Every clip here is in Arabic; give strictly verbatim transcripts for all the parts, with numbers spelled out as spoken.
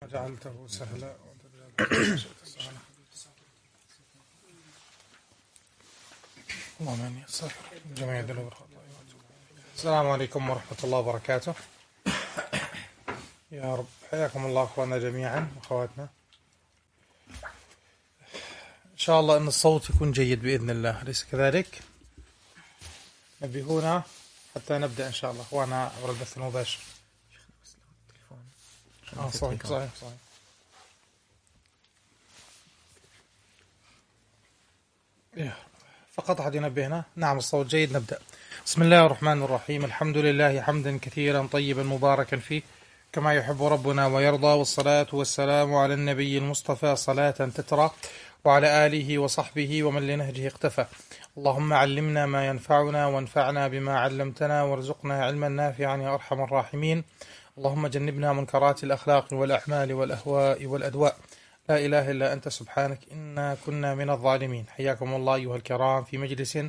جعلته سهلا وأنت اللهم اني استغفرك من جميع الذنوب والخطايا. السلام عليكم ورحمة الله وبركاته. يا رب حياكم الله اخواننا جميعا واخواتنا. ان شاء الله ان الصوت يكون جيد باذن الله، اليس كذلك؟ نبهونا حتى نبدا ان شاء الله اخوانا عبر البث المباشر. اه صحيح صحيح صحيح. فقط أحد ينبهنا. نعم الصوت جيد، نبدأ. بسم الله الرحمن الرحيم. الحمد لله حمدا كثيرا طيبا مباركا فيه كما يحب ربنا ويرضى، والصلاة والسلام على النبي المصطفى صلاة تترى، وعلى آله وصحبه ومن لنهجه اقتفى. اللهم علمنا ما ينفعنا وانفعنا بما علمتنا وارزقنا علما نافعا يا أرحم الراحمين. اللهم جنبنا منكرات الأخلاق والأعمال والأهواء والأدواء. لا إله إلا أنت سبحانك إنا كنا من الظالمين. حياكم الله أيها الكرام في مجلس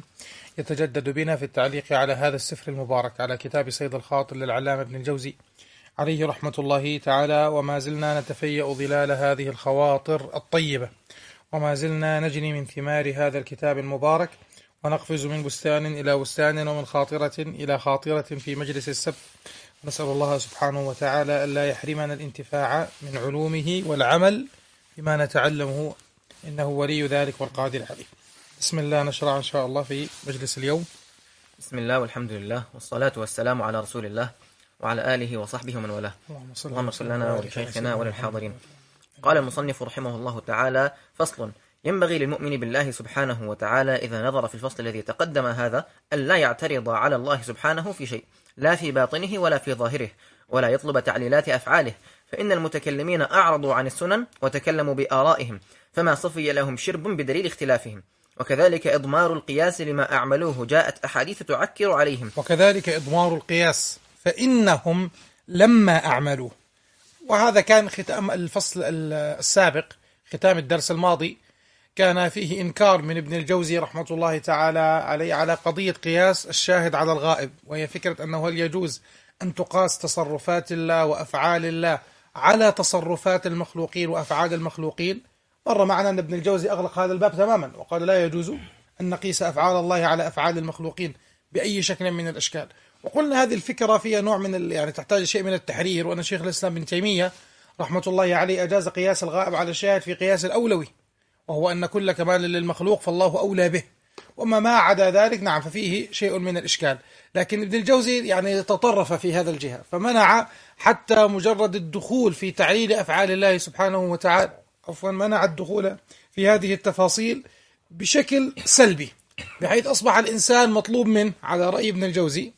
يتجدد بنا في التعليق على هذا السفر المبارك، على كتاب صيد الخاطر للعلامة ابن الجوزي عليه رحمة الله تعالى. وما زلنا نتفيأ ظلال هذه الخواطر الطيبة، وما زلنا نجني من ثمار هذا الكتاب المبارك، ونقفز من بستان إلى بستان ومن خاطرة إلى خاطرة في مجلس السبت. نسأل الله سبحانه وتعالى ألا يحرمنا الانتفاع من علومه والعمل بما نتعلمه، إنه ولي ذلك والقادر عليه. بسم الله، نشرع إن شاء الله في مجلس اليوم. بسم الله والحمد لله والصلاة والسلام على رسول الله وعلى آله وصحبه ومن والاه. اللهم صل لنا ولشيخنا وللحاضرين. قال المصنف رحمه الله تعالى: فصل: ينبغي للمؤمن بالله سبحانه وتعالى إذا نظر في الفصل الذي تقدم هذا أن لا يعترض على الله سبحانه في شيء، لا في باطنه ولا في ظاهره، ولا يطلب تعليلات أفعاله، فإن المتكلمين أعرضوا عن السنن وتكلموا بآرائهم، فما صفي لهم شرب بدليل اختلافهم. وكذلك إضمار القياس لما أعملوه جاءت أحاديث تعكر عليهم. وكذلك إضمار القياس فإنهم لما أعملوه. وهذا كان ختام الفصل السابق، ختام الدرس الماضي، كان فيه إنكار من ابن الجوزي رحمة الله تعالى عليه على قضية قياس الشاهد على الغائب، وهي فكرة أنه هل يجوز أن تقاس تصرفات الله وأفعال الله على تصرفات المخلوقين وأفعال المخلوقين. مر معنا أن ابن الجوزي أغلق هذا الباب تماما، وقال لا يجوز أن نقيس أفعال الله على أفعال المخلوقين بأي شكل من الأشكال. وقلنا هذه الفكرة فيها نوع من يعني تحتاج شيء من التحرير، وأن شيخ الإسلام ابن تيمية رحمة الله عليه أجاز قياس الغائب على الشاهد في قياس الأولوي، وهو أن كل كمال للمخلوق فالله أولى به، وما ما عدا ذلك نعم ففيه شيء من الإشكال. لكن ابن الجوزي يعني تطرف في هذا الجهة، فمنع حتى مجرد الدخول في تعليل أفعال الله سبحانه وتعالى، عفوا منع الدخول في هذه التفاصيل بشكل سلبي، بحيث أصبح الإنسان مطلوب منه على رأي ابن الجوزي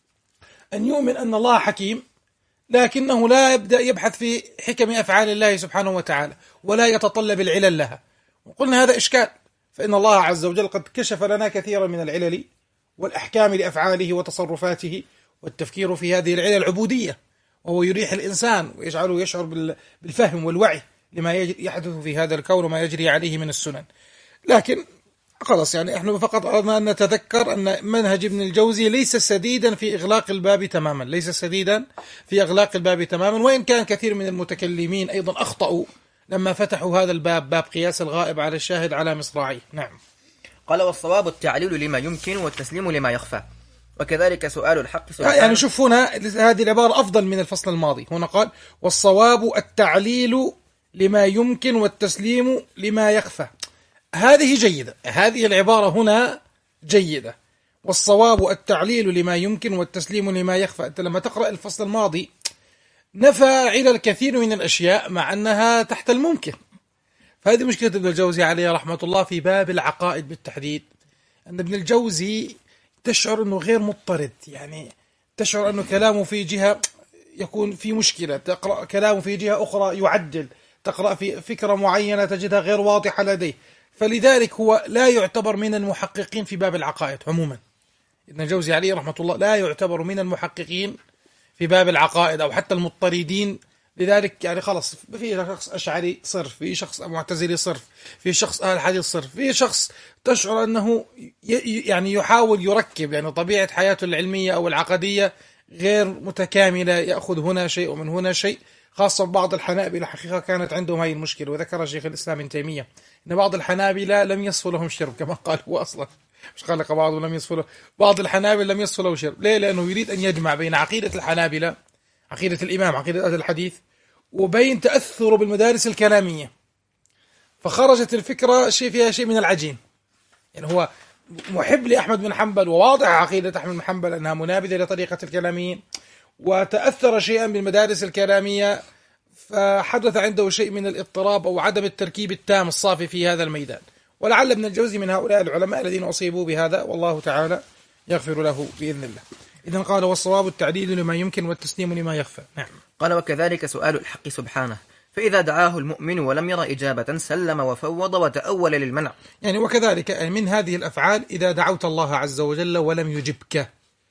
أن يؤمن أن الله حكيم، لكنه لا يبدأ يبحث في حكم أفعال الله سبحانه وتعالى ولا يتطلب العلل لها. وقلنا هذا إشكال، فإن الله عز وجل قد كشف لنا كثيرا من العلل والأحكام لأفعاله وتصرفاته، والتفكير في هذه العلل عبودية، وهو يريح الإنسان ويجعله يشعر بالفهم والوعي لما يحدث في هذا الكون وما يجري عليه من السنن. لكن خلاص يعني احنا فقط أردنا أن نتذكر أن منهج ابن الجوزي ليس سديدا في إغلاق الباب تماما، ليس سديدا في إغلاق الباب تماما، وإن كان كثير من المتكلمين أيضا أخطأوا لما فتحوا هذا الباب، باب قياس الغائب على الشاهد على مصراعيه. نعم. قال: والصواب التعليل لما يمكن والتسليم لما يخفى، وكذلك سؤال الحق سبحانه. يعني شوف هنا هذه العبارة أفضل من الفصل الماضي. هنا قال: والصواب التعليل لما يمكن والتسليم لما يخفى. هذه جيدة، هذه العبارة هنا جيدة. والصواب التعليل لما يمكن والتسليم لما يخفى. أنت لما تقرأ الفصل الماضي نفى على الكثير من الأشياء مع أنها تحت الممكن. فهذه مشكلة ابن الجوزي عليه رحمة الله في باب العقائد بالتحديد، أن ابن الجوزي تشعر أنه غير مضطرد، يعني تشعر أنه كلامه في جهة يكون في مشكلة، تقرأ كلامه في جهة أخرى يعدل، تقرأ في فكرة معينة تجدها غير واضحة لديه، فلذلك هو لا يعتبر من المحققين في باب العقائد عموما. ابن الجوزي عليه رحمة الله لا يعتبر من المحققين في باب العقائد أو حتى المضطردين. لذلك يعني خلاص في شخص أشعري صرف، في شخص معتزلي صرف، في شخص أهل الحديث صرف، في شخص تشعر أنه يعني يحاول يركب، يعني طبيعة حياته العلمية أو العقدية غير متكاملة، يأخذ هنا شيء ومن هنا شيء. خاصة بعض الحنابلة حقيقة كانت عندهم هذه المشكلة، وذكر شيخ الإسلام ابن تيمية أن بعض الحنابلة لم يصفوا لهم شرب كما قال هو أصلا، مش قال لك بعض لم يصفوا له، بعض الحنابلة لم يصفوا له شرب. ليه؟ لأنه يريد أن يجمع بين عقيدة الحنابلة، عقيدة الإمام، عقيدة أهل الحديث، وبين تأثره بالمدارس الكلامية، فخرجت الفكرة شيء فيها شيء من العجين. يعني هو محب لأحمد بن حنبل، وواضح عقيدة أحمد بن حنبل أنها منابذة لطريقة الكلاميين، وتأثر شيئا بالمدارس الكلامية، فحدث عنده شيء من الاضطراب أو عدم التركيب التام الصافي في هذا الميدان. ولعل ابن الجوزي من هؤلاء العلماء الذين أصيبوا بهذا، والله تعالى يغفر له بإذن الله. إذن قال والصواب التعديل لما يمكن والتسليم لما يخفى. نعم. قال وكذلك سؤال الحق سبحانه، فإذا دعاه المؤمن ولم ير إجابة سلم وفوض وتأول للمنع. يعني وكذلك من هذه الأفعال إذا دعوت الله عز وجل ولم يجبك،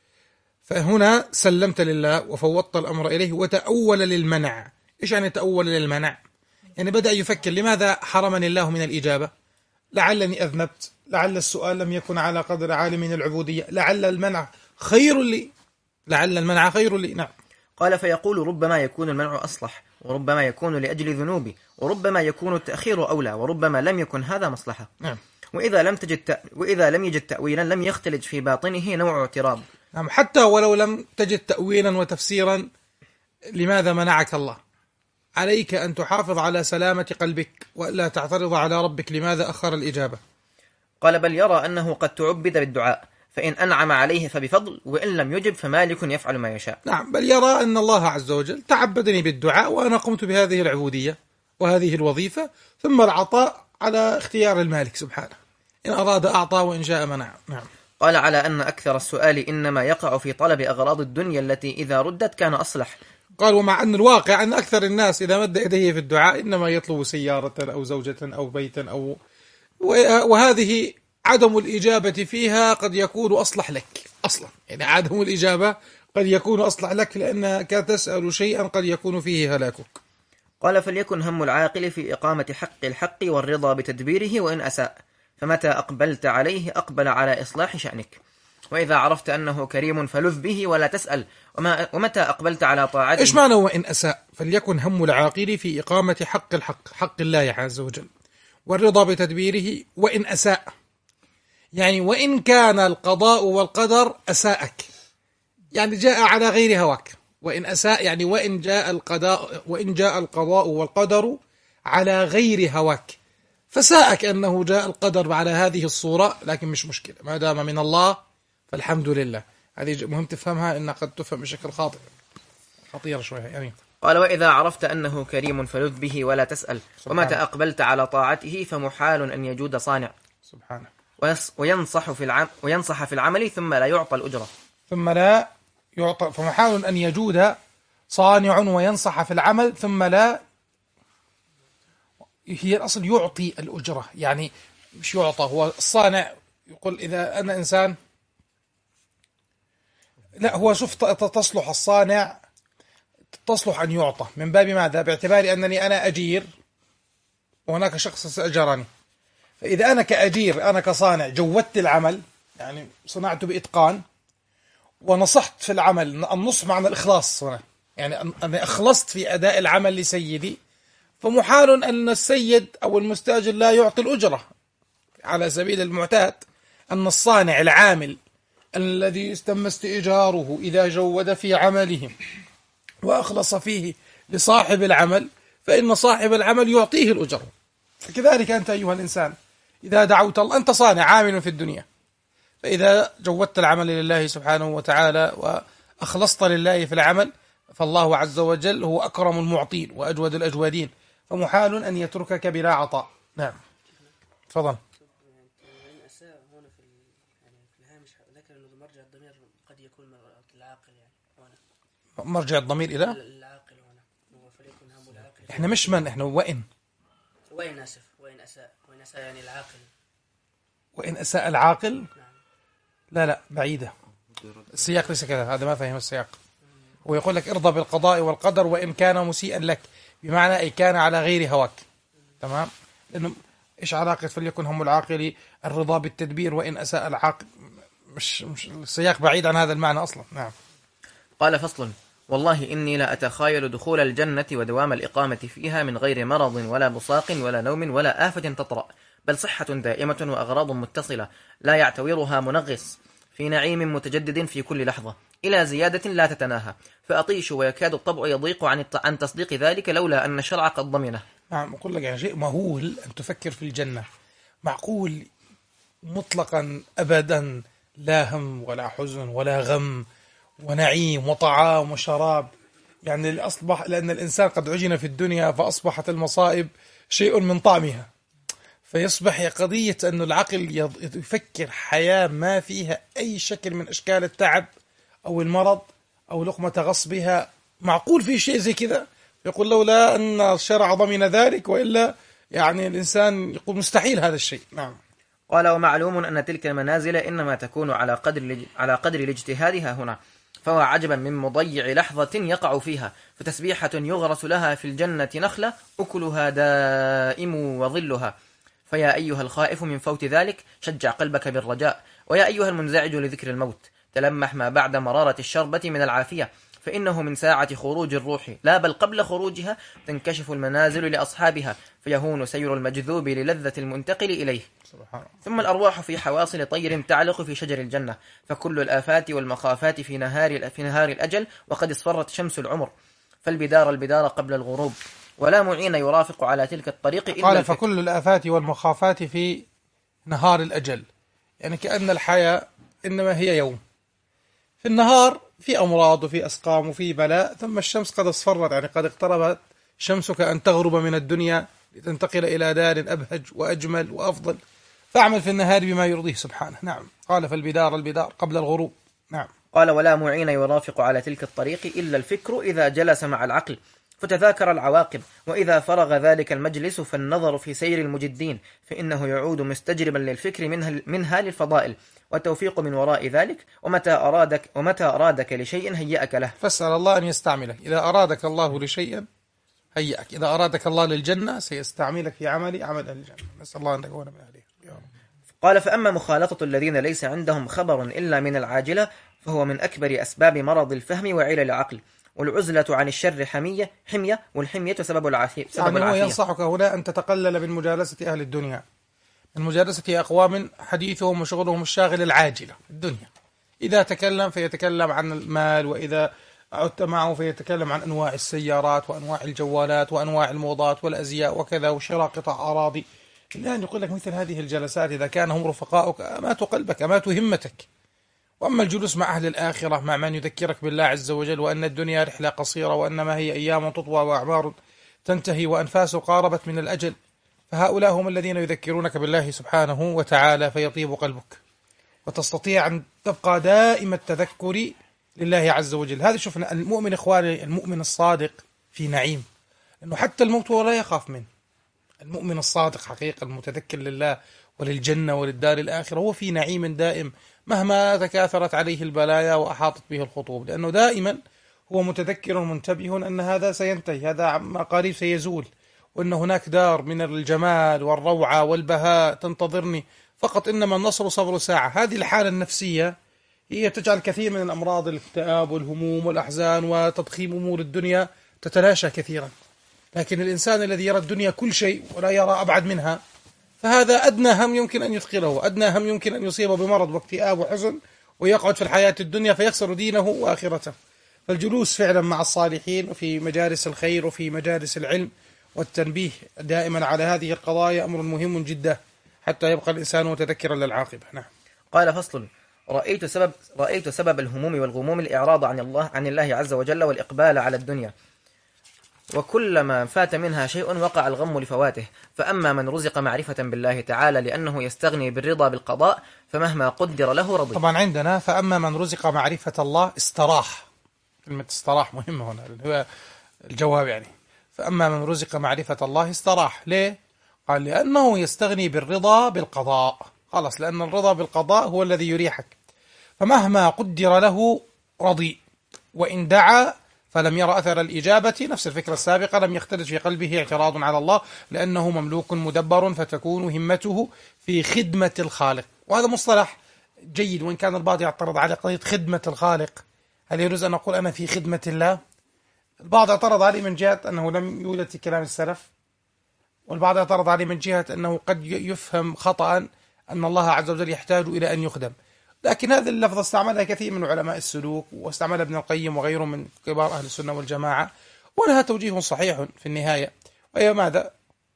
فهنا سلمت لله وفوضت الأمر إليه وتأول للمنع. إيش يعني تأول للمنع؟ يعني بدأ يفكر لماذا حرمني الله من الإجابة؟ لعلني أذنبت، لعل السؤال لم يكن على قدر عالم من العبودية، لعل المنع خير لي، لعل المنع خير لي. نعم. قال فيقول ربما يكون المنع أصلح، وربما يكون لأجل ذنوبي، وربما يكون التأخير أولى، وربما لم يكن هذا مصلحة. نعم. وإذا لم تجد تأ... وإذا لم يجد تأويلا لم يختلج في باطنه نوع اعتراض. نعم. حتى ولو لم تجد تأويلا وتفسيرا لماذا منعك الله، عليك أن تحافظ على سلامة قلبك ولا تعترض على ربك لماذا أخر الإجابة. قال بل يرى أنه قد تعبد بالدعاء، فإن أنعم عليه فبفضل، وإن لم يجب فمالك يفعل ما يشاء. نعم. بل يرى أن الله عز وجل تعبدني بالدعاء وأنا قمت بهذه العبودية وهذه الوظيفة، ثم العطاء على اختيار المالك سبحانه، إن أراد أعطى وإن شاء منع. نعم. قال على أن أكثر السؤال إنما يقع في طلب أغراض الدنيا التي إذا ردت كان أصلح. قال ومع أن الواقع أن أكثر الناس إذا مد يديه في الدعاء إنما يطلب سيارة أو زوجة أو بيتا أو، وهذه عدم الإجابة فيها قد يكون أصلح لك أصلا. يعني عدم الإجابة قد يكون أصلح لك لأنك تسأل شيئا قد يكون فيه هلاكك. قال فليكن هم العاقل في إقامة حق الحق والرضا بتدبيره وإن أساء، فمتى أقبلت عليه أقبل على إصلاح شأنك، وإذا عرفت أنه كريم فلذ به ولا تسأل، وما ومتى أقبلت على طاعته. إيش معنى وإن أساء؟ فليكن هم العاقل في إقامة حق الحق، حق الله عز وجل، والرضا بتدبيره وإن أساء، يعني وإن كان القضاء والقدر أساءك، يعني جاء على غير هواك. وإن أساء يعني وإن جاء القضاء وإن جاء القضاء والقدر على غير هواك، فساءك أنه جاء القدر على هذه الصورة، لكن مش مشكلة ما دام من الله فالحمد لله. هذه مهم تفهمها، إنها قد تفهم بشكل خاطئ، خطيرة شوية يعني. قال وإذا عرفت أنه كريم فلذ به ولا تسأل، ومتى أقبلت على طاعته فمحال أن يجود صانع سبحانه، وينصح في العمل وينصح في العمل ثم لا يعطى الأجرة. ثم لا يعطى، فمحال أن يجود صانع وينصح في العمل ثم لا، هي الأصل يعطي الأجرة، يعني مش يعطى. هو الصانع يقول إذا أنا إنسان، لا هو شوف تصلح الصانع، تصلح أن يعطى من باب ماذا؟ باعتبار أنني أنا أجير وهناك شخص سأجرني، فإذا أنا كأجير أنا كصانع جودت العمل، يعني صنعته بإتقان ونصحت في العمل، النصح معنى الإخلاص هنا، يعني أنا أخلصت في أداء العمل لسيدي، فمحال أن السيد أو المستأجر لا يعطي الأجرة على سبيل المعتاد. أن الصانع العامل الذي تم استئجاره إذا جود في عمله وأخلص فيه لصاحب العمل، فإن صاحب العمل يعطيه الأجر. فكذلك أنت أيها الإنسان إذا دعوت الله، أنت صانع عامل في الدنيا، فإذا جودت العمل لله سبحانه وتعالى وأخلصت لله في العمل، فالله عز وجل هو أكرم المعطين وأجود الأجودين، فمحال أن يتركك بلا عطاء. نعم تفضل. مرجع الضمير إلى العاقل هنا، فليكن هم العاقل. إحنا مش من إحنا وإن وإن أسف وإن أساء وإن أساء يعني العاقل. وإن أساء العاقل. نعم. لا لا بعيدة، السياق ليس كذا، هذا ما فهم السياق. ويقول لك ارضى بالقضاء والقدر وإن كان مسيئا لك، بمعنى أي كان على غير هواك. تمام. لأنه إيش علاقة فليكن هم العاقل الرضا بالتدبير وإن أساء العاقل؟ مش, مش السياق بعيد عن هذا المعنى أصلا. نعم. قال فصل والله إني لا أتخايل دخول الجنة ودوام الإقامة فيها من غير مرض ولا بصاق ولا نوم ولا آفة تطرأ، بل صحة دائمة وأغراض متصلة لا يعتورها منغص، في نعيم متجدد في كل لحظة إلى زيادة لا تتناهى، فأطيش ويكاد الطبع يضيق عن عن تصديق ذلك لولا أن الشرع قد ضمنه. نعم، أقول لك يعني شيء مهول أن تفكر في الجنة، معقول مطلقا أبدا، لا هم ولا حزن ولا غم ونعيم وطعام وشراب. يعني أصبح لأن الإنسان قد عجن في الدنيا فأصبحت المصائب شيء من طعمها، فيصبح قضية أن العقل يفكر حياة ما فيها أي شكل من أشكال التعب أو المرض أو لقمة غصبها. معقول في شيء زي كذا؟ يقول لولا أن الشرع ضمن ذلك، وإلا يعني الإنسان يقول مستحيل هذا الشيء. نعم. قال ومعلوم أن تلك المنازل إنما تكون على قدر على قدر الاجتهاد هنا، فهو عجبا من مضيع لحظة يقع فيها، فتسبيحة يغرس لها في الجنة نخلة أكلها دائم وظلها. فيا أيها الخائف من فوت ذلك شجع قلبك بالرجاء، ويا أيها المنزعج لذكر الموت تلمح ما بعد مرارة الشربة من العافية، فإنه من ساعة خروج الروح لا بل قبل خروجها تنكشف المنازل لأصحابها، فيهون سير المجذوب للذة المنتقل إليه. ثم الأرواح في حواصل طير تعلق في شجر الجنة، فكل الآفات والمخافات في نهار في نهار الأجل وقد اصفرت شمس العمر، فالبدار البدار قبل الغروب، ولا معين يرافق على تلك الطريق إلا قال الفكر. فكل الآفات والمخافات في نهار الأجل، يعني كأن الحياة إنما هي يوم، في النهار في أمراض وفي أسقام وفي بلاء، ثم الشمس قد اصفرت، يعني قد اقتربت شمسك أن تغرب من الدنيا لتنتقل إلى دار أبهج وأجمل وأفضل، فاعمل في النهار بما يرضيه سبحانه. نعم. قال فالبدار البدار قبل الغروب. نعم. قال ولا معين يرافق على تلك الطريق إلا الفكر إذا جلس مع العقل فتذاكر العواقب، وإذا فرغ ذلك المجلس فالنظر في سير المجدين، فإنه يعود مستجربا للفكر منها, منها للفضائل، والتوفيق من وراء ذلك، ومتى أرادك, ومتى أرادك لشيء هيأك له. فاسأل الله أن يستعملك، إذا أرادك الله لشيء هيأك، إذا أرادك الله للجنة سيستعملك في عمل عمل أهل الجنة، نسأل الله أن نكون من أهلها. قال فأما مخالطة الذين ليس عندهم خبر إلا من العاجلة فهو من أكبر أسباب مرض الفهم وعلل العقل، والعزلة عن الشر حمية حمية والحمية سبب العافية. يعني هو ينصحك هنا أن تتقلل من مجالسة أهل الدنيا، من مجالسة أقوام حديثهم وشغلهم الشاغل العاجلة الدنيا. إذا تكلم فيتكلم عن المال، وإذا عدت معه فيتكلم عن أنواع السيارات وأنواع الجوالات وأنواع الموضات والأزياء وكذا وشراء قطع أراضي. الآن يقول لك مثل هذه الجلسات إذا كان هم رفقاؤك أماتوا قلبك، أماتوا همتك. وأما الجلوس مع أهل الآخرة مع من يذكرك بالله عز وجل، وأن الدنيا رحلة قصيرة، وأنما هي أيام تطوى وأعمار تنتهي وأنفاس قاربت من الأجل، فهؤلاء هم الذين يذكرونك بالله سبحانه وتعالى فيطيب قلبك، وتستطيع أن تبقى دائم التذكر لله عز وجل. هذا شوفنا المؤمن إخواني، المؤمن الصادق في نعيم، أنه حتى الموت هو لا يخاف منه. المؤمن الصادق حقيقة المتذكر لله وللجنة وللدار الآخرة هو في نعيم دائم مهما تكاثرت عليه البلايا وأحاطت به الخطوب، لأنه دائما هو متذكر منتبه أن هذا سينتهي، هذا عما قريب سيزول، وأن هناك دار من الجمال والروعة والبهاء تنتظرني، فقط إنما النصر صبر ساعة. هذه الحالة النفسية هي تجعل كثير من الأمراض الاكتئاب والهموم والأحزان وتضخيم أمور الدنيا تتلاشى كثيرا. لكن الإنسان الذي يرى الدنيا كل شيء ولا يرى أبعد منها، فهذا أدنى هم يمكن أن يثقله، أدنى هم يمكن أن يصيبه بمرض واكتئاب وحزن، ويقعد في الحياة الدنيا فيخسر دينه وآخرته. فالجلوس فعلا مع الصالحين وفي مجالس الخير وفي مجالس العلم والتنبيه دائما على هذه القضايا أمر مهم جدا حتى يبقى الإنسان متذكرا للعاقبة. نعم. قال فصل رأيت سبب رأيت سبب الهموم والغموم الإعراض عن الله عن الله عز وجل والإقبال على الدنيا، وكلما فات منها شيء وقع الغم لفواته. فأما من رزق معرفة بالله تعالى لأنه يستغني بالرضا بالقضاء فمهما قدر له رضي. طبعا عندنا فأما من رزق معرفة الله استراح، كلمة استراح مهمة هنا هو الجواب، يعني فأما من رزق معرفة الله استراح. ليه؟ قال لأنه يستغني بالرضا بالقضاء، خلاص، لأن الرضا بالقضاء هو الذي يريحك، فمهما قدر له رضي، وإن دعا فلم يرى أثر الإجابة، نفس الفكرة السابقة، لم يختلج في قلبه اعتراض على الله، لأنه مملوك مدبر، فتكون همته في خدمة الخالق. وهذا مصطلح جيد، وإن كان البعض يعترض على قضية خدمة الخالق، هل يجوز أن نقول أنا في خدمة الله؟ البعض اعترض عليه من جهة أنه لم يوجد في كلام السلف، والبعض اعترض عليه من جهة أنه قد يفهم خطأ أن الله عز وجل يحتاج إلى أن يخدم، لكن هذه اللفظة استعملها كثير من علماء السلوك، واستعملها ابن القيم وغيره من كبار أهل السنة والجماعة، ولها توجيه صحيح في النهاية، وهي ماذا؟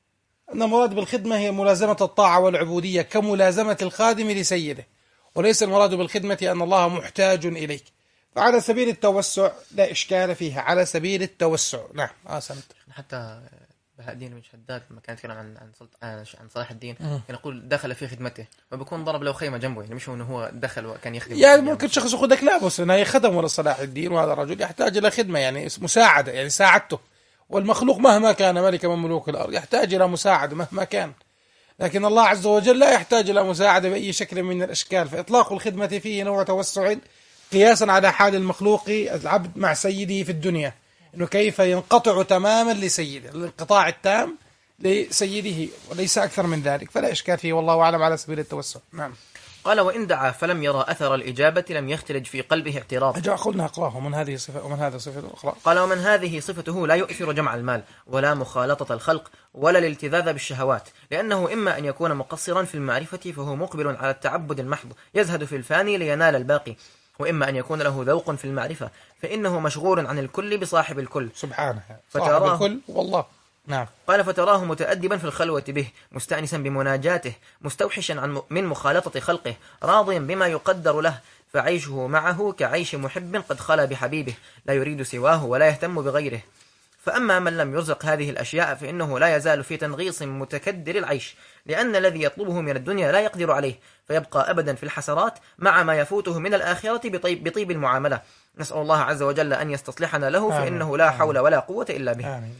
أن المراد بالخدمة هي ملازمة الطاعة والعبودية كملازمة الخادم لسيده، وليس المراد بالخدمة أن الله محتاج إليك. فعلى سبيل التوسع لا إشكال فيها، على سبيل التوسع. نعم أحسنت. حتى بهاء الدين بن شداد لما كان يتكلم عن عن عن صلاح الدين كان يقول دخل في خدمته، وبكون ضرب له خيمة جنبه، يعني مش هو انه هو دخل وكان يخدم. يعني ممكن شخص ياخذك لا بس انه خدم ولا صلاح الدين، وهذا الرجل يحتاج الى خدمة، يعني مساعدة، يعني ساعدته. والمخلوق مهما كان ملكا من ملوك الأرض يحتاج إلى مساعدة مهما كان، لكن الله عز وجل لا يحتاج إلى مساعدة بأي شكل من الأشكال، فإطلاق الخدمة فيه نوع توسع قياسا على حال المخلوق العبد مع سيده في الدنيا، إنه كيف ينقطع تماما لسيده، الانقطاع التام لسيده وليس أكثر من ذلك، فلا إشكال فيه، والله أعلم، على سبيل التوسع. نعم. قال وإن دعا فلم يرى أثر الإجابة لم يختلج في قلبه اعتراض. أجا قلنا أقراه، ومن هذه صفة ومن هذا صفة أخرى. قال ومن هذه صفته لا يؤثر جمع المال ولا مخالطة الخلق ولا الالتذاذ بالشهوات، لأنه إما أن يكون مقصرا في المعرفة فهو مقبل على التعبد المحض يزهد في الفاني لينال الباقي، وإما أن يكون له ذوق في المعرفة فإنه مشغول عن الكل بصاحب الكل سبحانه، صاحب الكل والله. نعم. قال فتراه متأدبا في الخلوة به، مستأنسا بمناجاته، مستوحشا عن من مخالطة خلقه، راضيا بما يقدر له، فعيشه معه كعيش محب قد خلا بحبيبه لا يريد سواه ولا يهتم بغيره. فأما من لم يرزق هذه الأشياء فإنه لا يزال في تنغيص متكدر العيش، لأن الذي يطلبه من الدنيا لا يقدر عليه، فيبقى أبدا في الحسرات مع ما يفوته من الآخرة بطيب, بطيب المعاملة. نسأل الله عز وجل أن يستصلحنا له، فإنه لا حول ولا قوة إلا به. آمين.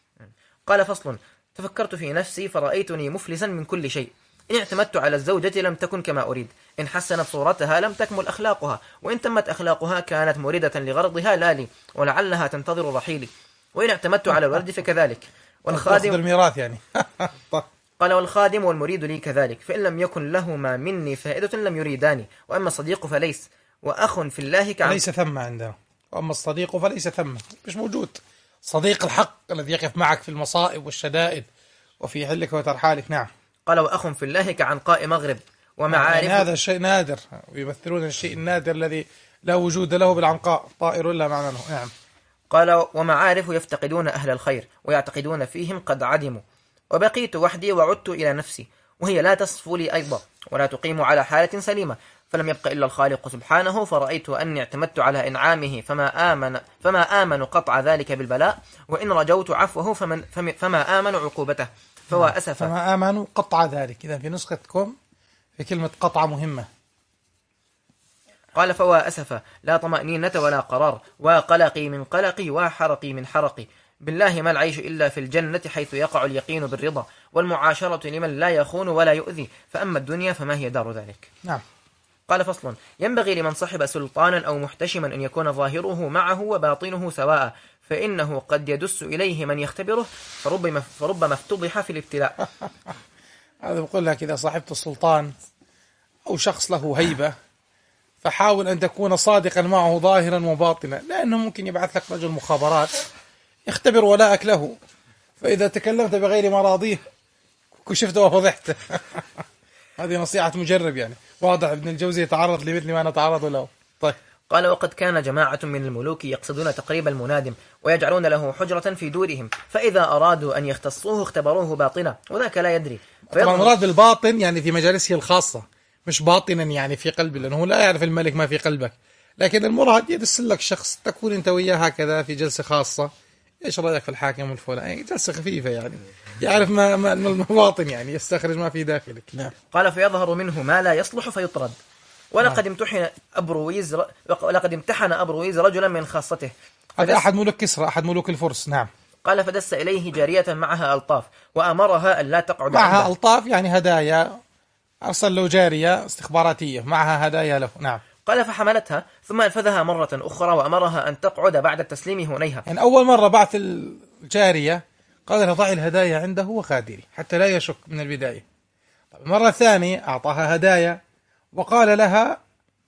قال فصل تفكرت في نفسي فرأيتني مفلسا من كل شيء، إن اعتمدت على الزوجة لم تكن كما أريد، إن حسنت صورتها لم تكمل أخلاقها، وإن تمت أخلاقها كانت موردة لغرضها لا لي، ولعلها تنتظر رحيلي، وإن اعتمدت على الولد فكذلك، والخادم الميراث يعني. قال والخادم والمريد لي كذلك، فإن لم يكن لهما مني فائدة لم يريداني، وأما الصديق فليس، وأخ في الله كعب ليس ثم عندنا، وأما الصديق فليس ثم، مش موجود صديق الحق الذي يقف معك في المصائب والشدائد وفي حلك وترحالك. نعم. قال وأخ في الله كعنقاء مغرب ومعارف، يعني هذا شيء نادر، ويمثلون الشيء النادر الذي لا وجود له بالعنقاء، طائر لا معنى له. نعم. قال ومعارف يفتقدون أهل الخير ويعتقدون فيهم قد عدموا، وبقيت وحدي وعدت إلى نفسي، وهي لا تصفو لي أيضا ولا تقيم على حالة سليمة، فلم يبق إلا الخالق سبحانه، فرأيت أني اعتمدت على إنعامه فما آمن فما آمن قطع ذلك بالبلاء، وإن رجوت عفوه فمن فما آمن عقوبته، فوا أسفا فما آمنوا قطع ذلك. إذا في نسختكم في كلمة قطع مهمة. قال فوا أسفا لا طمأنينة ولا قرار، وقلقي من قلقي وحرقي من حرقي، بالله ما العيش إلا في الجنة حيث يقع اليقين بالرضا، والمعاشرة لمن لا يخون ولا يؤذي، فأما الدنيا فما هي دار ذلك. نعم. قال فصل ينبغي لمن صحب سلطانا أو محتشما أن يكون ظاهره معه وباطنه سواء، فإنه قد يدس إليه من يختبره، فربما فربما افتضح في الابتلاء. هذا بقول لك إذا صاحبت السلطان أو شخص له هيبة فحاول أن تكون صادقا معه ظاهرا وباطنا، لأنه ممكن يبعث لك رجل مخابرات يختبر ولاءك له، فإذا تكلمت بغير مراضيه كشفت وفضحت. هذه نصيحة مجرب، يعني واضح ابن الجوزي يتعرض لمثل ما نتعرض له. طيب. قال وقد كان جماعة من الملوك يقصدون تقريب المنادم ويجعلون له حجرة في دورهم، فإذا أرادوا أن يختصوه اختبروه باطنا، وذاك لا يدري. طبعا المراد بالباطن يعني في مجالسه الخاصة، مش باطنا يعني في قلبه، لأنه لا يعرف الملك ما في قلبك، لكن المراد يدس لك شخص تكون أنت وياه هكذا في جلسة خاصة، إيش رأيك في الحاكم الفلاني، جلسة خفيفة يعني يعرف ما ما المواطن، يعني يستخرج ما في داخلك. نعم. قال فيظهر منه ما لا يصلح فيطرد. ولقد امتحن أبرويز ر... لقد امتحن أبرويز رجلا من خاصته، هذا أحد ملوك كسرى، أحد ملوك الفرس. نعم. قال فدس إليه جارية معها ألطاف وأمرها أن لا تقعد معها عنده. ألطاف يعني هدايا، أرسل له جارية استخباراتية معها هدايا له. نعم. قال فحملتها ثم أنفذها مرة أخرى وأمرها أن تقعد بعد التسليم هنيها. يعني أول مرة بعث الجارية قال لها ضعي الهدايا عنده وخادري حتى لا يشك من البداية. المرة الثانية أعطاها هدايا وقال لها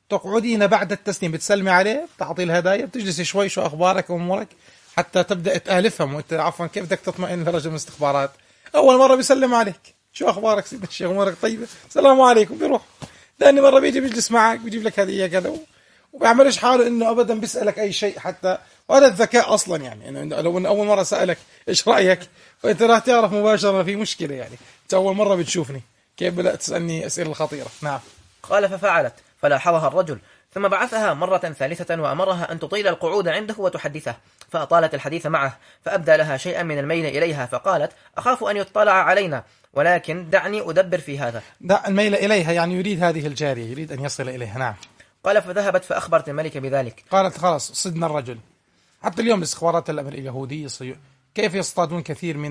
تقعدين بعد التسليم بتسلمي عليه، بتعطي الهدايا، بتجلسي شوي شو أخبارك وأمورك حتى تبدأ تألفهم، وأنت عفوا كيف بدك تطمئن لرجل من الاستخبارات؟ أول مرة بيسلم عليك، شو أخبارك سيدنا الشيخ، أمورك طيبة، السلام عليكم، بيروح. ثاني مرة بيجي بيجلس معك، بيجيب لك هدية كذا، وبيعملش حاله إنه أبدا بيسألك أي شيء حتى. وهذا الذكاء أصلا يعني، إنه لو إن أول مرة سألك إيش رأيك، فأنت راح تعرف مباشرة في مشكلة يعني، أنت أول مرة بتشوفني كيف بدأت تسألني أسئلة خطيرة. نعم. قال ففعلت فلاحظها الرجل، ثم بعثها مرة ثالثة وأمرها أن تطيل القعود عنده وتحدثه، فأطالت الحديث معه، فأبدى لها شيئا من الميل إليها، فقالت أخاف أن يطلع علينا، ولكن دعني أدبر في هذا. دع الميل إليها يعني يريد هذه الجارية، يريد أن يصل إليها. نعم. قال فذهبت فأخبرت الملك بذلك. قالت خلاص صدنا الرجل. حتى اليوم الاستخبارات الأمر اليهودي كيف يصطادون كثير من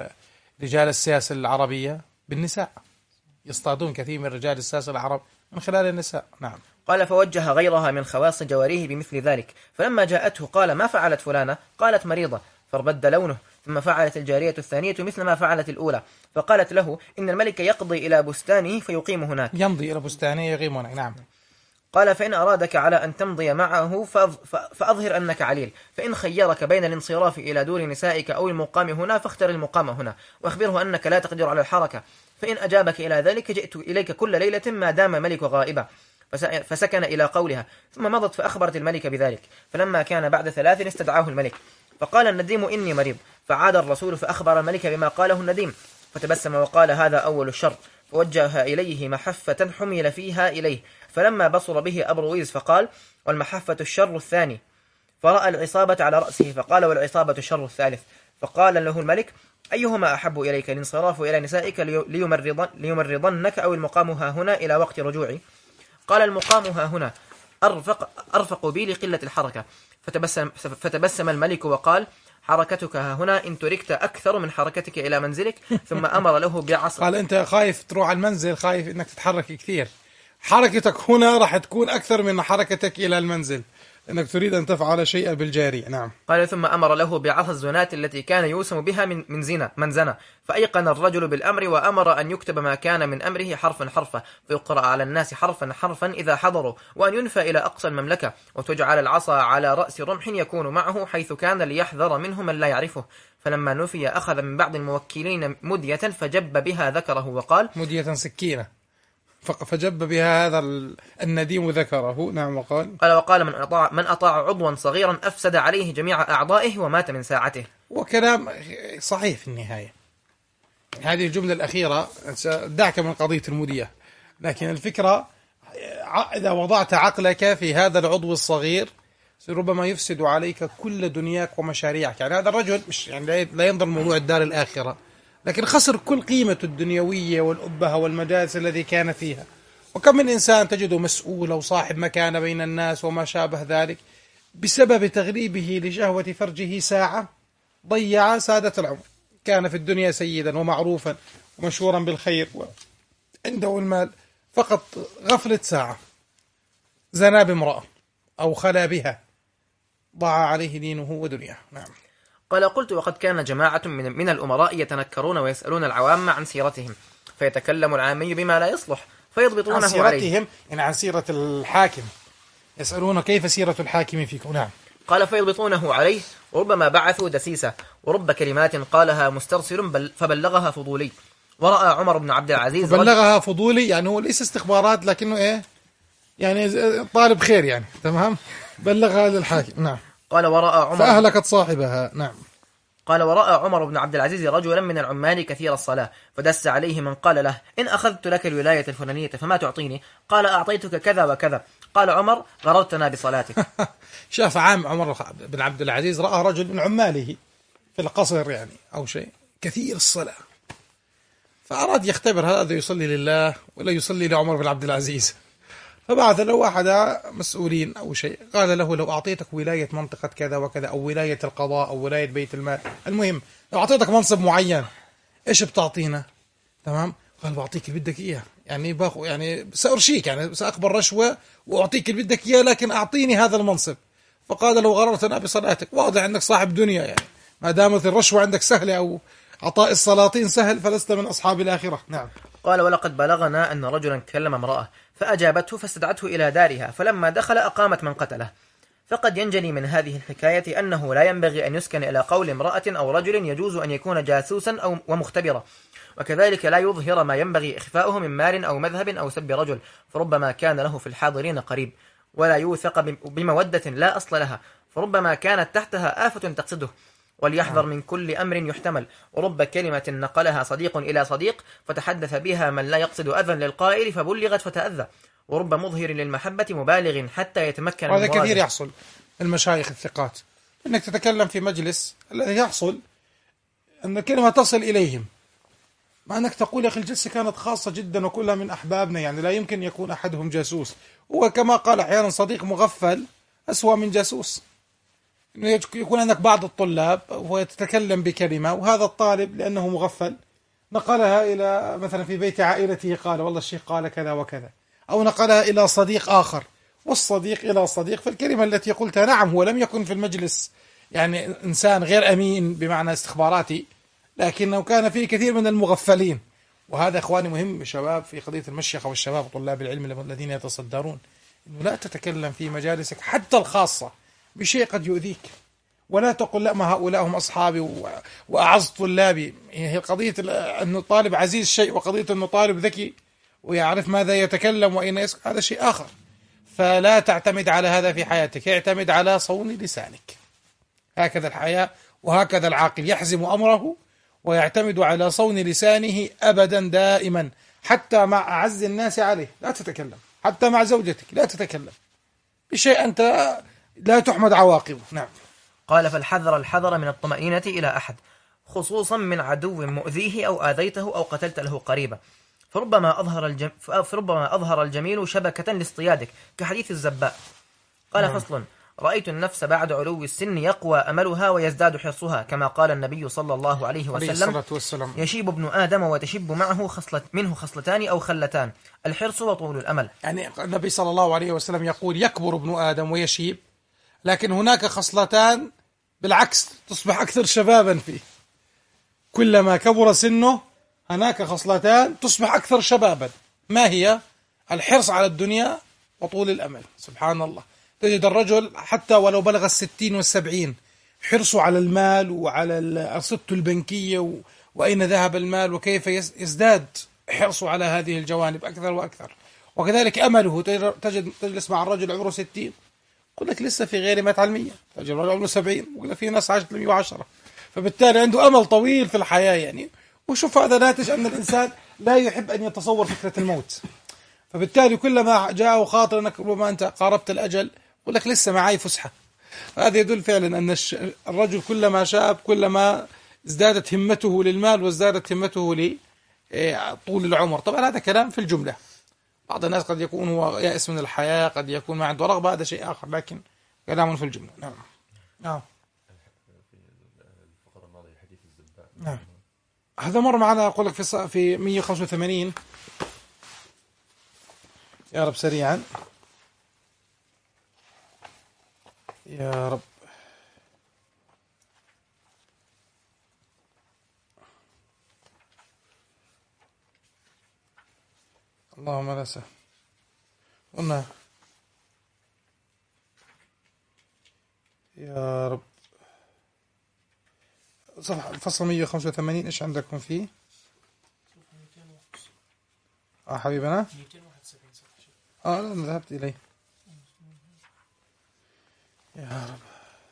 رجال السياسة العربية بالنساء، يصطادون كثير من رجال السياسة العرب من خلال النساء. نعم. قال فوجه غيرها من خواص جواريه بمثل ذلك، فلما جاءته قال ما فعلت فلانة؟ قالت مريضة، فاربد لونه. ثم فعلت الجارية الثانية مثل ما فعلت الأولى، فقالت له إن الملك يقضي إلى بستانه فيقيم هناك. يمضي إلى بستانه يقيم هناك. نعم. قال فإن أرادك على أن تمضي معه فأظهر أنك عليل، فإن خيرك بين الانصراف إلى دور نسائك أو المقام هنا فاختر المقام هنا، وأخبره أنك لا تقدر على الحركة، فإن أجابك إلى ذلك جئت إليك كل ليلة ما دام الملك غائبا. فسكن إلى قولها، ثم مضت فأخبرت الملك بذلك. فلما كان بعد ثلاث استدعاه الملك، فقال النديم إني مريض، فعاد الرسول فأخبر الملك بما قاله النديم، فتبسم وقال هذا أول الشر، فوجه إليه محفة حمل فيها إليه، فلما بصر به أبرويز فقال والمحفة الشر الثاني، فرأى العصابة على رأسه فقال والعصابة الشر الثالث، فقال له الملك أيهما أحب إليك، الانصراف إلى نسائك ليمرضن ليمرضنك أو المقام ها هنا إلى وقت رجوعي؟ قال المقام ها هنا أرفق, أرفق بي لقلة الحركة. فتبسم, فتبسم الملك وقال حركتك ها هنا إن تركت أكثر من حركتك إلى منزلك. ثم أمر له بعصا. قال أنت خايف تروح على المنزل، خايف إنك تتحرك كثير، حركتك هنا راح تكون أكثر من حركتك إلى المنزل، إنك تريد أن تفعل شيئا بالجارية. نعم. قال ثم أمر له بعصا الزنات التي كان يوسم بها من من زنا من زنا، فأيقن الرجل بالأمر، وأمر أن يكتب ما كان من أمره حرفا حرفا، فيقرأ على الناس حرفا حرفا إذا حضروا، وأن ينفى إلى أقصى المملكة، وتجعل العصا على رأس رمح يكون معه حيث كان ليحذر منه من لا يعرفه. فلما نفي أخذ من بعض الموكلين مدية فجب بها ذكره وقال مدية سكينة، فجب بها هذا النديم ذكره. نعم. وقال قال وقال من أطاع من أطاع عضوا صغيرا أفسد عليه جميع أعضائه ومات من ساعته. وكلام صحيح في النهاية. هذه الجملة الأخيرة دعك من قضية المدية، لكن الفكرة إذا وضعت عقلك في هذا العضو الصغير ربما يفسد عليك كل دنياك ومشاريعك. يعني هذا الرجل مش يعني لا ينظر موضوع الدار الآخرة، لكن خسر كل قيمة الدنيوية والأبهة والمجالس الذي كان فيها. وكم من إنسان تجده مسؤول وصاحب مكانة بين الناس وما شابه ذلك، بسبب تغريبه لشهوة فرجه ساعة ضيع سادة العمر. كان في الدنيا سيدا ومعروفا ومشهورا بالخير وعنده المال، فقط غفلة ساعة زنا بامرأة أو خلا بها ضاع عليه دينه ودنياه. نعم. قال قلت وقد كان جماعة من, من الأمراء يتنكرون ويسألون العوام عن سيرتهم، فيتكلم العامي بما لا يصلح فيضبطونه عن سيرتهم عليه. يعني عن سيرة الحاكم، يسألون كيف سيرة الحاكم فيكم. نعم. قال فيضبطونه عليه، وربما بعثوا دسيسة، ورب كلمات قالها مسترسل فبلغها فضولي. ورأى عمر بن عبد العزيز بلغها فضولي يعني هو ليس استخبارات، لكنه إيه يعني طالب خير يعني. تمام. بلغها للحاكم. نعم. قال ورأى عمر فأهلكت صاحبها. نعم. قال ورأى عمر بن عبد العزيز رجلا من العمال كثير الصلاة، فدس عليه من قال له إن أخذت لك الولاية الفلانية فما تعطيني؟ قال أعطيتك كذا وكذا. قال عمر غررتنا بصلاتك. شاف عام عمر بن عبد العزيز رأى رجل من عماله في القصر يعني أو شيء كثير الصلاة، فأراد يختبر هل هذا يصلي لله ولا يصلي لعمر بن عبد العزيز، فبعث له أحد مسؤولين أو شيء قال له لو أعطيتك ولاية منطقة كذا وكذا أو ولاية القضاء أو ولاية بيت المال، المهم لو أعطيتك منصب معين إيش بتعطينا؟ تمام. قال بعطيك اللي بدك إياه، يعني باخو يعني سأرشيك يعني سأقبل رشوة وأعطيك اللي بدك إياه، لكن أعطيني هذا المنصب. فقال لو غررتنا بصلاتك، واضح أنك صاحب دنيا يعني، ما دامت الرشوة عندك سهلة أو عطاء السلاطين سهل فلست من أصحاب الآخرة. نعم. قال: ولقد بلغنا أن رجلا كلم امرأة فأجابته فاستدعته إلى دارها، فلما دخل أقامت من قتله. فقد ينجلي من هذه الحكاية أنه لا ينبغي أن يسكن إلى قول امرأة أو رجل يجوز أن يكون جاسوسا أو ومختبرا، وكذلك لا يظهر ما ينبغي إخفاؤه من مال أو مذهب أو سب رجل، فربما كان له في الحاضرين قريب، ولا يوثق بمودة لا أصل لها، فربما كانت تحتها آفة تقصده. وليحذر من كل أمر يحتمل، ورب كلمة نقلها صديق إلى صديق فتحدث بها من لا يقصد أذى للقائل فبلغت فتأذى، ورب مظهر للمحبة مبالغ حتى يتمكن. وهذا كثير يحصل المشايخ الثقات، أنك تتكلم في مجلس الذي يحصل أن الكلمة تصل إليهم، مع أنك تقول يا أخي الجلسة كانت خاصة جدا وكلها من أحبابنا، يعني لا يمكن يكون أحدهم جاسوس. وكما قال أحيانا صديق مغفل أسوأ من جاسوس. يكون عندك بعض الطلاب ويتكلم بكلمة، وهذا الطالب لأنه مغفل نقلها إلى مثلا في بيت عائلته، قال والله الشيخ قال كذا وكذا، أو نقلها إلى صديق آخر والصديق إلى صديق، فالكلمة التي قلتها نعم هو لم يكن في المجلس يعني إنسان غير أمين بمعنى استخباراتي، لكنه كان فيه كثير من المغفلين. وهذا إخواني مهم شباب في قضية المشيخة والشباب وطلاب العلم الذين يتصدرون، إنه لا تتكلم في مجالسك حتى الخاصة بشيء قد يؤذيك، ولا تقول لا ما هؤلاء هم أصحابي وأعز طلابي. هي قضية أنه طالب عزيز شيء، وقضية أنه طالب ذكي ويعرف ماذا يتكلم وأين يسكت هذا شيء آخر. فلا تعتمد على هذا في حياتك، اعتمد على صون لسانك. هكذا الحياة وهكذا العاقل يحزم أمره ويعتمد على صون لسانه أبدا دائما، حتى مع أعز الناس عليه لا تتكلم، حتى مع زوجتك لا تتكلم بشيء أنت لا تحمد عواقبه. نعم. قال: فالحذر الحذر من الطمأنينة إلى أحد، خصوصا من عدو مؤذيه أو آذيته أو قتلت له قريبا، فربما أظهر, الجم... فربما أظهر الجميل شبكة لاصطيادك كحديث الزباء. قال: نعم. فصل: رأيت النفس بعد علو السن يقوى أملها ويزداد حرصها، كما قال النبي صلى الله عليه وسلم: يشيب ابن آدم وتشب معه خصلة منه خصلتان أو خلتان، الحرص وطول الأمل. يعني النبي صلى الله عليه وسلم يقول يكبر ابن آدم ويشيب، لكن هناك خصلتان بالعكس تصبح أكثر شبابا فيه، كلما كبر سنه هناك خصلتان تصبح أكثر شبابا. ما هي؟ الحرص على الدنيا وطول الأمل. سبحان الله، تجد الرجل حتى ولو بلغ الستين والسبعين حرصه على المال وعلى الأرصدة البنكية وأين ذهب المال وكيف يزداد حرصه على هذه الجوانب أكثر وأكثر. وكذلك أمله، تجد تجلس مع الرجل عمره ستين يقول لك لسه في غير مئة علمية، تجد الرجل عمره سبعين يقول لك في ناس عاشت مئة وعشرة، فبالتالي عنده أمل طويل في الحياة يعني. وشوف هذا ناتج أن الإنسان لا يحب أن يتصور فكرة الموت، فبالتالي كلما جاءه خاطر أنك ربما أنت قاربت الأجل يقول لك لسه معي فسحة. هذا يدل فعلا أن الرجل كلما شاب كلما ازدادت همته للمال وازدادت همته لطول العمر. طبعا هذا كلام في الجملة، بعض الناس قد يكون هو يائس من الحياة، قد يكون ما عنده رغبة، هذا شيء آخر، لكن كلام في الجملة. نعم. نعم. نعم. هذا مر معنا أقول لك في في مئة وخمسة وثمانين. يا رب سريعا يا رب. اللهم لا سهل. قلنا يا رب صفحة الفصل مئة وخمسة وثمانين ايش عندكم فيه؟ اه حبيبنا اه انا ذهبت اليه. يا رب.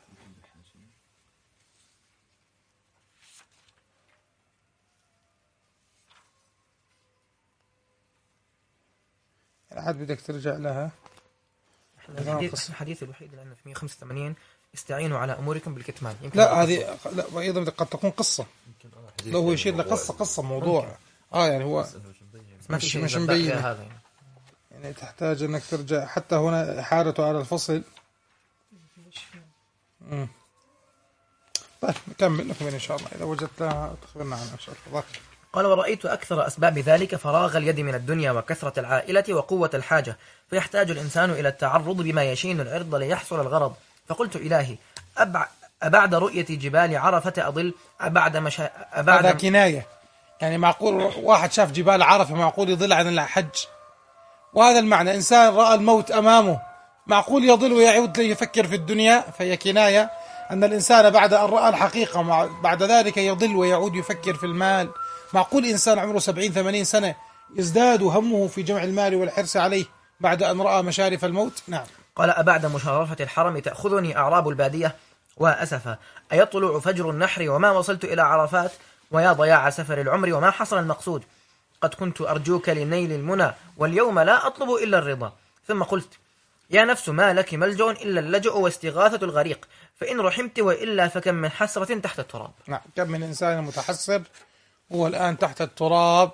عاد بدك ترجع لها. الحديث الحديث الوحيد لأنه في مئة وخمسة وثمانين استعينوا على أموركم بالكتمان. لا هذه لا، وأيضا قد تكون قصة، لو هو يشير لقصة قصة موضوع ممكن. اه يعني هو مش مش مبين هذا يعني. يعني تحتاج انك ترجع حتى هنا حارته على الفصل. امم طيب نكمل نكمل ان شاء الله، اذا وجدتها تخبرنا عنها ان شاء الله. قال: ورأيت أكثر أسباب ذلك فراغ اليد من الدنيا وكثرة العائلة وقوة الحاجة، فيحتاج الإنسان إلى التعرض بما يشين العرض ليحصل الغرض. فقلت: إلهي، أبع... أبعد رؤية جبال عرفة أضل أبعد مشا... أبعد هذا كناية يعني معقول واحد شاف جبال عرفة معقول يضل عن الحج؟ وهذا المعنى، إنسان رأى الموت أمامه معقول يضل ويعود يفكر في الدنيا؟ فهي كناية أن الإنسان بعد أن رأى الحقيقة بعد ذلك يضل ويعود يفكر في المال. معقول إنسان عمره سبعين ثمانين سنة يزداد همه في جمع المال والحرص عليه بعد أن رأى مشارف الموت؟ نعم. قال: أبعد مشارفة الحرم تأخذني أعراب البادية وأسفا، أيطلع فجر النحر وما وصلت إلى عرفات، ويا ضياع سفر العمر وما حصل المقصود، قد كنت أرجوك لنيل المنى واليوم لا أطلب إلا الرضا. ثم قلت: يا نفس ما لك ملجأ إلا اللجأ واستغاثة الغريق، فإن رحمت وإلا فكم من حسرة تحت التراب. نعم، كم من إنسان متحسر هو الآن تحت التراب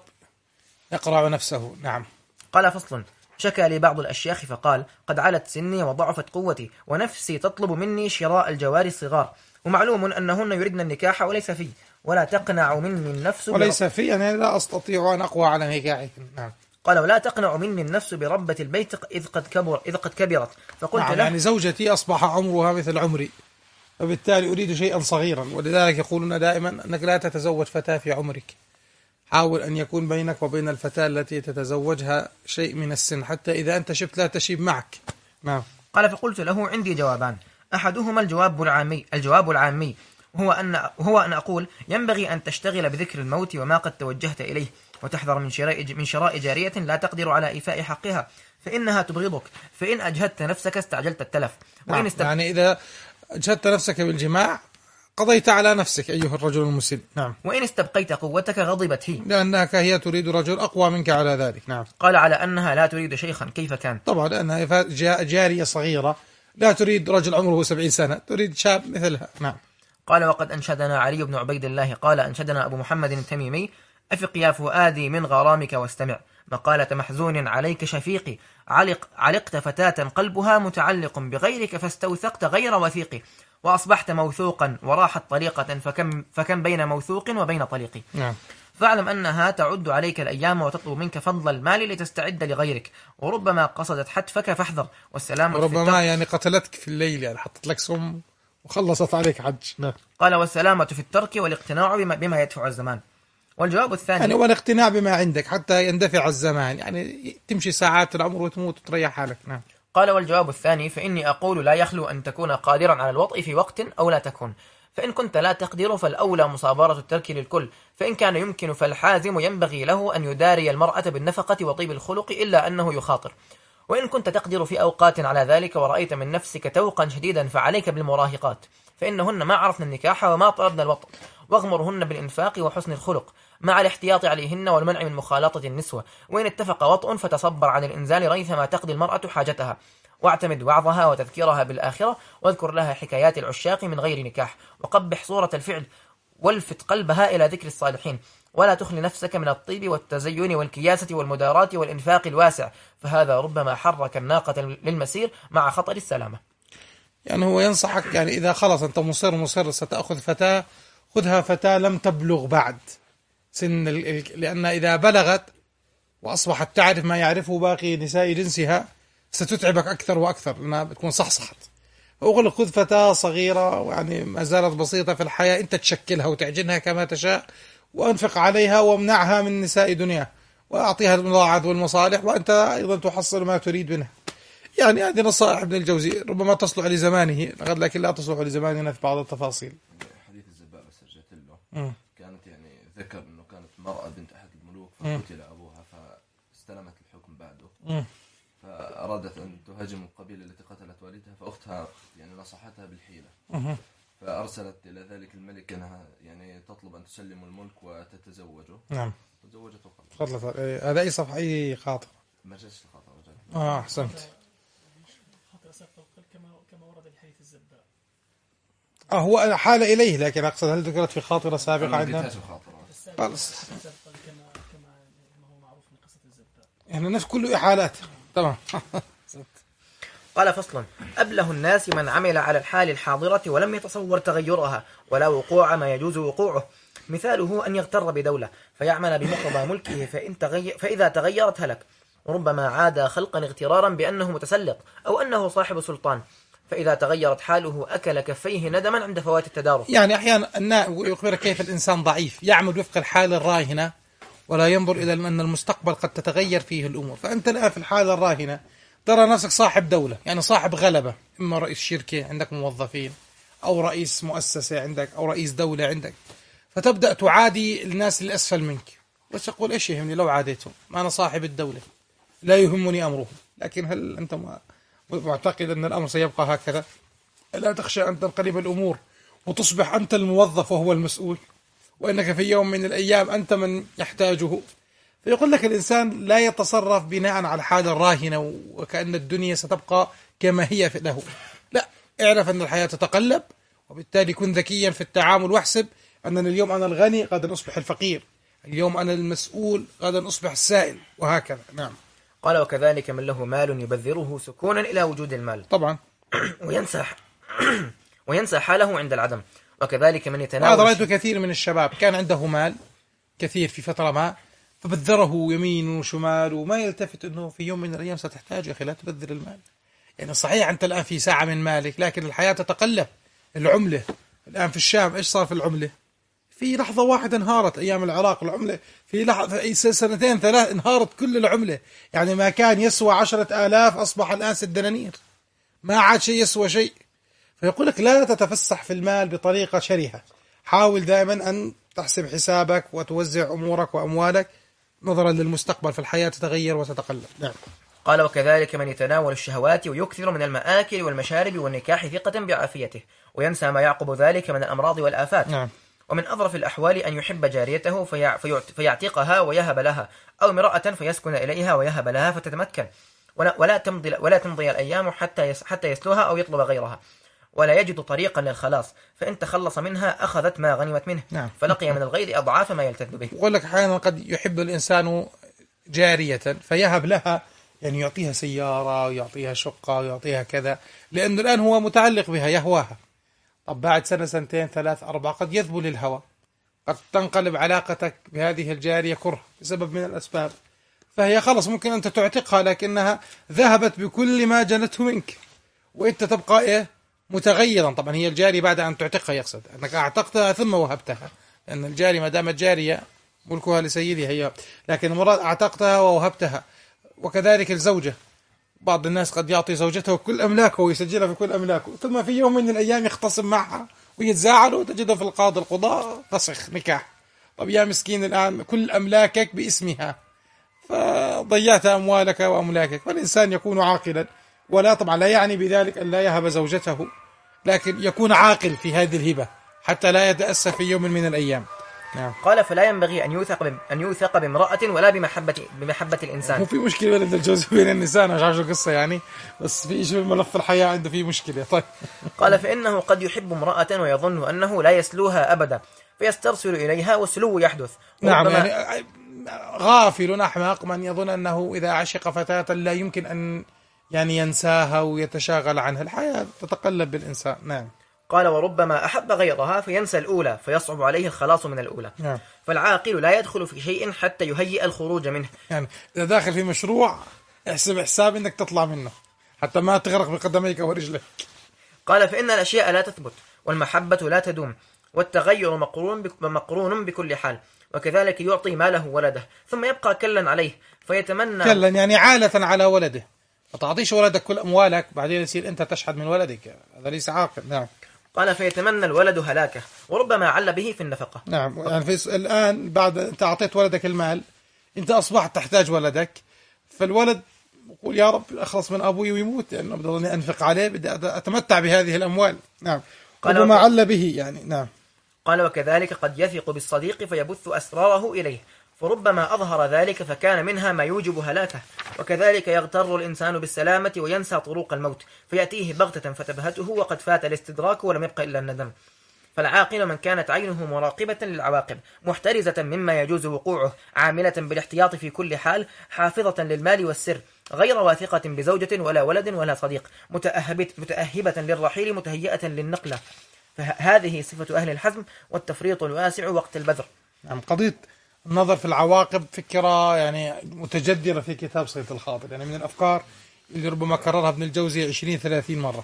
يقرع نفسه. نعم. قال: فصل: شكى لي بعض الأشياخ فقال: قد علت سني وضعفت قوتي ونفسي تطلب مني شراء الجواري الصغار، ومعلوم أنهن يردن النكاح وليس في، ولا تقنع مني النفس وليس في أنا يعني لا أستطيع أن أقوى على نكاحك. نعم. قال: ولا تقنع مني النفس بربة البيت إذ قد كبر إذ قد كبرت. فقلت نعم، له: يعني زوجتي أصبح عمرها مثل عمري، فبالتالي أريد شيئا صغيرا، ولذلك يقولون دائما أنك لا تتزوج فتاة في عمرك، حاول أن يكون بينك وبين الفتاة التي تتزوجها شيء من السن حتى إذا أنت شبت لا تشيب معك. نعم. قال: فقلت له: عندي جوابان، أحدهما الجواب العامي الجواب العامي هو أن هو أن أقول: ينبغي أن تشتغل بذكر الموت وما قد توجهت إليه، وتحذر من شراء من شراء جارية لا تقدر على إيفاء حقها، فإنها تبغضك، فإن أجهدت نفسك استعجلت التلف. وإن نعم. يعني إذا أجهدت نفسك بالجماع قضيت على نفسك أيها الرجل المسن. نعم. وإن استبقيت قوتك غضبت هي، لأنها هي تريد رجل أقوى منك على ذلك. نعم. قال: على أنها لا تريد شيخا كيف كان؟ طبعا لأنها جارية صغيرة لا تريد رجل عمره سبعين سنة، تريد شاب مثلها. نعم. قال: وقد أنشدنا علي بن عبيد الله قال: أنشدنا أبو محمد التميمي: أفق يا فؤادي من غرامك واستمع، مقالة محزون عليك شفيقي، علق علقت فتاة قلبها متعلق بغيرك فاستوثقت غير وثيق، وأصبحت موثوقا وراحت طليقة، فكم, فكم بين موثوق وبين طليق. نعم. فاعلم أنها تعد عليك الأيام وتطلب منك فضل المال لتستعد لغيرك، وربما قصدت حتفك فاحذر، والسلام وربما يعني قتلتك في الليل، يعني حطت لك سم وخلصت عليك حج. نعم. قال: والسلامة في الترك والاقتناع بما, بما يدفع الزمان. والجواب الثاني يعني والاقتناع بما عندك حتى يندفع الزمان، يعني تمشي ساعات العمر وتموت وتريح حالك. نعم. قال: والجواب الثاني: فإني أقول لا يخلو أن تكون قادرا على الوطء في وقت أو لا تكون، فإن كنت لا تقدر فالأولى مصابرة الترك للكل، فإن كان يمكن فالحازم ينبغي له أن يداري المرأة بالنفقة وطيب الخلق إلا أنه يخاطر، وإن كنت تقدر في أوقات على ذلك ورأيت من نفسك توقا شديدا فعليك بالمراهقات، فإنهن ما عرفن النكاح وما طلبن الوطء، واغمرهن بالإنفاق وحسن الخلق مع الاحتياط عليهن والمنع من مخالطة النسوة، وإن اتفق وطء فتصبر عن الإنزال ريثما تقضي المرأة حاجتها، واعتمد وعظها وتذكيرها بالآخرة، واذكر لها حكايات العشاق من غير نكاح، وقبح صورة الفعل، والفت قلبها إلى ذكر الصالحين، ولا تخل نفسك من الطيب والتزين والكياسة والمداراة والإنفاق الواسع، فهذا ربما حرك الناقة للمسير مع خطر السلامة. يعني هو ينصحك، يعني إذا خلص أنت مصر مصر ستأخذ فتاة، خذها فتاة لم تبلغ بعد سن ال... لأن إذا بلغت وأصبحت تعرف ما يعرفه باقي نساء جنسها ستتعبك أكثر وأكثر لأنها بتكون صحصحت. أقول خذ فتاة صغيرة ويعني ما زالت بسيطة في الحياة، أنت تشكلها وتعجنها كما تشاء، وأنفق عليها وامنعها من نساء دنيا، وأعطيها المضاعف والمصالح، وأنت أيضا تحصل ما تريد منها. يعني هذه نصائح ابن الجوزي ربما تصلح لزمانه لكن لا تصلح لزماننا في بعض التفاصيل. حديث الزباء بس رجعت له، كانت يعني ذكر أنه كانت مرأة بنت أحد الملوك فقتل أبوها فاستلمت الحكم بعده، فأرادت أن تهاجم القبيلة التي قتلت والدها، فأختها يعني نصحتها بالحيلة، فأرسلت إلى ذلك الملك أنها يعني تطلب أن تسلم الملك وتتزوجه. نعم. تزوجته خلص. هذا أي صفحة أي خاطر؟ ما جاش الخاطر. آه أحسنت. خاطر ساق كما كما ورد في حديث الزباء. آه هو حال إليه، لكن أقصد هل ذكرت في خاطرة سابقة عندنا؟ خلاص. كما كما هو معروف من قصة الزباء. يعني الناس كله إحالات. تمام. قال: فصل: أبله الناس من عمل على الحال الحاضرة ولم يتصور تغيرها ولا وقوع ما يجوز وقوعه، مثاله أن يغتر بدولة فيعمل بمقتضى ملكه فإن تغير فإذا تغيرت هلك، وربما عاد خلقا اغترارا بأنه متسلط أو أنه صاحب سلطان، فإذا تغيرت حاله أكل كفيه ندما عند فوات التدارك. يعني أحيانا يخبرك كيف الإنسان ضعيف يعمل وفق الحالة الراهنة ولا ينظر إلى أن المستقبل قد تتغير فيه الأمور. فأنت الآن في الحالة الراهنة ترى نفسك صاحب دولة، يعني صاحب غلبة، إما رئيس شركة عندك موظفين، أو رئيس مؤسسة عندك، أو رئيس دولة عندك، فتبدأ تعادي الناس اللي أسفل منك، بس تقول إيش يهمني لو عاديتهم، ما أنا صاحب الدولة لا يهمني أمرهم. لكن هل أنت معتقد أن الأمر سيبقى هكذا؟ لا تخشى أن تنقلب الأمور وتصبح أنت الموظف وهو المسؤول، وإنك في يوم من الأيام أنت من يحتاجه. فيقول لك الإنسان لا يتصرف بناء على حالة راهنة وكأن الدنيا ستبقى كما هي له، لا، اعرف أن الحياة تتقلب، وبالتالي كن ذكيا في التعامل، واحسب أنني اليوم أنا الغني غدا أصبح الفقير، اليوم أنا المسؤول غدا أصبح السائل، وهكذا. نعم. قال وكذلك من له مال يبذره سكونا إلى وجود المال طبعا وينسى وينسى حاله عند العدم. وكذلك من يتناول. هذا رأيت كثير من الشباب كان عنده مال كثير في فترة ما فبذره يمين وشمال، وما يلتفت أنه في يوم من الأيام ستحتاج. يا أخي لا تبذر المال، يعني صحيح أنت الآن في ساعة من مالك، لكن الحياة تتقلب. العملة الآن في الشام إيش صار في العملة؟ في لحظة واحدة انهارت. أيام العراق العملة في لحظة في سنتين ثلاث انهارت كل العملة، يعني ما كان يسوى عشرة آلاف أصبح الآن ست دنانير، ما عاد شيء يسوى شيء. فيقول لك لا تتفسح في المال بطريقة شرهة، حاول دائما أن تحسب حسابك وتوزع أمورك وأموالك نظرا للمستقبل، في الحياة تتغير وتتقلب. نعم. قال وكذلك من يتناول الشهوات ويكثر من المآكل والمشارب والنكاح ثقة بعافيته، وينسى ما يعقب ذلك من الأمراض والآفات. نعم. ومن أظرف الأحوال أن يحب جاريته فيع... فيعتقها ويهب لها، أو امرأة فيسكن إليها ويهب لها فتتمكن، ولا, ولا تمضي ولا تمضي الأيام حتى يس... حتى يسلوها أو يطلب غيرها، ولا يجد طريقا للخلاص، فإن تخلص منها أخذت ما غنمت منه. نعم. فلقي من الغيظ أضعاف ما يلتذ به. يقول لك أحيانا قد يحب الإنسان جارية فيهب لها، يعني يعطيها سيارة ويعطيها شقة ويعطيها كذا، لأنه الآن هو متعلق بها يهواها. طب بعد سنة سنتين ثلاث أربعة قد يذبل الهوى، قد تنقلب علاقتك بهذه الجارية كره بسبب من الأسباب، فهي خلص ممكن أنت تعتقها لكنها ذهبت بكل ما جنته منك، وأنت تبقى إيه متغيرا. طبعا هي الجارية بعد أن تعتقها، يقصد أنك أعتقتها ثم وهبتها، لأن الجارية ما دامت جارية ملكها لسيدها هي، لكن المراد أعتقتها ووهبتها. وكذلك الزوجة، بعض الناس قد يعطي زوجته كل أملاكه ويسجلها في كل أملاكه، ثم في يوم من الأيام يختصم معها ويتزاعلوا وتجده في القاضي القضاء فسخ نكاح. طب يا مسكين الآن كل أملاكك باسمها، فضيعت أموالك وأملاكك. فالإنسان يكون عاقلا، ولا طبعا لا يعني بذلك أن لا يهب زوجته، لكن يكون عاقل في هذه الهبة حتى لا يتأسف في يوم من الأيام. نعم. قال فلا ينبغي أن يوثق أن يوثق بامرأة ولا بمحبة بمحبة الإنسان. هو في مشكلة بين الجوز بين النساء، مش عارف القصة يعني، بس في شيء ملف الحياة عنده فيه مشكلة. طيب. قال فإنه قد يحب امرأة ويظن أنه لا يسلوها أبدا، فيسترسل إليها والسلو يحدث. نعم، يعني غافل أحمق من يظن أنه إذا عشق فتاة لا يمكن أن يعني ينساها ويتشاغل عنها. الحياة تتقلب بالإنسان. نعم. قال وربما أحب غيرها فينسى الأولى فيصعب عليه الخلاص من الأولى. نعم. فالعاقل لا يدخل في شيء حتى يهيئ الخروج منه. يعني إذا داخل في مشروع احسب حساب إنك تطلع منه حتى ما تغرق بقدميك ورجلك. قال فإن الأشياء لا تثبت والمحبة لا تدوم والتغير مقرون مقرون بكل حال، وكذلك يعطي ماله ولده ثم يبقى كلا عليه فيتمنى. كلا يعني عالة على ولده، فتعطيش ولدك كل أموالك بعدين يصير أنت تشحد من ولدك، هذا ليس عاقل. نعم. قال فيتمنى الولد هلاكه وربما عل به في النفقة. نعم. يعني في الآن بعد أنت أعطيت ولدك المال أنت أصبحت تحتاج ولدك، فالولد يقول يا رب أخلص من أبوي ويموت لأنه يعني بدي أنفق عليه، بدي أتمتع بهذه الأموال. نعم. ربما عل به يعني. نعم. قال وكذلك قد يثق بالصديق فيبث أسراره إليه فربما أظهر ذلك فكان منها ما يوجب هلاكه، وكذلك يغتر الإنسان بالسلامة وينسى طرق الموت فيأتيه بغتة فتبهته وقد فات الاستدراك ولم يبق إلا الندم. فالعاقل من كانت عينه مراقبة للعواقب محترزة مما يجوز وقوعه، عاملة بالاحتياط في كل حال، حافظة للمال والسر، غير واثقة بزوجة ولا ولد ولا صديق، متأهبة للرحيل متهيئة للنقلة. فهذه صفة أهل الحزم والتفريط الواسع وقت البذر. نعم. قضية النظر في العواقب فكرة يعني متجدرة في كتاب صيد الخاطر، يعني من الأفكار اللي ربما كررها ابن الجوزي عشرين ثلاثين مرة.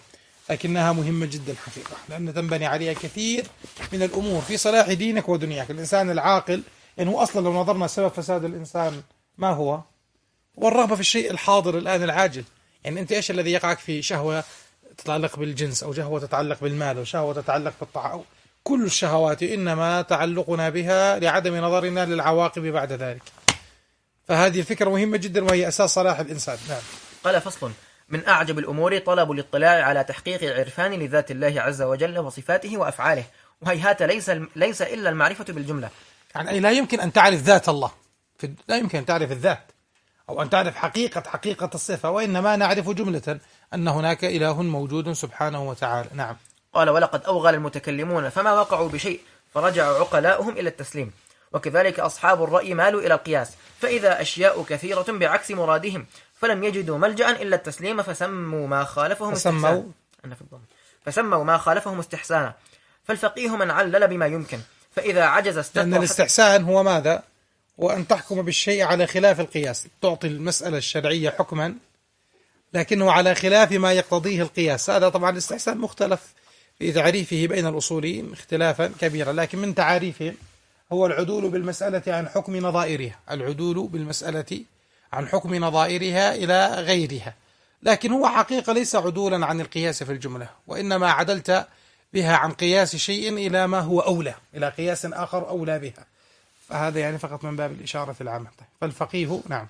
لكنها مهمة جدا حقيقة، لأن تنبني عليها كثير من الأمور في صلاح دينك ودنياك. الإنسان العاقل يعني هو أصلا لو نظرنا سبب فساد الإنسان ما هو؟ والرغبة في الشيء الحاضر الآن العاجل. يعني أنت إيش الذي يقعك في شهوة تتعلق بالجنس، أو شهوة تتعلق بالمال، أو شهوة تتعلق بالطاعة؟ كل الشهوات إنما تعلقنا بها لعدم نظرنا للعواقب بعد ذلك. فهذه الفكرة مهمة جدا وهي أساس صلاح الإنسان. نعم. قال فصل: من أعجب الأمور طلب الاطلاع على تحقيق العرفان لذات الله عز وجل وصفاته وأفعاله، وهيهات ليس ليس إلا المعرفة بالجملة. يعني لا يمكن أن تعرف ذات الله، لا يمكن أن تعرف الذات أو أن تعرف حقيقة حقيقة الصفة، وإنما نعرف جملة أن هناك إله موجود سبحانه وتعالى. نعم. قال: ولقد أوغل المتكلمون فما وقعوا بشيء فرجع عقلاؤهم إلى التسليم، وكذلك أصحاب الرأي مالوا إلى القياس، فإذا أشياء كثيرة بعكس مرادهم فلم يجدوا ملجأ إلا التسليم فسموا ما خالفهم فسموا فسموا ما خالفهم استحسانا. فالفقيه من علل بما يمكن، فإذا عجز استطرح. لأن الاستحسان هو ماذا؟ وأن تحكم بالشيء على خلاف القياس، تعطي المسألة الشرعية حكما لكنه على خلاف ما يقتضيه القياس. هذا طبعا الاستحسان مختلف في تعريفه بين الأصوليين اختلافا كبيرا، لكن من تعريفهم هو العدول بالمسألة عن حكم نظائرها، العدول بالمسألة عن حكم نظائرها إلى غيرها. لكن هو حقيقة ليس عدولا عن القياس في الجملة، وإنما عدلت بها عن قياس شيء إلى ما هو أولى، إلى قياس آخر أولى بها. فهذا يعني فقط من باب الإشارة العامة. فالفقيه نعم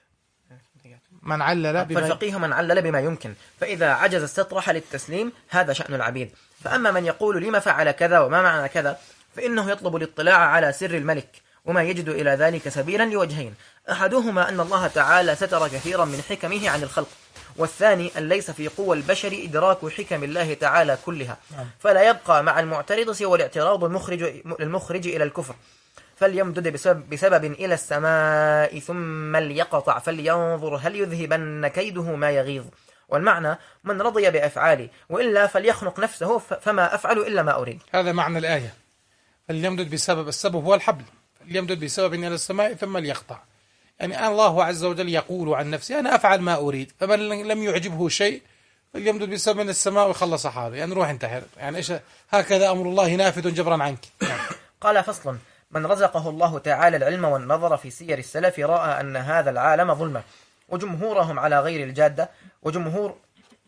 من علل بما فالفقيه من علل بما يمكن، فإذا عجز استطرح للتسليم، هذا شأن العبيد. فأما من يقول لما فعل كذا وما معنى كذا، فإنه يطلب الاطلاع على سر الملك، وما يجد إلى ذلك سبيلا لوجهين: أحدهما أن الله تعالى ستر كثيرا من حكمه عن الخلق، والثاني أن ليس في قوى البشر إدراك حكم الله تعالى كلها، فلا يبقى مع المعترض سوى الاعتراض المخرج, المخرج إلى الكفر، فليمدد بسبب, بسبب إلى السماء ثم ليقطع فلينظر هل يذهبن كيده ما يغيظ. والمعنى: من رضي بأفعالي وإلا فليخنق نفسه فما أفعل إلا ما أريد. هذا معنى الآية. فليمدد بسبب، السبب هو الحبل، فليمدد بسبب إلى السماء ثم ليقطع. يعني الله عز وجل يقول عن نفسه: أنا أفعل ما أريد، فمن لم يعجبه شيء فليمدد بسبب من السماء ويخلص حاله، يعني روح انتحر. يعني إيش هكذا أمر الله نافذ جبرا عنك. يعني. قال فصل: من رزقه الله تعالى العلم والنظر في سير السلف رأى أن هذا العالم ظلمة، وجمهورهم على غير الجادة، وجمهور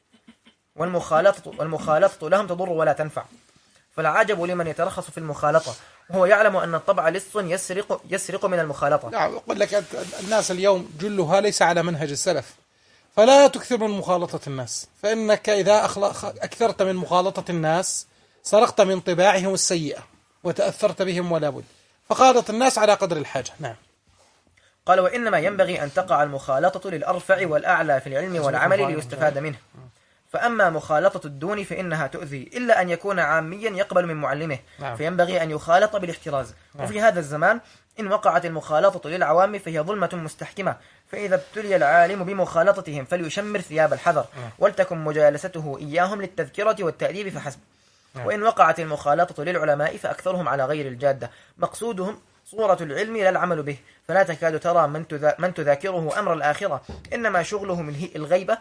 والمخالطة, والمخالطة لهم تضر ولا تنفع. فالعجب لمن يترخص في المخالطة وهو يعلم أن الطبع لص يسرق, يسرق من المخالطة. لا أقول لك الناس اليوم جلها ليس على منهج السلف، فلا تكثر من مخالطة الناس، فإنك إذا أكثرت من مخالطة الناس سرقت من طباعهم السيئة وتأثرت بهم ولا بد، فخالط الناس على قدر الحاجة. نعم. قال: وإنما ينبغي أن تقع المخالطة للأرفع والأعلى في العلم والعمل ليستفاد منه، فأما مخالطة الدون فإنها تؤذي، إلا أن يكون عاميا يقبل من معلمه. نعم. فينبغي أن يخالط بالاحتراز. نعم. وفي هذا الزمان إن وقعت المخالطة للعوام فهي ظلمة مستحكمة، فإذا ابتلي العالم بمخالطتهم فليشمر ثياب الحذر، نعم. ولتكن مجالسته إياهم للتذكرة والتأديب فحسب. نعم. وإن وقعت المخالطة للعلماء فأكثرهم على غير الجادة، مقصودهم صورة العلم لا العمل به، فلا تكاد ترى من, تذا من تذاكره أمر الآخرة، إنما شغلهم الغيبة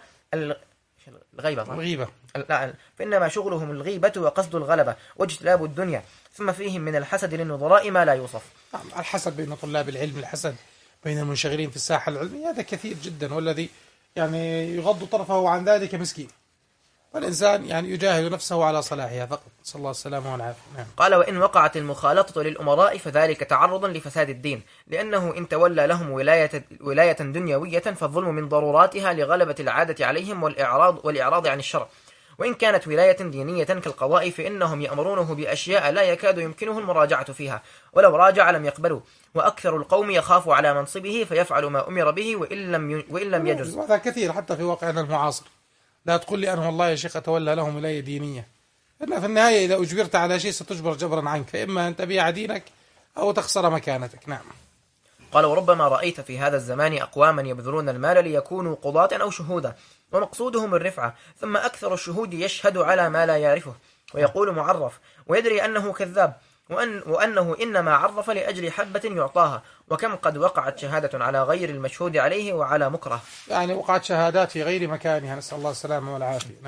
الغيبة الغيبة لا فإنما شغلهم الغيبة وقصد الغلبة واجتلاب الدنيا، ثم فيهم من الحسد للنظراء ما لا يوصف. الحسد بين طلاب العلم، الحسد بين المنشغلين في الساحة العلمية، هذا كثير جدا، والذي يعني يغض طرفه عن ذلك مسكين، والإنسان يعني يجاهد نفسه على صلاحها فقط. صلى الله السلامة والعافية. نعم. قال: وإن وقعت المخالطة للأمراء فذلك تعرض لفساد الدين، لأنه إن تولى لهم ولاية, ولاية دنيوية فالظلم من ضروراتها لغلبة العادة عليهم والإعراض, والإعراض عن الشرع. وإن كانت ولاية دينية كالقضاء فإنهم يأمرونه بأشياء لا يكاد يمكنه المراجعة فيها، ولو راجع لم يقبلوا، وأكثر القوم يخاف على منصبه فيفعل ما أمر به وإن لم, وإن لم يجز. وهذا كثير حتى في واقعنا المعاصر. لا تقول لي أنا والله يا شيخ أتولى لهم ولاية دينية، إن في النهاية إذا أجبرت على شيء ستجبر جبرا عنك، فإما أن تبيع دينك أو تخسر مكانتك. نعم. قال: وربما رأيت في هذا الزمان أقواما يبذلون المال ليكونوا قضاة أو شهودا، ومقصودهم الرفعة، ثم أكثر الشهود يشهد على ما لا يعرفه ويقول معرف، ويدري أنه كذاب، وأن وأنه إنما عرف لأجل حبة يعطاها، وكم قد وقعت شهادة على غير المشهود عليه وعلى مكره. يعني وقعت شهادات في غير مكانها، نسأل الله السلامة والعافية. نعم.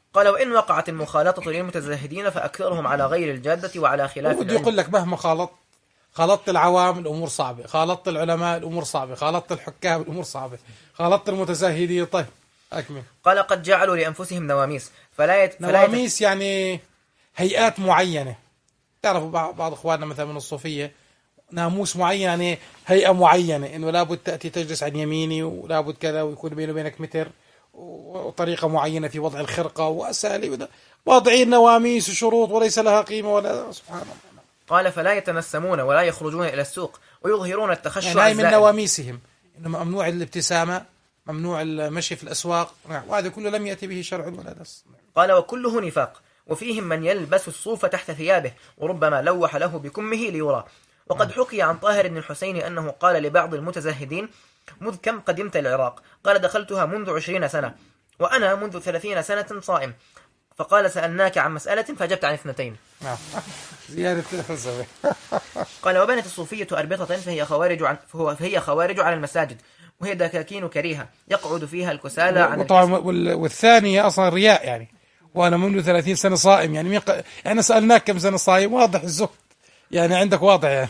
قال وإن وقعت المخالطة للمتزاهدين فأكثرهم على غير الجادة وعلى خلاف ودي العلم. يقول لك مهما خالطت، خالطت العوام الأمور صعبة، خالطت العلماء الأمور صعبة، خالطت الحكام الأمور صعبة، خالطت المتزاهدين. طيب أكمل. قال قد جعلوا لأنفسهم نواميس فلا يت... فلا يت... نواميس يعني هيئات معينة. تعرفوا بعض إخواننا مثلا من الصوفية ناموس معين، يعني هيئة معينة، إنه لابد تأتي تجلس عن يميني ولابد كذا ويكون بيني وبينك متر وطريقة معينة في وضع الخرقة وأساليب، واضعين نواميس وشروط وليس لها قيمة ولا سبحان الله. قال فلا يتنسمون ولا يخرجون إلى السوق ويظهرون التخشع يعني هاي من الزائد. نواميسهم إنه ممنوع الابتسامة، ممنوع المشي في الأسواق، وهذا كله لم يأتي به شرع ولا نص. قال وكله نفاق، وفيهم من يلبس الصوف تحت ثيابه وربما لوح له بكمه ليرى. وقد حكي عن طاهر بن الحسين أنه قال لبعض المتزاهدين مذ كم قدمت العراق؟ قال دخلتها منذ عشرين سنة وأنا منذ ثلاثين سنة صائم. فقال سألناك عن مسألة فأجبت عن اثنتين. زيادة الفلسفة. قال وبنت الصوفية أربطة فهي خوارج عن فهي خوارج على المساجد وهي دكاكين كريهة يقعد فيها الكسالى عن وطبعا والثانية أصلا رياء، يعني وأنا منذ ثلاثين سنة صائم، يعني مين ق... يعني سألناك كم سنة صائم، واضح الزهد يعني عندك واضح يعني.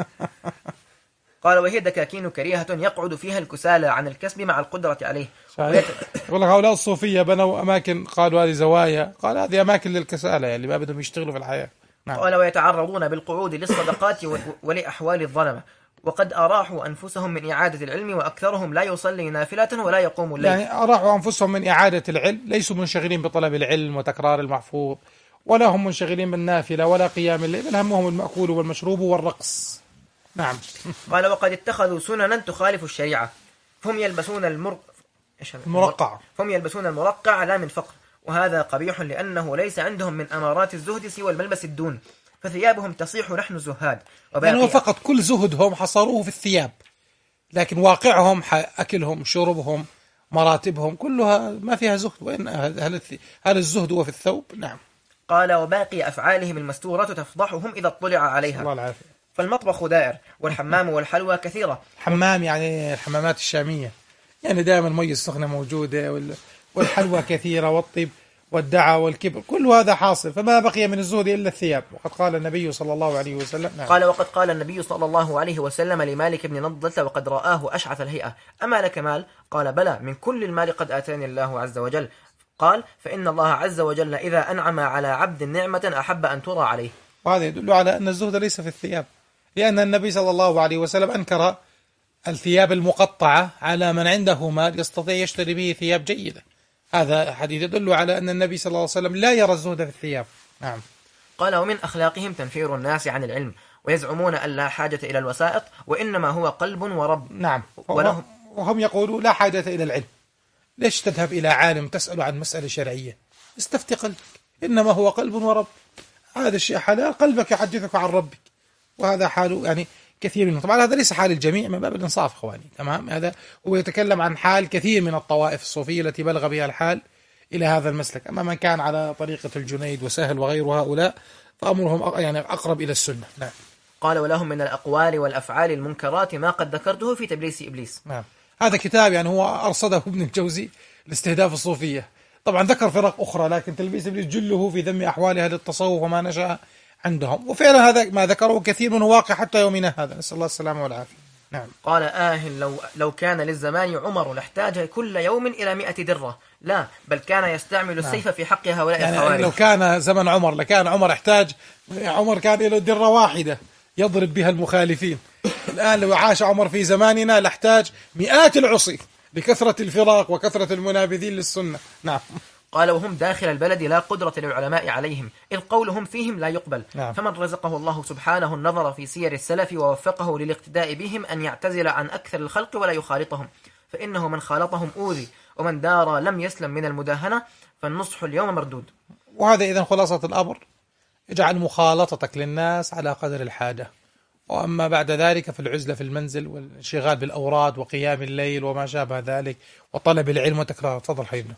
قال وهي دكاكين كريهة يقعد فيها الكسالى عن الكسب مع القدرة عليه. ويت... يقول لك هؤلاء الصوفية بنوا أماكن، قالوا هذه زوايا، قال هذه أماكن للكسالى يعني ما بدهم يشتغلوا في الحياة. نعم. قال ويتعرضون بالقعود للصدقات و... ولأحوال الظلمة وقد أراحوا أنفسهم من إعادة العلم وأكثرهم لا يصلي نافلة ولا يقوم الليل. يعني أراحوا أنفسهم من إعادة العلم، ليسوا منشغلين بطلب العلم وتكرار المحفوظ، ولا هم منشغلين بالنافلة ولا قيام الليل، بل همهم المأكول والمشروب والرقص. نعم. قال وقد اتخذوا سننا تخالف الشريعة هم يلبسون المر... المرقع هم يلبسون المرقع لا من فقر، وهذا قبيح لأنه ليس عندهم من أمارات الزهد سوى الملبس الدون، فثيابهم تصيح نحن الزهاد. يعني فقط كل زهدهم حصروه في الثياب، لكن واقعهم أكلهم شربهم مراتبهم كلها ما فيها زهد. وإن هل هل الزهد هو في الثوب؟ نعم. قال وباقي أفعالهم المستورة تفضحهم إذا اطلع عليها. الله العافية. فالمطبخ دائر والحمام والحلوى كثيرة. حمام يعني الحمامات الشامية، يعني دائما المية السخنة موجودة والحلوى كثيرة والطيب والدعاء والكبر، كل هذا حاصل، فما بقي من الزهد إلا الثياب. وقد قال النبي صلى الله عليه وسلم. نعم. قال وقد قال النبي صلى الله عليه وسلم لمالك بن نضلة وقد رآه أشعث الهيئة أما لك مال؟ قال بلى من كل المال قد آتاني الله عز وجل. قال فإن الله عز وجل إذا أنعم على عبد نعمة أحب أن ترى عليه. وهذا يدل على أن الزهد ليس في الثياب، لأن النبي صلى الله عليه وسلم أنكر الثياب المقطعة على من عنده مال يستطيع يشتري به ثياب جيدة. هذا حديث يدل على أن النبي صلى الله عليه وسلم لا يرى الزهد في الثياب. نعم. قال ومن أخلاقهم تنفير الناس عن العلم ويزعمون أن لا حاجة إلى الوسائط وإنما هو قلب ورب. نعم. ولهم وهم يقولوا لا حاجة إلى العلم، ليش تذهب إلى عالم تسأل عن مسألة شرعية؟ استفتي قلبك، إنما هو قلب ورب. هذا الشيء حلال، قلبك يحدثك عن ربك، وهذا حاله يعني كثير منهم. طبعا هذا ليس حال الجميع من باب الإنصاف إخواني، تمام. هذا هو يتكلم عن حال كثير من الطوائف الصوفية التي بلغ بها الحال إلى هذا المسلك. أما من كان على طريقة الجنيد وسهل وغير هؤلاء فأمرهم يعني أقرب إلى السنة. نعم. قال ولهم من الأقوال والأفعال المنكرات ما قد ذكرته في تبليس إبليس. نعم. هذا كتاب يعني هو أرصده ابن الجوزي لاستهداف الصوفية. طبعا ذكر فرق أخرى، لكن تلبيس إبليس جله في ذم أحوال أهل التصوف وما نشأ عندهم، وفعلا هذا ما ذكره كثير من واقع حتى يومنا هذا، نسأل الله السلامة والعافية. نعم. قال آه لو لو كان للزمان عمر لاحتاج كل يوم إلى مئة درة، لا بل كان يستعمل السيف في حق هؤلاء يعني الخوارج. لو كان زمن عمر لكان عمر احتاج، عمر كان له درة واحدة يضرب بها المخالفين. الآن لو عاش عمر في زماننا لاحتاج مئات العصي لكثرة الفراق وكثرة المنابذين للسنة. نعم. قال وهم داخل البلد لا قدرة للعلماء عليهم إذ قولهم فيهم لا يقبل. نعم. فمن رزقه الله سبحانه النظر في سير السلف ووفقه للاقتداء بهم أن يعتزل عن أكثر الخلق ولا يخالطهم، فإنه من خالطهم أوذي ومن دار لم يسلم من المداهنة، فالنصح اليوم مردود. وهذا إذن خلاصة الأمر، اجعل مخالطتك للناس على قدر الحاجة، وأما بعد ذلك في العزلة في المنزل والانشغال بالأوراد وقيام الليل وما شابه ذلك وطلب العلم وتكرار. تفضل حبيبنا.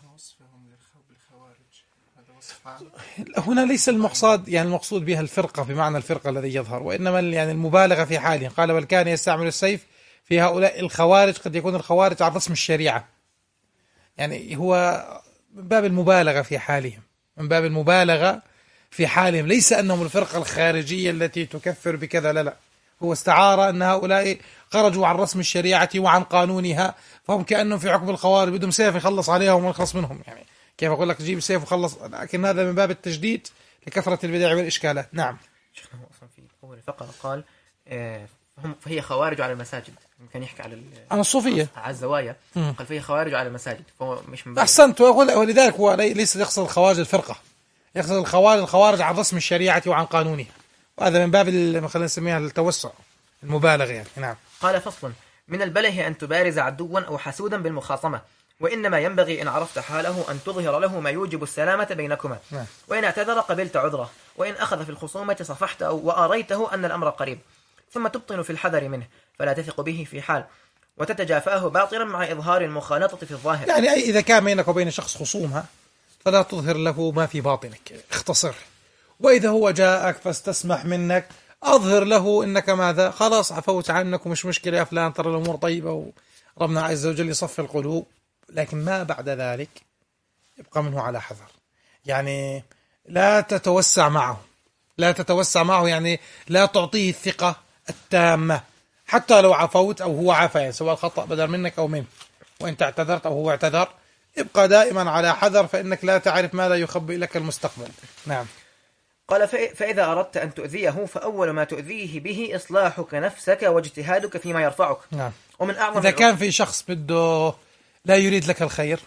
هنا ليس المقصود يعني المقصود بها الفرقة بمعنى الفرقة الذي يظهر، وإنما يعني المبالغة في حالهم. قال بل كان يستعمل السيف في هؤلاء الخوارج، قد يكون الخوارج على رسم الشريعة، يعني هو من باب المبالغة في حالهم. من باب المبالغة في حالهم، ليس أنهم الفرقة الخارجية التي تكفر بكذا، لا لا، هو استعار أن هؤلاء خرجوا عن رسم الشريعة وعن قانونها، فهم كأنهم في حكم الخوارج، بدهم سيف يخلص عليهم ويخلص منهم. يعني كيف أقول لك جيب سيف وخلص، لكن هذا من باب التجديد لكثرة البدع والإشكالات. نعم. شيخنا هو أصلا في أول الفقرة قال آه فهم فهي خوارج على المساجد، كان يحكي على عن الصوفية على الزوايا، قال فهي خوارج على المساجد، فهو مش من باب. أحسنت. ولذلك هو ليس يقصد الخوارج الفرقة، يقصد الخوارج الخوارج عن رسم الشريعة وعن قانونها، وهذا من باب خلينا نسميها التوسع المبالغ يعني. نعم. قال فصل: من البله أن تبارز عدوا أو حسودا بالمخاصمة، وإنما ينبغي إن عرفت حاله أن تظهر له ما يوجب السلامة بينكما. نعم. وإن اعتذر قبلت عذره، وإن أخذ في الخصومة صفحت وأريته أن الأمر قريب، ثم تبطن في الحذر منه، فلا تثق به في حال، وتتجافاه باطلا مع إظهار المخالطة في الظاهر. يعني إذا كان بينك وبين شخص خصومها فلا تظهر له ما في باطنك، اختصر. وإذا هو جاءك فاستسمح منك، أظهر له إنك ماذا، خلاص عفوت عنك ومش مشكلة يا فلان، ترى الأمور طيبة وربنا عز وجل يصفي القلوب. لكن ما بعد ذلك يبقى منه على حذر، يعني لا تتوسع معه، لا تتوسع معه، يعني لا تعطيه الثقة التامة حتى لو عفوت أو هو عفا، يعني سواء الخطأ بدل منك أو منه، وإن اعتذرت أو هو اعتذر، ابقى دائما على حذر، فإنك لا تعرف ماذا يخبئ لك المستقبل. نعم. قال: فإذا أردت أن تؤذيه فأول ما تؤذيه به إصلاحك نفسك واجتهادك فيما يرفعك. نعم. ومن أعظم إذا كان في شخص بده لا يريد لك الخير،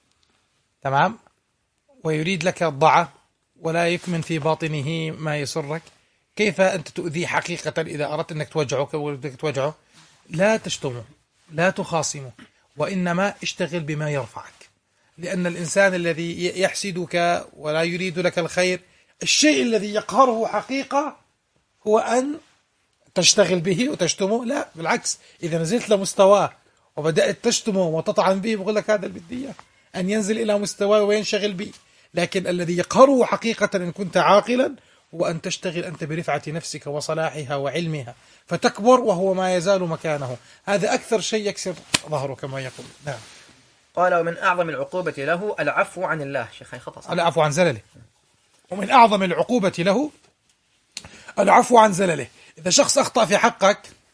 تمام، ويريد لك الضعة ولا يكمن في باطنه ما يسرك، كيف أنت تؤذيه حقيقة؟ إذا أردت أنك توجعه كيف توجعه؟ لا تشتمه، لا تخاصمه، وإنما اشتغل بما يرفعك، لأن الإنسان الذي يحسدك ولا يريد لك الخير، الشيء الذي يقهره حقيقة هو أن تشتغل به وتشتمه. لا بالعكس، إذا نزلت لمستواه وبدأت تشتمه وتطعن به، بقول لك هذا البدية أن ينزل إلى مستواه وينشغل به. لكن الذي يقهره حقيقة إن كنت عاقلا هو أن تشتغل أنت برفعة نفسك وصلاحها وعلمها، فتكبر وهو ما يزال مكانه. هذا أكثر شيء يكسر ظهره كما يقول. نعم. قال: ومن أعظم العقوبة له العفو عن الله. شيخ خطأ. العفو عن زلله. ومن أعظم العقوبة له العفو عن زلله. إذا شخص أخطأ في حقك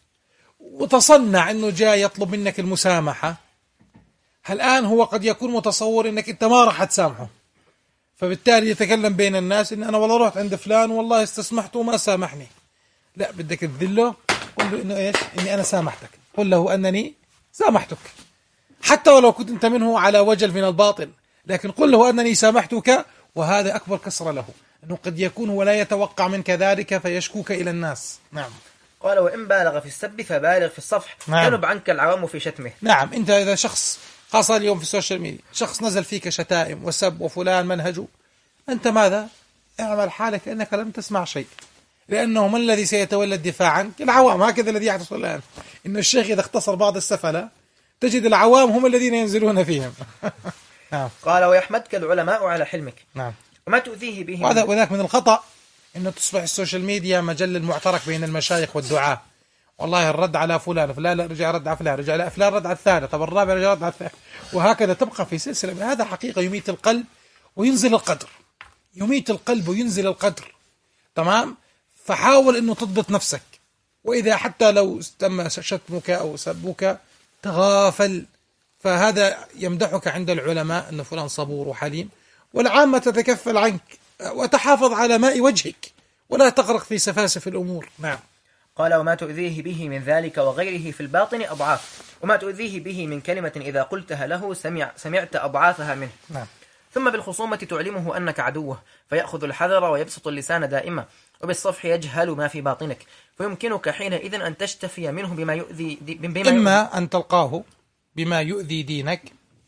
وتصنع أنه جاء يطلب منك المسامحة، الآن هو قد يكون متصور أنك أنت ما راح تسامحه، فبالتالي يتكلم بين الناس إن أنا والله رحت عند فلان والله استسمحت وما سامحني. لا، بدك تذله، قل له إنه إيش، إني أنا سامحتك، قل له أنني سامحتك، حتى ولو كنت أنت منه على وجل من الباطل، لكن قل له أنني سامحتك. وهذا أكبر كسر له، أنه قد يكون ولا يتوقع منك ذلك فيشكوك إلى الناس. نعم. قال: وإن بالغ في السب فبالغ في الصفح. نعم. ينب عنك العوام في شتمه. نعم. أنت إذا شخص، خاصة اليوم في السوشيال ميديا، شخص نزل فيك شتائم وسب وفلان منهجه، أنت ماذا؟ اعمل حالك كأنك لم تسمع شيء، لأنه من الذي سيتولى الدفاع عنك؟ العوام. هكذا الذي يحدث الآن، إن الشيخ إذا اختصر بعض السفلة تجد العوام هم الذين ينزلون فيهم. نعم. قال: ويحمدك العلماء على حلمك. نعم. وما تؤذيه به. وهذا وذاك من الخطأ إنه تصبح السوشيال ميديا مجل المعترك بين المشايخ والدعاة. والله الرد على فلان، فلان رجع رد على فلان، رجع لا فلان رد على الثاني، طب الرابع رجع رد على الثاني، وهكذا تبقى في سلسلة. هذا حقيقة يميت القلب وينزل القدر، يميت القلب وينزل القدر. تمام. فحاول إنه تضبط نفسك، وإذا حتى لو تم شتمك أو سبك تغافل، فهذا يمدحك عند العلماء أن فلان صبور وحليم، والعامة تتكفل عنك. وتحافظ على ماء وجهك ولا تغرق في سفاسف الأمور. نعم. قال: وما تؤذيه به من ذلك وغيره في الباطن أضعاف، وما تؤذيه به من كلمة إذا قلتها له سمع سمعت أضعافها منه. نعم. ثم بالخصومة تعلمه أنك عدوه، فيأخذ الحذر ويبسط اللسان دائما، وبالصفح يجهل ما في باطنك، فيمكنك حينئذ أن تشتفي منه بما يؤذي بما إما يؤذي. أن تلقاه بما يؤذي دينك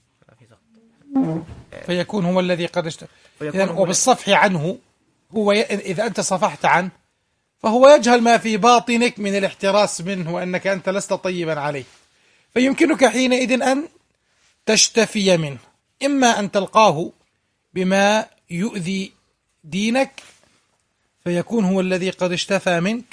فيكون هو الذي قد اشتفى، وبالصفح عنه هو ي... إذا أنت صفحت عنه فهو يجهل ما في باطنك من الاحتراس منه وأنك أنت لست طيبا عليه، فيمكنك حينئذ أن تشتفي منه. إما أن تلقاه بما يؤذي دينك فيكون هو الذي قد اشتفى منك.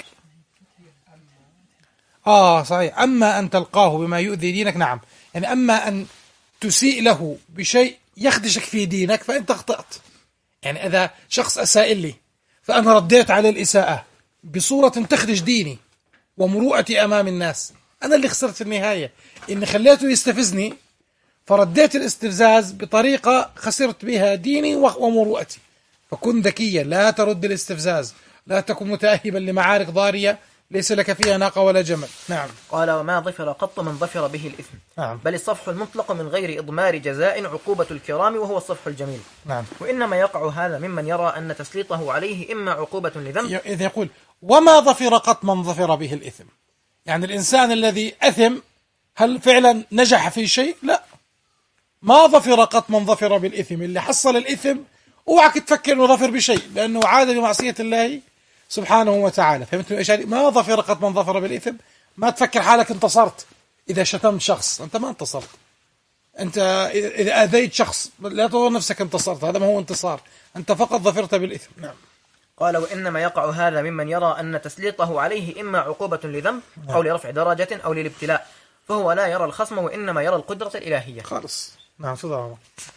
آه صحيح. أما أن تلقاه بما يؤذي دينك، نعم، يعني أما أن تسيء له بشيء يخدشك في دينك فأنت أخطأت. يعني إذا شخص أساء لي فأنا رديت على الإساءة بصورة تخرج ديني ومروءتي أمام الناس، أنا اللي خسرت في النهاية، إني خليته يستفزني فرديت الاستفزاز بطريقة خسرت بها ديني ومروءتي. فكن ذكيا، لا ترد الاستفزاز، لا تكن متأهبا لمعارك ضارية ليس لك فيها ناقة ولا جمل. نعم. قال: وما ظفر قط من ظفر به الإثم. نعم. بل الصفح المطلق من غير إضمار جزاء عقوبة الكرام، وهو الصفح الجميل. نعم. وإنما يقع هذا ممن يرى أن تسليطه عليه إما عقوبة لذنب. إذا يقول وما ظفر قط من ظفر به الإثم، يعني الإنسان الذي أثم هل فعلا نجح في شيء؟ لا، ما ظفر قط من ظفر بالإثم. اللي حصل الإثم اوعك تفكر انه ظفر بشيء، لأنه عاد بمعصية الله سبحانه وتعالى. فهمتوا ايش؟ ما ظفر قط من ظفر بالإثم. ما تفكر حالك انتصرت إذا شتمت شخص، أنت ما انتصرت. أنت إذا أذيت شخص لا تظن نفسك انتصرت، هذا ما هو انتصار، أنت فقط ظفرت بالإثم. نعم. قال: وإنما يقع هذا ممن يرى أن تسليطه عليه إما عقوبة لذنب أو لرفع درجة أو للابتلاء، فهو لا يرى الخصم وإنما يرى القدرة الإلهية. خالص. نعم. صدق.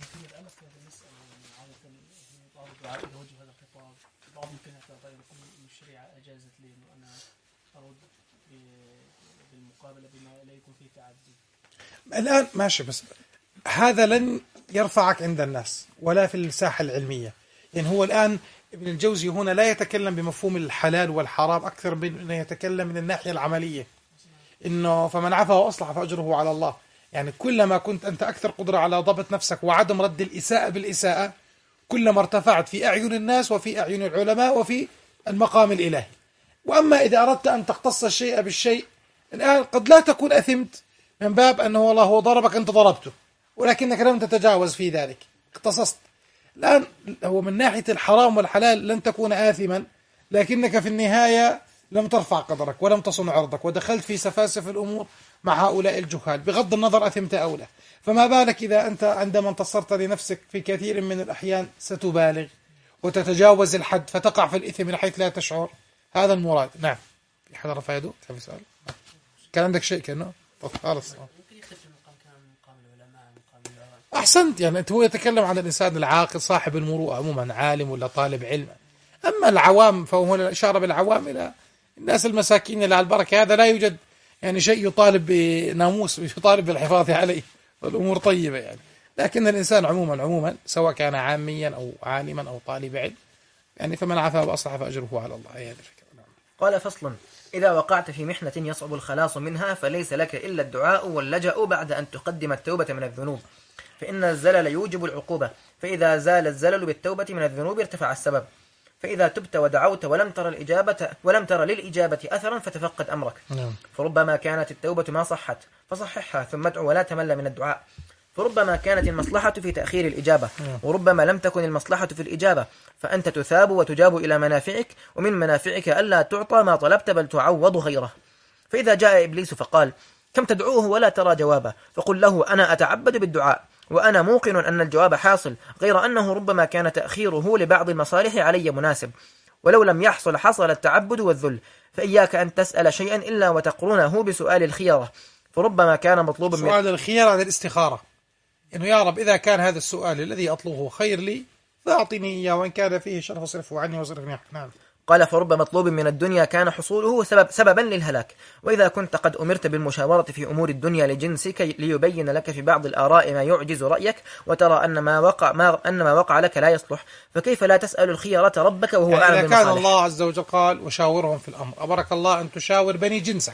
الآن ماشي، بس هذا لن يرفعك عند الناس ولا في الساحة العلمية. يعني هو الآن ابن الجوزي هنا لا يتكلم بمفهوم الحلال والحرام أكثر من أنه يتكلم من الناحية العملية، إنه فمن عفا وأصلح فأجره على الله. يعني كلما كنت أنت أكثر قدرة على ضبط نفسك وعدم رد الإساءة بالإساءة، كلما ارتفعت في أعين الناس وفي أعين العلماء وفي المقام الإلهي. وأما إذا أردت أن تختص الشيء بالشيء، الآن قد لا تكون أثمت من باب أنه والله هو ضربك أنت ضربته، ولكنك لم تتجاوز في ذلك، اختصصت. الآن هو من ناحية الحرام والحلال لن تكون آثما، لكنك في النهاية لم ترفع قدرك ولم تصن عرضك ودخلت في سفاسف الأمور مع هؤلاء الجهال، بغض النظر أثمت أو لا. فما بالك إذا أنت عندما انتصرت لنفسك في كثير من الأحيان ستبالغ وتتجاوز الحد فتقع في الإثم من حيث لا تشعر. هذا المراد. نعم. في حدا رفع يده؟ تحب سؤال؟ كان عندك شيء كأنه؟ طب خلاص. أحسنت. يعني أنت هو يتكلم عن الإنسان العاقل صاحب المروءة عموما، عالم ولا طالب علم. أما العوام فهو الإشارة بالعوام إلى الناس المساكين اللي على البركة، هذا لا يوجد يعني شيء يطالب بناموس ويطالب بالحفاظ عليه، والأمور طيبة يعني. لكن الإنسان عموما عموما سواء كان عاميا أو عالما أو طالب علم، يعني فمن عفا وأصلح فأجره على الله. هذه الفكرة. نعم. قال: فصل: إذا وقعت في محنة يصعب الخلاص منها فليس لك إلا الدعاء واللجأ بعد أن تقدم التوبة من الذنوب، فإن الزلل يوجب العقوبة، فإذا زال الزلل بالتوبة من الذنوب ارتفع السبب، فإذا تبت ودعوت ولم تر الإجابة ولم تر للإجابة أثرا فتفقد أمرك. نعم. فربما كانت التوبة ما صحت فصححها ثم ادعو ولا تمل من الدعاء، فربما كانت المصلحة في تأخير الإجابة، وربما لم تكن المصلحة في الإجابة، فأنت تثاب وتجاب إلى منافعك، ومن منافعك ألا تعطى ما طلبت بل تعوض غيره. فإذا جاء إبليس فقال: كم تدعوه ولا ترى جوابه، فقل له: أنا أتعبد بالدعاء وأنا موقن أن الجواب حاصل، غير أنه ربما كان تأخيره لبعض المصالح علي مناسب، ولو لم يحصل حصل التعبد والذل، فإياك أن تسأل شيئا إلا وتقرنه بسؤال الخيرة، فربما كان مطلوبا من سؤال الخيرة عن الاستخارة، إنه يا رب إذا كان هذا السؤال الذي أطلبه خير لي فأعطني إياه، وإن كان فيه شر فاصرفه عني واصرفني عنه. نعم. قال: فرب مطلوب من الدنيا كان حصوله سبب سببا للهلاك، وإذا كنت قد أمرت بالمشاورة في أمور الدنيا لجنسك ليبين لك في بعض الآراء ما يعجز رأيك، وترى أن ما وقع ما أن ما وقع لك لا يصلح، فكيف لا تسأل الخيرة ربك وهو يعني أعلم إذا بالمصالح؟ كان الله عز وجل قال وشاورهم في الأمر، أبارك الله أن تشاور بني جنسك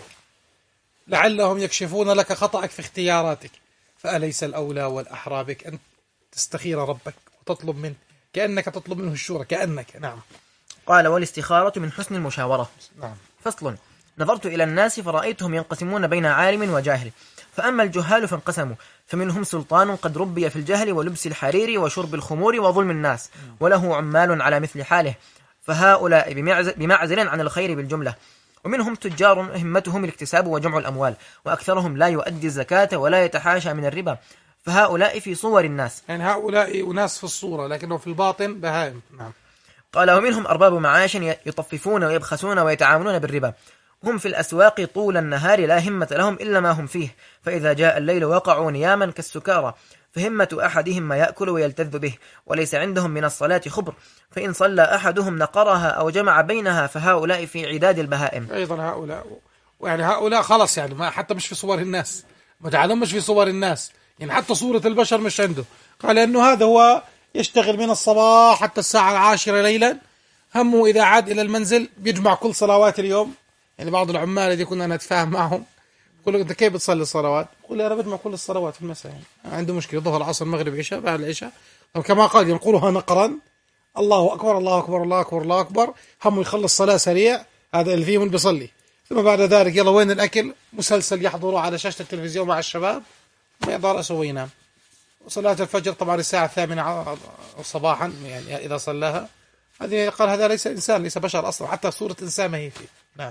لعلهم يكشفون لك خطأك في اختياراتك، فأليس الأولى والأحرى بك أن تستخير ربك وتطلب منه كأنك تطلب منه الشورى كأنك. نعم. قال: والاستخارة من حسن المشاورة. نعم. فصل: نظرت إلى الناس فرأيتهم ينقسمون بين عالم وجاهل، فأما الجهال فانقسموا، فمنهم سلطان قد ربي في الجهل ولبس الحرير وشرب الخمور وظلم الناس، وله عمال على مثل حاله، فهؤلاء بمعزل عن الخير بالجملة، ومنهم تجار همتهم الاكتساب وجمع الأموال، وأكثرهم لا يؤدي الزكاة ولا يتحاشى من الربا، فهؤلاء في صور الناس، يعني هؤلاء أناس في الصورة لكنه في الباطن بهائم. نعم. قال: ومنهم أرباب معاش يطففون ويبخسون ويتعاملون بالربا، هم في الأسواق طول النهار لا همة لهم إلا ما هم فيه، فإذا جاء الليل وقعوا نياما كالسكارى، فهمة أحدهم ما يأكل ويلتذ به، وليس عندهم من الصلاة خبر، فإن صلى أحدهم نقرها أو جمع بينها، فهؤلاء في عداد البهائم. أيضا هؤلاء، يعني هؤلاء خلاص يعني ما حتى مش في صور الناس، ما مش في صور الناس، يعني حتى صورة البشر مش عنده. قال أنه هذا هو يشتغل من الصباح حتى الساعة العاشرة ليلا، همه إذا عاد إلى المنزل بيجمع كل صلوات اليوم. يعني بعض العمال الذي كنا نتفاهم معهم يقول لك أنت كيف بتصلي الصلوات؟ يقول لي أنا بجمع كل الصلوات في المساء، يعني عنده مشكلة ظهر عصر مغرب عشاء بعد العشاء. طب كما قال ينقلها نقرا، الله أكبر الله أكبر الله أكبر الله أكبر، همه يخلص صلاة سريع، هذا اللي فيه من بيصلي. ثم بعد ذلك يلا وين الأكل؟ مسلسل يحضره على شاشة التلفزيون مع الشباب، ما يضع رأسه وينام. وصلاة الفجر طبعا الساعة الثامنة صباحا يعني إذا صلاها، هذه قال هذا ليس إنسان، ليس بشر أصلا، حتى صورة إنسان ما هي فيه. نعم.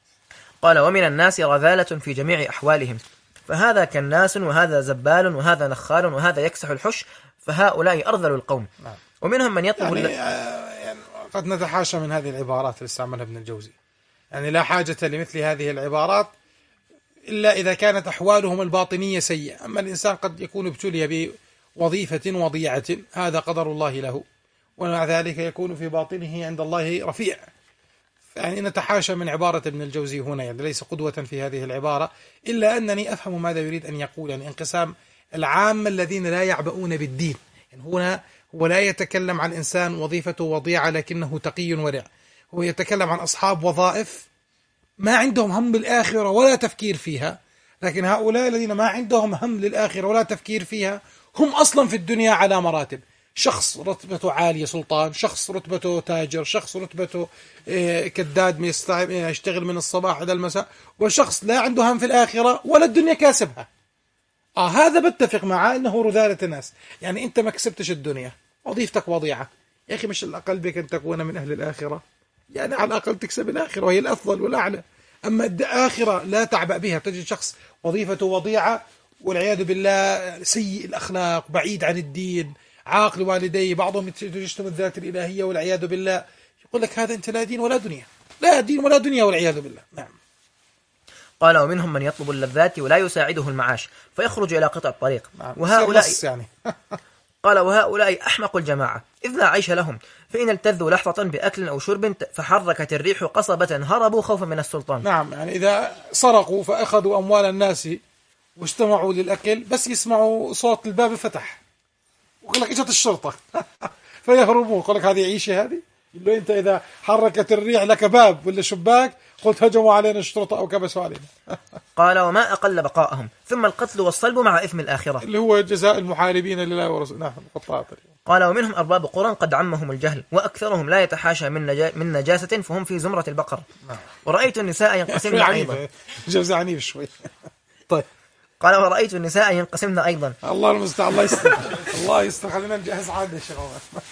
قال ومن الناس رذالة في جميع أحوالهم، فهذا كناس وهذا زبال وهذا نخال وهذا يكسح الحش، فهؤلاء أرذل القوم. نعم. ومنهم من يطلب يعني, يعني قد نتحاشى من هذه العبارات اللي استعملها ابن الجوزي، يعني لا حاجة لمثل هذه العبارات إلا إذا كانت أحوالهم الباطنية سيئة. أما الإنسان قد يكون ابتلي بوظيفة وضيعة، هذا قدر الله له، ومع ذلك يكون في باطنه عند الله رفيع. يعني نتحاشى من عبارة ابن الجوزي هنا، يعني ليس قدوة في هذه العبارة، إلا أنني أفهم ماذا يريد أن يقول. يعني انقسام العام الذين لا يعبؤون بالدين، يعني هنا هو لا يتكلم عن إنسان وظيفته وضيعة لكنه تقي ورع، هو يتكلم عن أصحاب وظائف ما عندهم هم بالآخرة ولا تفكير فيها. لكن هؤلاء الذين ما عندهم هم للآخرة ولا تفكير فيها هم أصلا في الدنيا على مراتب، شخص رتبته عالية سلطان، شخص رتبته تاجر، شخص رتبته كداد يشتغل من الصباح إلى المساء، وشخص لا عنده هم في الآخرة ولا الدنيا كاسبها. آه هذا بتفق معه أنه رذالة الناس. يعني أنت ما كسبتش الدنيا، وظيفتك وضيعة، يا أخي مش الأقل بك أن تكون من أهل الآخرة، يعني على الأقل تكسب الآخرة وهي الأفضل والأعلى. أما الآخرة لا تعبأ بها، تجد شخص وظيفته وضيعة والعياذ بالله سيء الأخلاق، بعيد عن الدين، عاقل والديه، بعضهم يشتم الذات الإلهية والعياذ بالله، يقول لك هذا أنت لا دين ولا دنيا، لا دين ولا دنيا والعياذ بالله. نعم. قال ومنهم من يطلب اللذات ولا يساعده المعاش، فيخرج إلى قطع الطريق. نعم. وهؤلاء يعني. قال وهؤلاء أحمق الجماعة، إذ لا عيش لهم، فإن التذوا لحظة بأكل أو شرب فحركت الريح قصبة هربوا خوفا من السلطان. نعم، يعني إذا سرقوا فأخذوا أموال الناس واجتمعوا للأكل، بس يسمعوا صوت الباب فتح ويقول لك اجت الشرطة فيهربوا. يقول لك هذه عيشة، هذه يقول له أنت إذا حركت الريح لك باب ولا شباك قلت هجموا علينا الشرطة أو كبسوا علينا. قال وما أقل بقاءهم، ثم القتل والصلب مع إثم الآخرة، اللي هو جزاء المحاربين لله ورسوله. نعم. قال ومنهم أرباب قرى قد عمهم الجهل، وأكثرهم لا يتحاشى من, نجا من نجاسة، فهم في زمرة البقر. نعم. ورأيت النساء ينقسمن أيضا. جوز عنيف شوي. طيب. قال ورأيت النساء ينقسمن أيضا. الله المستعان، الله يستر الله يستر، خلينا نجهز عادة يا شيخ.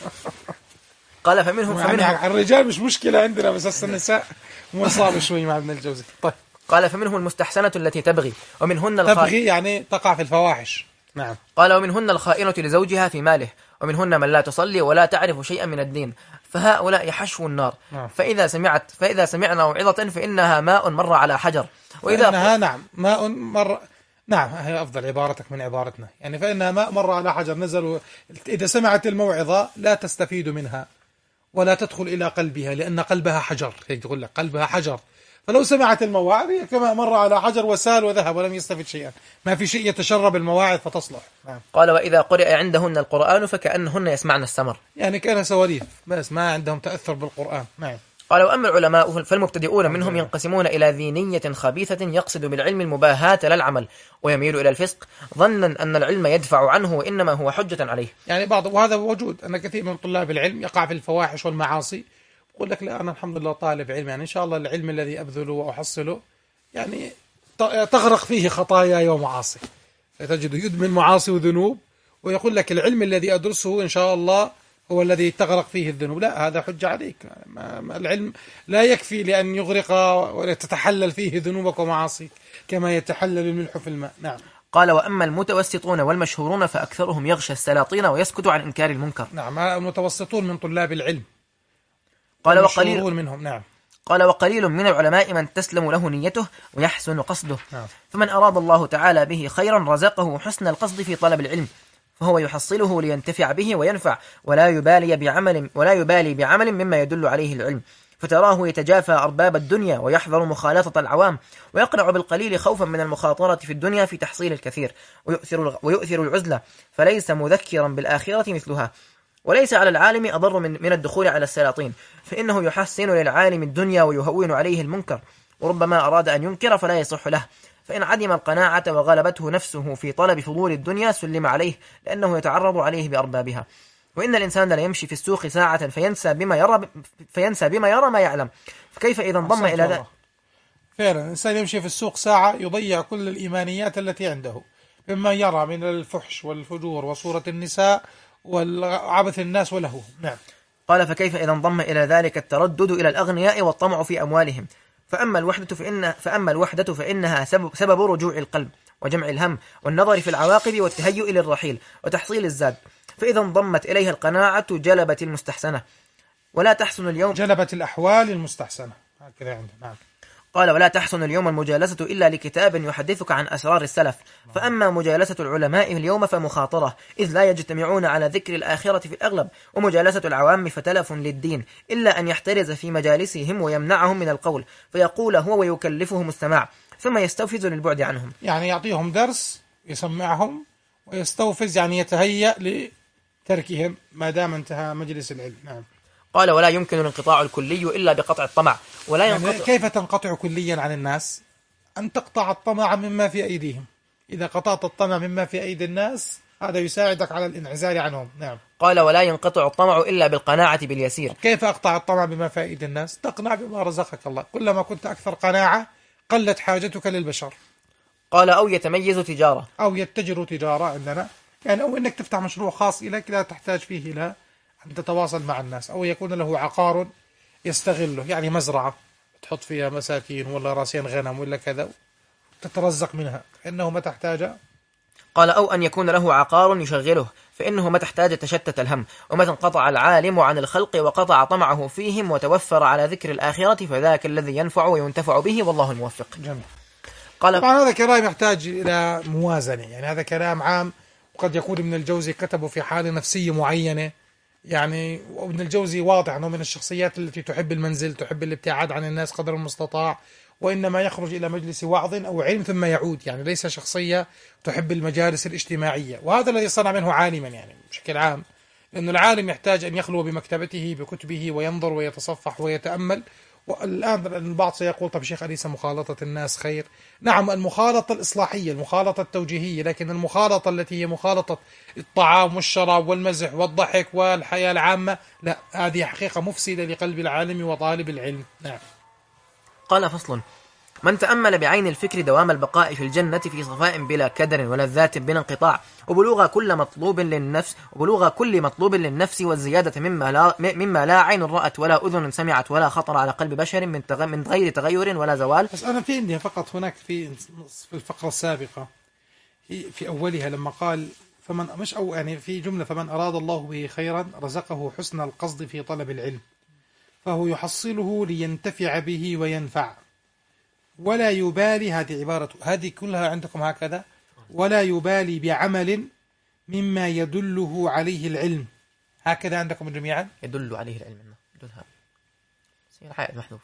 قال فمنهم يعني فمنهم الرجال مش مشكلة عندنا، بس هسه النساء مصاب شوي مع ابن الجوزي. طيب. قال فمنهم المستحسنة التي تبغي، ومنهن الخائنة، تبغي يعني تقع في الفواحش. نعم. قال ومنهن الخائنة لزوجها في ماله، ومنهن من لا تصلي ولا تعرف شيئا من الدين، فهؤلاء حشو النار. نعم. فإذا سمعت فإذا سمعنا موعظة فإنها ماء مر على حجر، وإذا فإنها نعم ماء مر. نعم، هي أفضل عبارتك من عبارتنا، يعني فإنها ماء مر على حجر نزل. إذا سمعت الموعظة لا تستفيد منها ولا تدخل إلى قلبها، لأن قلبها حجر، هيك تقول لك قلبها حجر. فلو سمعت المواعظ هي كما مر على حجر وسال وذهب ولم يستفد شيئا، ما في شيء يتشرب المواعظ فتصلح. نعم. قال وإذا قرئ عندهن القرآن فكأنهن يسمعن السمر، يعني كان سواليف بس ما عندهم تأثر بالقرآن. نعم. قال وأما العلماء فالمبتدئون منهم ينقسمون إلى ذي نية خبيثة يقصد بالعلم المباهاة لا العمل، ويميل إلى الفسق ظنا أن العلم يدفع عنه وإنما هو حجة عليه. يعني بعض، وهذا موجود، أن كثير من طلاب العلم يقع في الفواحش والمعاصي، يقول لك لا أنا الحمد لله طالب علم، يعني إن شاء الله العلم الذي أبذله وأحصله يعني تغرق فيه خطاياي ومعاصي، فتجده يدمن معاصي وذنوب، ويقول لك العلم الذي أدرسه إن شاء الله هو الذي تغرق فيه الذنوب. لا، هذا حجة عليك، ما العلم لا يكفي لأن يغرق وتتحلل فيه ذنوبك ومعاصيك كما يتحلل الملح في الماء. نعم. قال وأما المتوسطون والمشهورون فأكثرهم يغشى السلاطين ويسكت عن إنكار المنكر. نعم، المتوسطون من طلاب العلم. قال وقليل منهم. نعم. قال وقليل من العلماء من تسلم له نيته ويحسن قصده. فمن أراد الله تعالى به خيرا رزقه حسن القصد في طلب العلم، فهو يحصله لينتفع به وينفع، ولا يبالي بعمل ولا يبالي بعمل مما يدل عليه العلم، فتراه يتجافى أرباب الدنيا ويحذر مخالطة العوام، ويقنع بالقليل خوفا من المخاطرة في الدنيا في تحصيل الكثير، ويؤثر ويؤثر العزلة، فليس مذكرا بالآخرة مثلها. وليس على العالم أضر من من الدخول على السلاطين، فإنه يحسن للعالم الدنيا ويهون عليه المنكر، وربما أراد أن ينكر فلا يصح له، فإن عدم القناعة وغلبته نفسه في طلب فضول الدنيا سلم عليه، لأنه يتعرض عليه بأربابها. وإن الإنسان لا يمشي في السوق ساعة فينسى بما يرى فينسى بما يرى ما يعلم، فكيف إذا انضم إلى ذلك؟ فعلا الإنسان يمشي في السوق ساعة يضيع كل الإيمانيات التي عنده مما يرى من الفحش والفجور وصورة النساء والعبث الناس وله. نعم. قال فكيف إذا انضم إلى ذلك التردد إلى الأغنياء والطمع في أموالهم؟ فأما الوحدة فإن فأما الوحدة فإنها سبب, سبب رجوع القلب وجمع الهم والنظر في العواقب والتهيؤ للرحيل وتحصيل الزاد، فإذا انضمت إليها القناعة جلبت المستحسنة، ولا تحسن اليوم جلبت الأحوال المستحسنة. هكذا عنده. نعم. قال ولا تحسن اليوم المجالسة إلا لكتاب يحدثك عن أسرار السلف، فأما مجالسة العلماء اليوم فمخاطرة، إذ لا يجتمعون على ذكر الآخرة في الأغلب، ومجالسة العوام فتلف للدين، إلا أن يحترز في مجالسهم ويمنعهم من القول، فيقول هو ويكلفهم السماع، ثم يستوفز للبعد عنهم. يعني يعطيهم درس يسمعهم ويستوفز، يعني يتهيأ لتركهم ما دام انتهى مجلس العلم. نعم. قال ولا يمكن الانقطاع الكلي إلا بقطع الطمع، ولا يعني ينقطع. كيف تنقطع كليا عن الناس؟ أن تقطع الطمع مما في أيديهم. إذا قطعت الطمع مما في أيدي الناس هذا يساعدك على الانعزال عنهم. نعم. قال ولا ينقطع الطمع إلا بالقناعة باليسير. كيف أقطع الطمع بما في أيدي الناس؟ تقنع بما رزقك الله. كلما كنت أكثر قناعة قلت حاجتك للبشر. قال أو يتميز تجارة، أو يتجر تجارة عندنا، يعني أو أنك تفتح مشروع خاص لك لا تحتاج فيه إلى أن تتواصل مع الناس، أو يكون له عقار يستغله، يعني مزرعة تحط فيها مساكين ولا راسين غنم ولا كذا تترزق منها، إنه ما تحتاج. قال أو أن يكون له عقار يشغله، فإنه ما تحتاج تشتت الهم، ومتى انقطع العالم عن الخلق وقطع طمعه فيهم وتوفر على ذكر الآخرة فذاك الذي ينفع وينتفع به، والله الموفق. جميل. قال طبعا هذا كلام يحتاج إلى موازنة، يعني هذا كلام عام، وقد يكون ابن الجوزي كتبه في حالة نفسية معينة، يعني وابن الجوزي واضح أنه من الشخصيات التي تحب المنزل، تحب الابتعاد عن الناس قدر المستطاع، وإنما يخرج إلى مجلس وعظ أو علم ثم يعود، يعني ليس شخصية تحب المجالس الاجتماعية، وهذا الذي صنع منه عالما يعني بشكل عام، لأن العالم يحتاج أن يخلو بمكتبته بكتبه وينظر ويتصفح ويتأمل. والآن البعض سيقول طب شيخ أليس مخالطة الناس خير؟ نعم، المخالطة الإصلاحية، المخالطة التوجيهية، لكن المخالطة التي هي مخالطة الطعام والشراب والمزح والضحك والحياة العامة لا، هذه حقيقة مفسدة لقلب العالم وطالب العلم. نعم. قال فصل من تأمل بعين الفكر دوام البقاء في الجنة في صفاء بلا كدر ولذات بلا انقطاع، وبلوغ كل مطلوب للنفس وبلوغ كل مطلوب للنفس والزيادة مما لا مما لا عين رأت ولا أذن سمعت ولا خطر على قلب بشر من تغ... من غير تغير ولا زوال. بس أنا في عندي فقط هناك في في الفقرة السابقة في أولها لما قال فمن مش أو يعني في جملة فمن أراد الله به خيرا رزقه حسن القصد في طلب العلم فهو يحصله لينتفع به وينفع ولا يبالي، هذه عبارته، هذه كلها عندكم هكذا، ولا يبالي بعمل مما يدله عليه العلم، هكذا عندكم جميعا. يدل عليه العلم، يدلها سير حائط محذوف.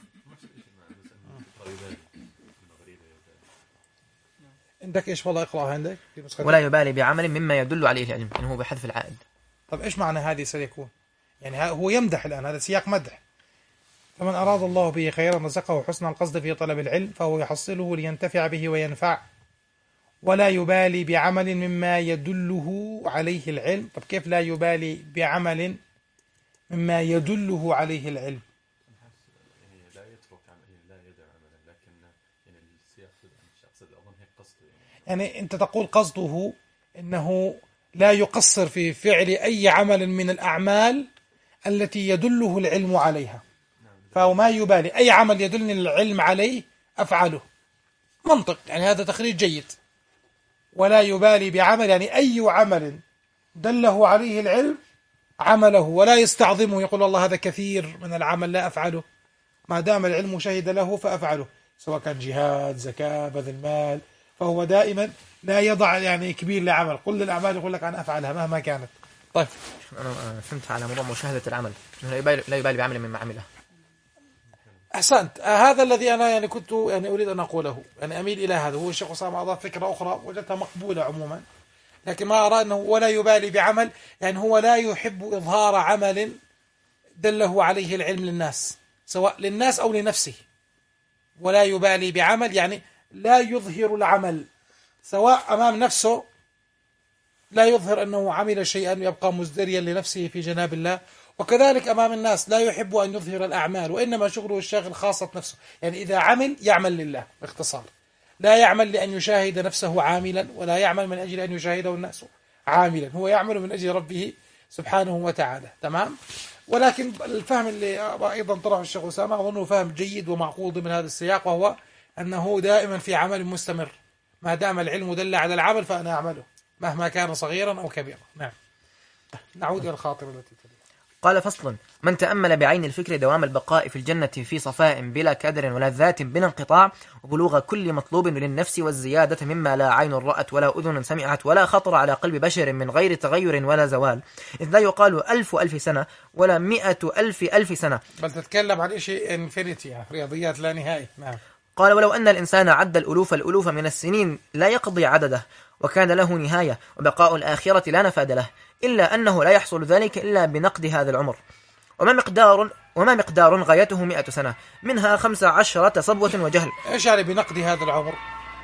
عندك ايش والله اقرأها عندك؟ ولا يبالي بعمل مما يدل عليه العلم، إنه هو بحذف العائد. طب ايش معنى هذه سيكون؟ يعني هو يمدح الآن، هذا سياق مدح. فمن أراد الله به خيرا رزقه حسن القصد في طلب العلم فهو يحصله لينتفع به وينفع ولا يبالي بعمل مما يدله عليه العلم. طب كيف لا يبالي بعمل مما يدله عليه العلم؟ لا يترك عمل، لا يدع عملا، لكن يعني السياق الشخص أظن هيك قصده، يعني أنت تقول قصده أنه لا يقصر في فعل أي عمل من الأعمال التي يدله العلم عليها، فهو ما يبالي أي عمل يدلني العلم عليه أفعله. منطق، يعني هذا تخريج جيد. ولا يبالي بعمل يعني أي عمل دله عليه العلم عمله ولا يستعظمه، يقول الله هذا كثير من العمل لا أفعله، ما دام العلم شهد له فأفعله، سواء كان جهاد، زكاة، بذل مال، فهو دائما لا يضع يعني كبير لعمل. كل الأعمال يقول لك أنا أفعلها مهما كانت. طيب أنا فهمت على موضوع مشاهدة العمل، لا يبالي, لا يبالي بعمل مما عمله. أحسنت. هذا الذي أنا يعني كنت يعني أريد أن أقوله، يعني أميل إلى هذا. هو الشيخ أسامة أضاف فكرة أخرى وجدتها مقبولة عموما، لكن ما أرى أنه ولا يبالي بعمل، يعني هو لا يحب إظهار عمل دله عليه العلم للناس، سواء للناس أو لنفسه. ولا يبالي بعمل يعني لا يظهر العمل، سواء أمام نفسه لا يظهر أنه عمل شيئا يبقى مزدريا لنفسه في جناب الله، وكذلك أمام الناس لا يحب أن يظهر الأعمال، وإنما شغله الشاغل خاصة نفسه. يعني إذا عمل يعمل لله باختصار، لا يعمل لأن يشاهد نفسه عاملا، ولا يعمل من أجل أن يشاهده الناس عاملا، هو يعمل من أجل ربه سبحانه وتعالى. تمام. ولكن الفهم اللي أيضا طرحه الشيخ أسامة أظنه فهم جيد ومعقول ضمن هذا السياق، وهو أنه دائما في عمل مستمر، ما دام العلم دل على العمل فأنا أعمله مهما كان صغيرا أو كبيرا. نعم. نعود إلى الخاطر التي تلي. قال: فصل: من تأمل بعين الفكر دوام البقاء في الجنة في صفاء بلا كدر ولذات بلا انقطاع، وبلوغ كل مطلوب للنفس، والزيادة مما لا عين رأت ولا أذن سمعت ولا خطر على قلب بشر من غير تغير ولا زوال، إذ لا يقال ألف ألف سنة ولا مئة ألف ألف سنة، بل تتكلم عن شيء انفينيتي، رياضيات لا نهاية. نعم. قال: ولو أن الإنسان عد الألوف الألوف من السنين لا يقضي عدده، وكان له نهاية، وبقاء الآخرة لا نفاد له، إلا أنه لا يحصل ذلك إلا بنقد هذا العمر. وما مقدار وما مقدار غايته مئة سنة، منها خمس عشرة صبوة وجهل. إيش يعني بنقد هذا العمر؟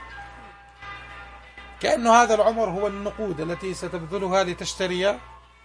كأنه هذا العمر هو النقود التي ستبذلها لتشتري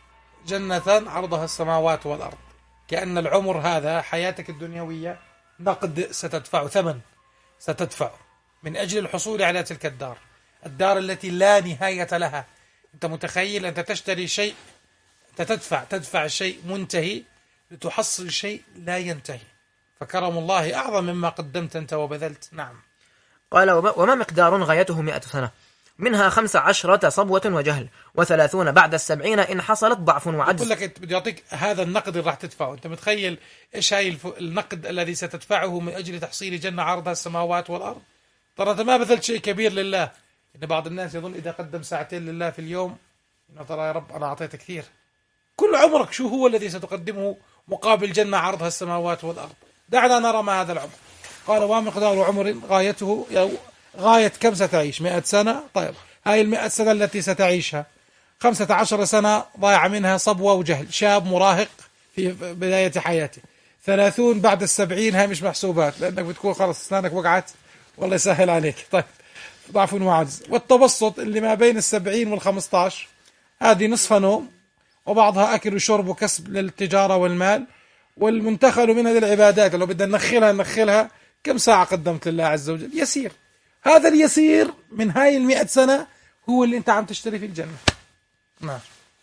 جنة عرضها السماوات والأرض. كأن العمر هذا حياتك الدنيوية نقد ستدفع، ثمن ستدفع من أجل الحصول على تلك الدار، الدار التي لا نهاية لها. أنت متخيل أنت تشتري شيء، أنت تدفع تدفع شيء منتهي لتحصل شيء لا ينتهي، فكرم الله أعظم مما قدمت أنت وبذلت. نعم. قال: وما مقدار غايته مئة سنة، منها خمس عشرة صبوة وجهل، وثلاثون بعد السبعين إن حصلت ضعف وعجز. أقول لك بدي أعطيك هذا النقد اللي راح تدفعه. أنت متخيل إيش هاي النقد الذي ستدفعه من أجل تحصيل جنة عرضها السماوات والأرض؟ ترى أنت ما بذلت شيء كبير لله. إن بعض الناس يظن إذا قدم ساعتين لله في اليوم إنه ترى يا رب أنا أعطيت كثير. كل عمرك شو هو الذي ستقدمه مقابل جنة عرضها السماوات والأرض؟ دعنا نرى ما هذا العمر. قال: وما مقدار عمر غايته، غاية كم ستعيش؟ مئة سنة. طيب هاي المئة سنة التي ستعيشها خمسة عشر سنة ضايع منها صبوة وجهل، شاب مراهق في بداية حياته. ثلاثون بعد السبعين هاي مش محسوبات، لأنك بتكون خلص أسنانك وقعت والله يسهل عليك. طيب ضعف وعجز. والتوسط اللي ما بين السبعين والخمسة عشر هذه نصف نوم، وبعضها أكل وشرب وكسب للتجارة والمال، والمنتخل منها للعبادات. لو بدنا ننخلها ننخلها كم ساعة قدمت لله عز وجل؟ يسير. هذا اليسير من هاي المئة سنة هو اللي أنت عم تشتري في الجنة. نعم.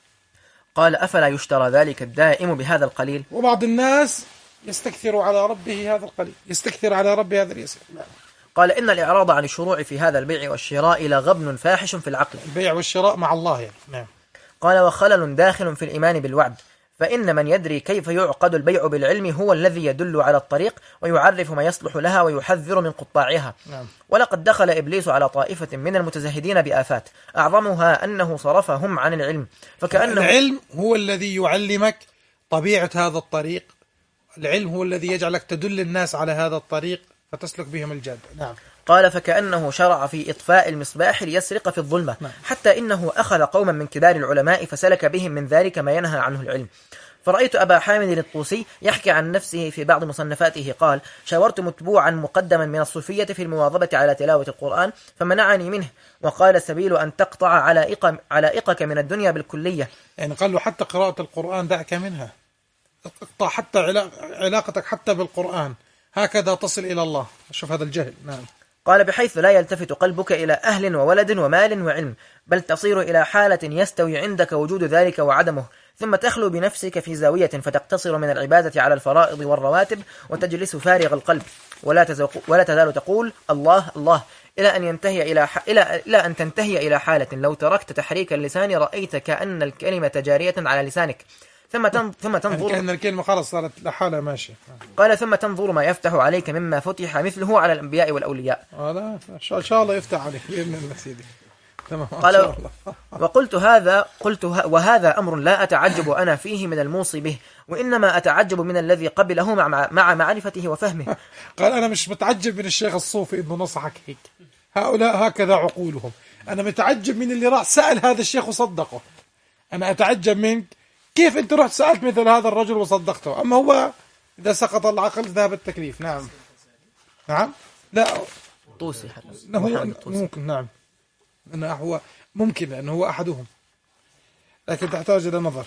قال: أفلا يشترى ذلك الدائم بهذا القليل؟ وبعض الناس يستكثر على ربه هذا القليل، يستكثر على ربه هذا اليسير. نعم. قال: إن الإعراض عن الشروع في هذا البيع والشراء لغبن فاحش في العقل. البيع والشراء مع الله يعني. نعم. قال: وخلل داخل في الإيمان بالوعد، فإن من يدري كيف يعقد البيع بالعلم هو الذي يدل على الطريق ويعرف ما يصلح لها ويحذر من قطاعها. نعم. ولقد دخل إبليس على طائفة من المتزهدين بآفات أعظمها أنه صرفهم عن العلم، فكأنه العلم هو الذي يعلمك طبيعة هذا الطريق، العلم هو الذي يجعلك تدل الناس على هذا الطريق فتسلك بهم الجادة. نعم. قال: فكأنه شرع في إطفاء المصباح ليسرق في الظلمة. نعم. حتى إنه أخذ قوما من كبار العلماء فسلك بهم من ذلك ما ينهى عنه العلم. فرأيت أبا حامد الطوسي يحكي عن نفسه في بعض مصنفاته قال: شاورت متبوعا مقدما من الصوفية في المواظبة على تلاوة القرآن فمنعني منه، وقال: السبيل أن تقطع علائق علائقك من الدنيا بالكلية. يعني قال له حتى قراءة القرآن دعك منها، اقطع حتى علاقتك حتى بالقرآن، هكذا تصل إلى الله. شوف هذا الجهل. نعم. قال: بحيث لا يلتفت قلبك إلى أهل وولد ومال وعلم، بل تصير إلى حالة يستوي عندك وجود ذلك وعدمه، ثم تخلو بنفسك في زاوية فتقتصر من العبادة على الفرائض والرواتب، وتجلس فارغ القلب، ولا ولا تزال تقول الله الله إلى أن ينتهي إلى ح... إلى إلى أن تنتهي إلى حالة لو تركت تحريك اللسان رأيت كأن الكلمة جارية على لسانك، ثم تن... ثم يعني تنظر كأن الكلمة خلاص صارت لحالها ماشية. قال ثم تنظر ما يفتح عليك مما فتح مثله على الأنبياء والأولياء. هذا إن شاء الله يفتح عليك بإذن الله سيدي. تمام. قال وقلت هذا قلت ه... وهذا أمر لا أتعجب أنا فيه من الموصي به، وإنما أتعجب من الذي قبله مع مع معرفته وفهمه. قال أنا مش متعجب من الشيخ الصوفي إنه نصحك هيك، هؤلاء هكذا عقولهم. أنا متعجب من اللي راح سأل هذا الشيخ وصدقه. أنا أتعجب منك كيف أنت رحت سألت مثل هذا الرجل وصدقته. أما هو إذا سقط العقل ذهب التكليف. نعم نعم لا طوسي حتى هو ممكن. نعم أنه هو ممكن لأنه هو أحدهم، لكن تحتاج إلى نظر.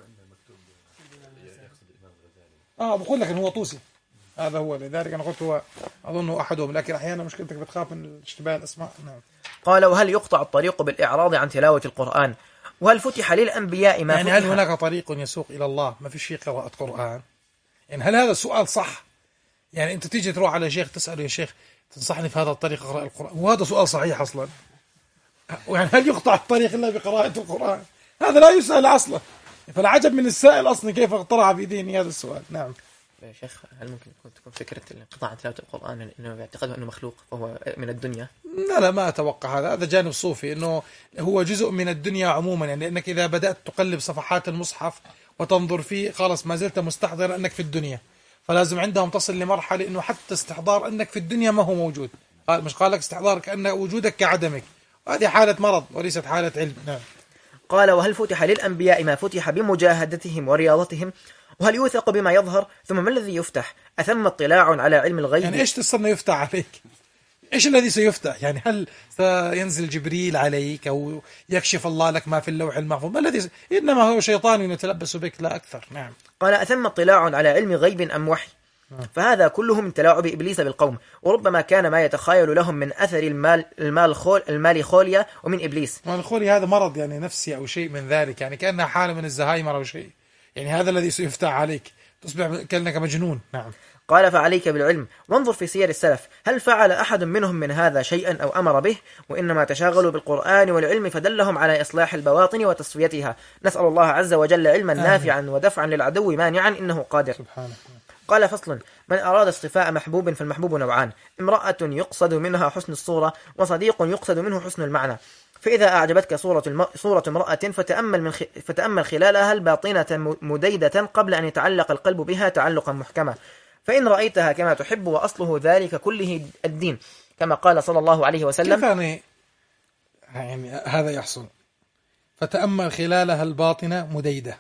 آه بقول لك إنه هو طوسي، هذا هو، لذلك أنا قلت هو أظنه أحدهم، لكن أحيانا مشكلتك بتخاف من اشتباه الأسماء. نعم. قال وهل يقطع الطريق بالإعراض عن تلاوة القرآن؟ وهل فتح للأنبياء ما يعني فتح؟ هل هناك طريق يسوق إلى الله ما فيش فيه قراءة قرآن؟ يعني هل هذا السؤال صح؟ يعني أنت تيجي تروح على شيخ تسأله يا شيخ تنصحني في هذا الطريق أقرأ القرآن، وهذا سؤال صحيح أصلا. يعني هل يقطع الطريق إلا بقراءة القرآن؟ هذا لا يسأل أصلا. فالعجب من السائل أصلا كيف اقترع في ديني هذا السؤال. نعم يا شيخ هل ممكن تكون فكرة قطاع تلاوة القرآن إنه يعتقد أنه مخلوق فهو من الدنيا؟ لا لا ما أتوقع هذا، هذا جانب صوفي، إنه هو جزء من الدنيا عموما. يعني لأنك إذا بدأت تقلب صفحات المصحف وتنظر فيه خلاص ما زلت مستحضر أنك في الدنيا، فلازم عندهم تصل لمرحلة إنه حتى استحضار أنك في الدنيا ما هو موجود. قال مش قال لك استحضار كأن وجودك كعدمك، هذه حالة مرض وليست حالة علم. نعم. قال وهل فتح للأنبياء ما فتح بمجاهدتهم ورياضتهم؟ وهل يوثق بما يظهر؟ ثم ما الذي يفتح؟ أثم اطلاع على علم الغيب؟ يعني إيش تصنع يفتح عليك؟ إيش الذي سيفتح؟ يعني هل سينزل جبريل عليك أو يكشف الله لك ما في اللوح المحفوظ؟ ما الذي س... إنما هو شيطان يتلبس بك لا أكثر. نعم. قال أثم اطلاع على علم غيب أم وحي؟ فهذا كله من تلاعب إبليس بالقوم، وربما كان ما يتخيل لهم من أثر المال المال خول المال خوليا ومن إبليس. المال خوليا هذا مرض يعني نفسي أو شيء من ذلك، يعني كأنها حالة من الزهايمر أو شيء. يعني هذا الذي سيفتح عليك تصبح كأنك مجنون. نعم. قال فعليك بالعلم وانظر في سير السلف، هل فعل أحد منهم من هذا شيئا أو أمر به؟ وإنما تشاغلوا بالقرآن والعلم فدلهم على إصلاح البواطن وتصفيتها. نسأل الله عز وجل علما نافعا ودفعا للعدو مانعا إنه قادر. سبحانه. قال فصل من أراد اصطفاء محبوب فالمحبوب نوعان، امرأة يقصد منها حسن الصورة وصديق يقصد منه حسن المعنى. فإذا أعجبتك صورة الم... صورة امرأة فتأمل من خ... فتأمل خلالها الباطنة مديدة قبل أن يتعلق القلب بها تعلقا محكما، فإن رأيتها كما تحب وأصله ذلك كله الدين، كما قال صلى الله عليه وسلم. كيف يعني, يعني هذا يحصل؟ فتأمل خلالها الباطنة مديدة،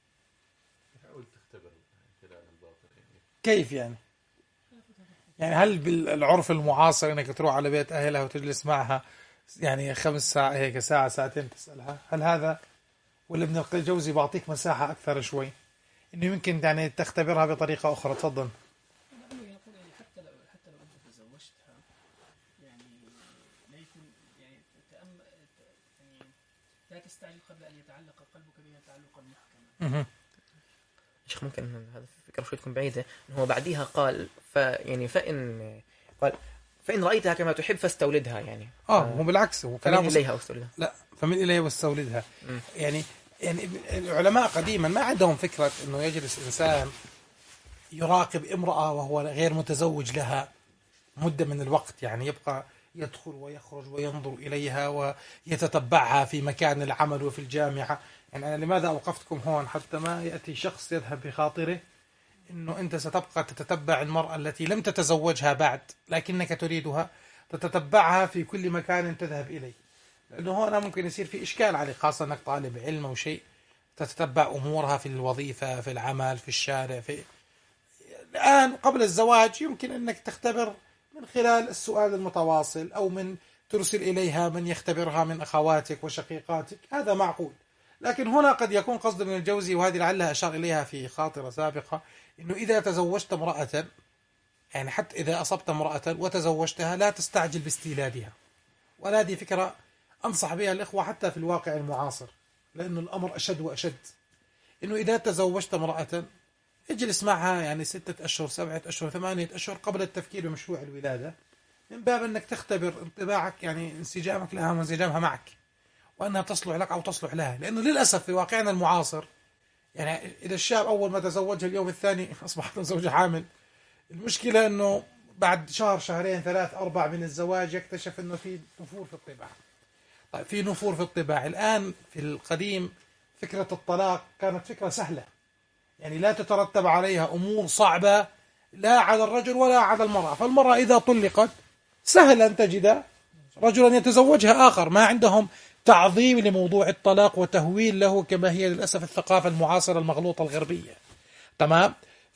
كيف يعني؟ يعني هل بالعرف المعاصر انك تروح على بيت اهلها وتجلس معها يعني خمس ساعة هيك ساعة ساعتين تسألها، هل هذا؟ ولا ابن الجوزي بعطيك مساحة اكثر شوي انه يمكن يعني تختبرها بطريقة اخرى. تفضل. حتى لو حتى لو انت تزوجتها يعني لا يكون يعني تأم يعني لا تستعجل قبل ان يتعلق قلبك بها تعلقا محكما. شيخ ممكن هذا فكرة شوي تكون بعيدة، إنه بعديها قال ف يعني فإن قال فإن رأيتها كما تحب فاستولدها، يعني اه مو بالعكس هو فمن إليها واستولدها. لا فمن إليها واستولدها. يعني يعني العلماء قديما ما عندهم فكرة إنه يجلس إنسان يراقب امرأة وهو غير متزوج لها مدة من الوقت، يعني يبقى يدخل ويخرج وينظر إليها ويتتبعها في مكان العمل وفي الجامعة. يعني أنا لماذا أوقفتكم هون؟ حتى ما يأتي شخص يذهب بخاطره إنه أنت ستبقى تتتبع المرأة التي لم تتزوجها بعد لكنك تريدها، تتتبعها في كل مكان تذهب إليه، لأنه هنا ممكن يصير في إشكال عليك، خاصة أنك طالب علم أو شيء، تتتبع أمورها في الوظيفة في العمل في الشارع. في الآن قبل الزواج يمكن أنك تختبر من خلال السؤال المتواصل أو من ترسل إليها من يختبرها من أخواتك وشقيقاتك، هذا معقول. لكن هنا قد يكون قصد ابن الجوزي، وهذه لعلها أشار إليها في خاطرة سابقة، إنه إذا تزوجت امرأة، يعني حتى إذا أصبت امرأة وتزوجتها لا تستعجل باستيلادها. ولا دي فكرة أنصح بها الإخوة حتى في الواقع المعاصر، لأنه الأمر أشد وأشد. إنه إذا تزوجت امرأة اجلس معها يعني ستة أشهر سبعة أشهر ثمانية أشهر قبل التفكير بمشروع الولادة، من باب أنك تختبر انطباعك يعني انسجامك لها وانسجامها معك، وأنها تصلح لك أو تصلح لها. لأنه للأسف في واقعنا المعاصر يعني إذا الشاب أول ما تزوجها اليوم الثاني أصبحت زوجة حامل، المشكلة أنه بعد شهر شهرين ثلاث أربع من الزواج يكتشف أنه في نفور في الطباع. طيب في نفور في الطباع. الآن في القديم فكرة الطلاق كانت فكرة سهلة، يعني لا تترتب عليها أمور صعبة لا على الرجل ولا على المرأة. فالمرأة إذا طلقت سهل أن تجد رجلا يتزوجها آخر. ما عندهم تعظيم لموضوع الطلاق وتهويل له كما هي للأسف الثقافة المعاصرة المغلوطة الغربية. تمام.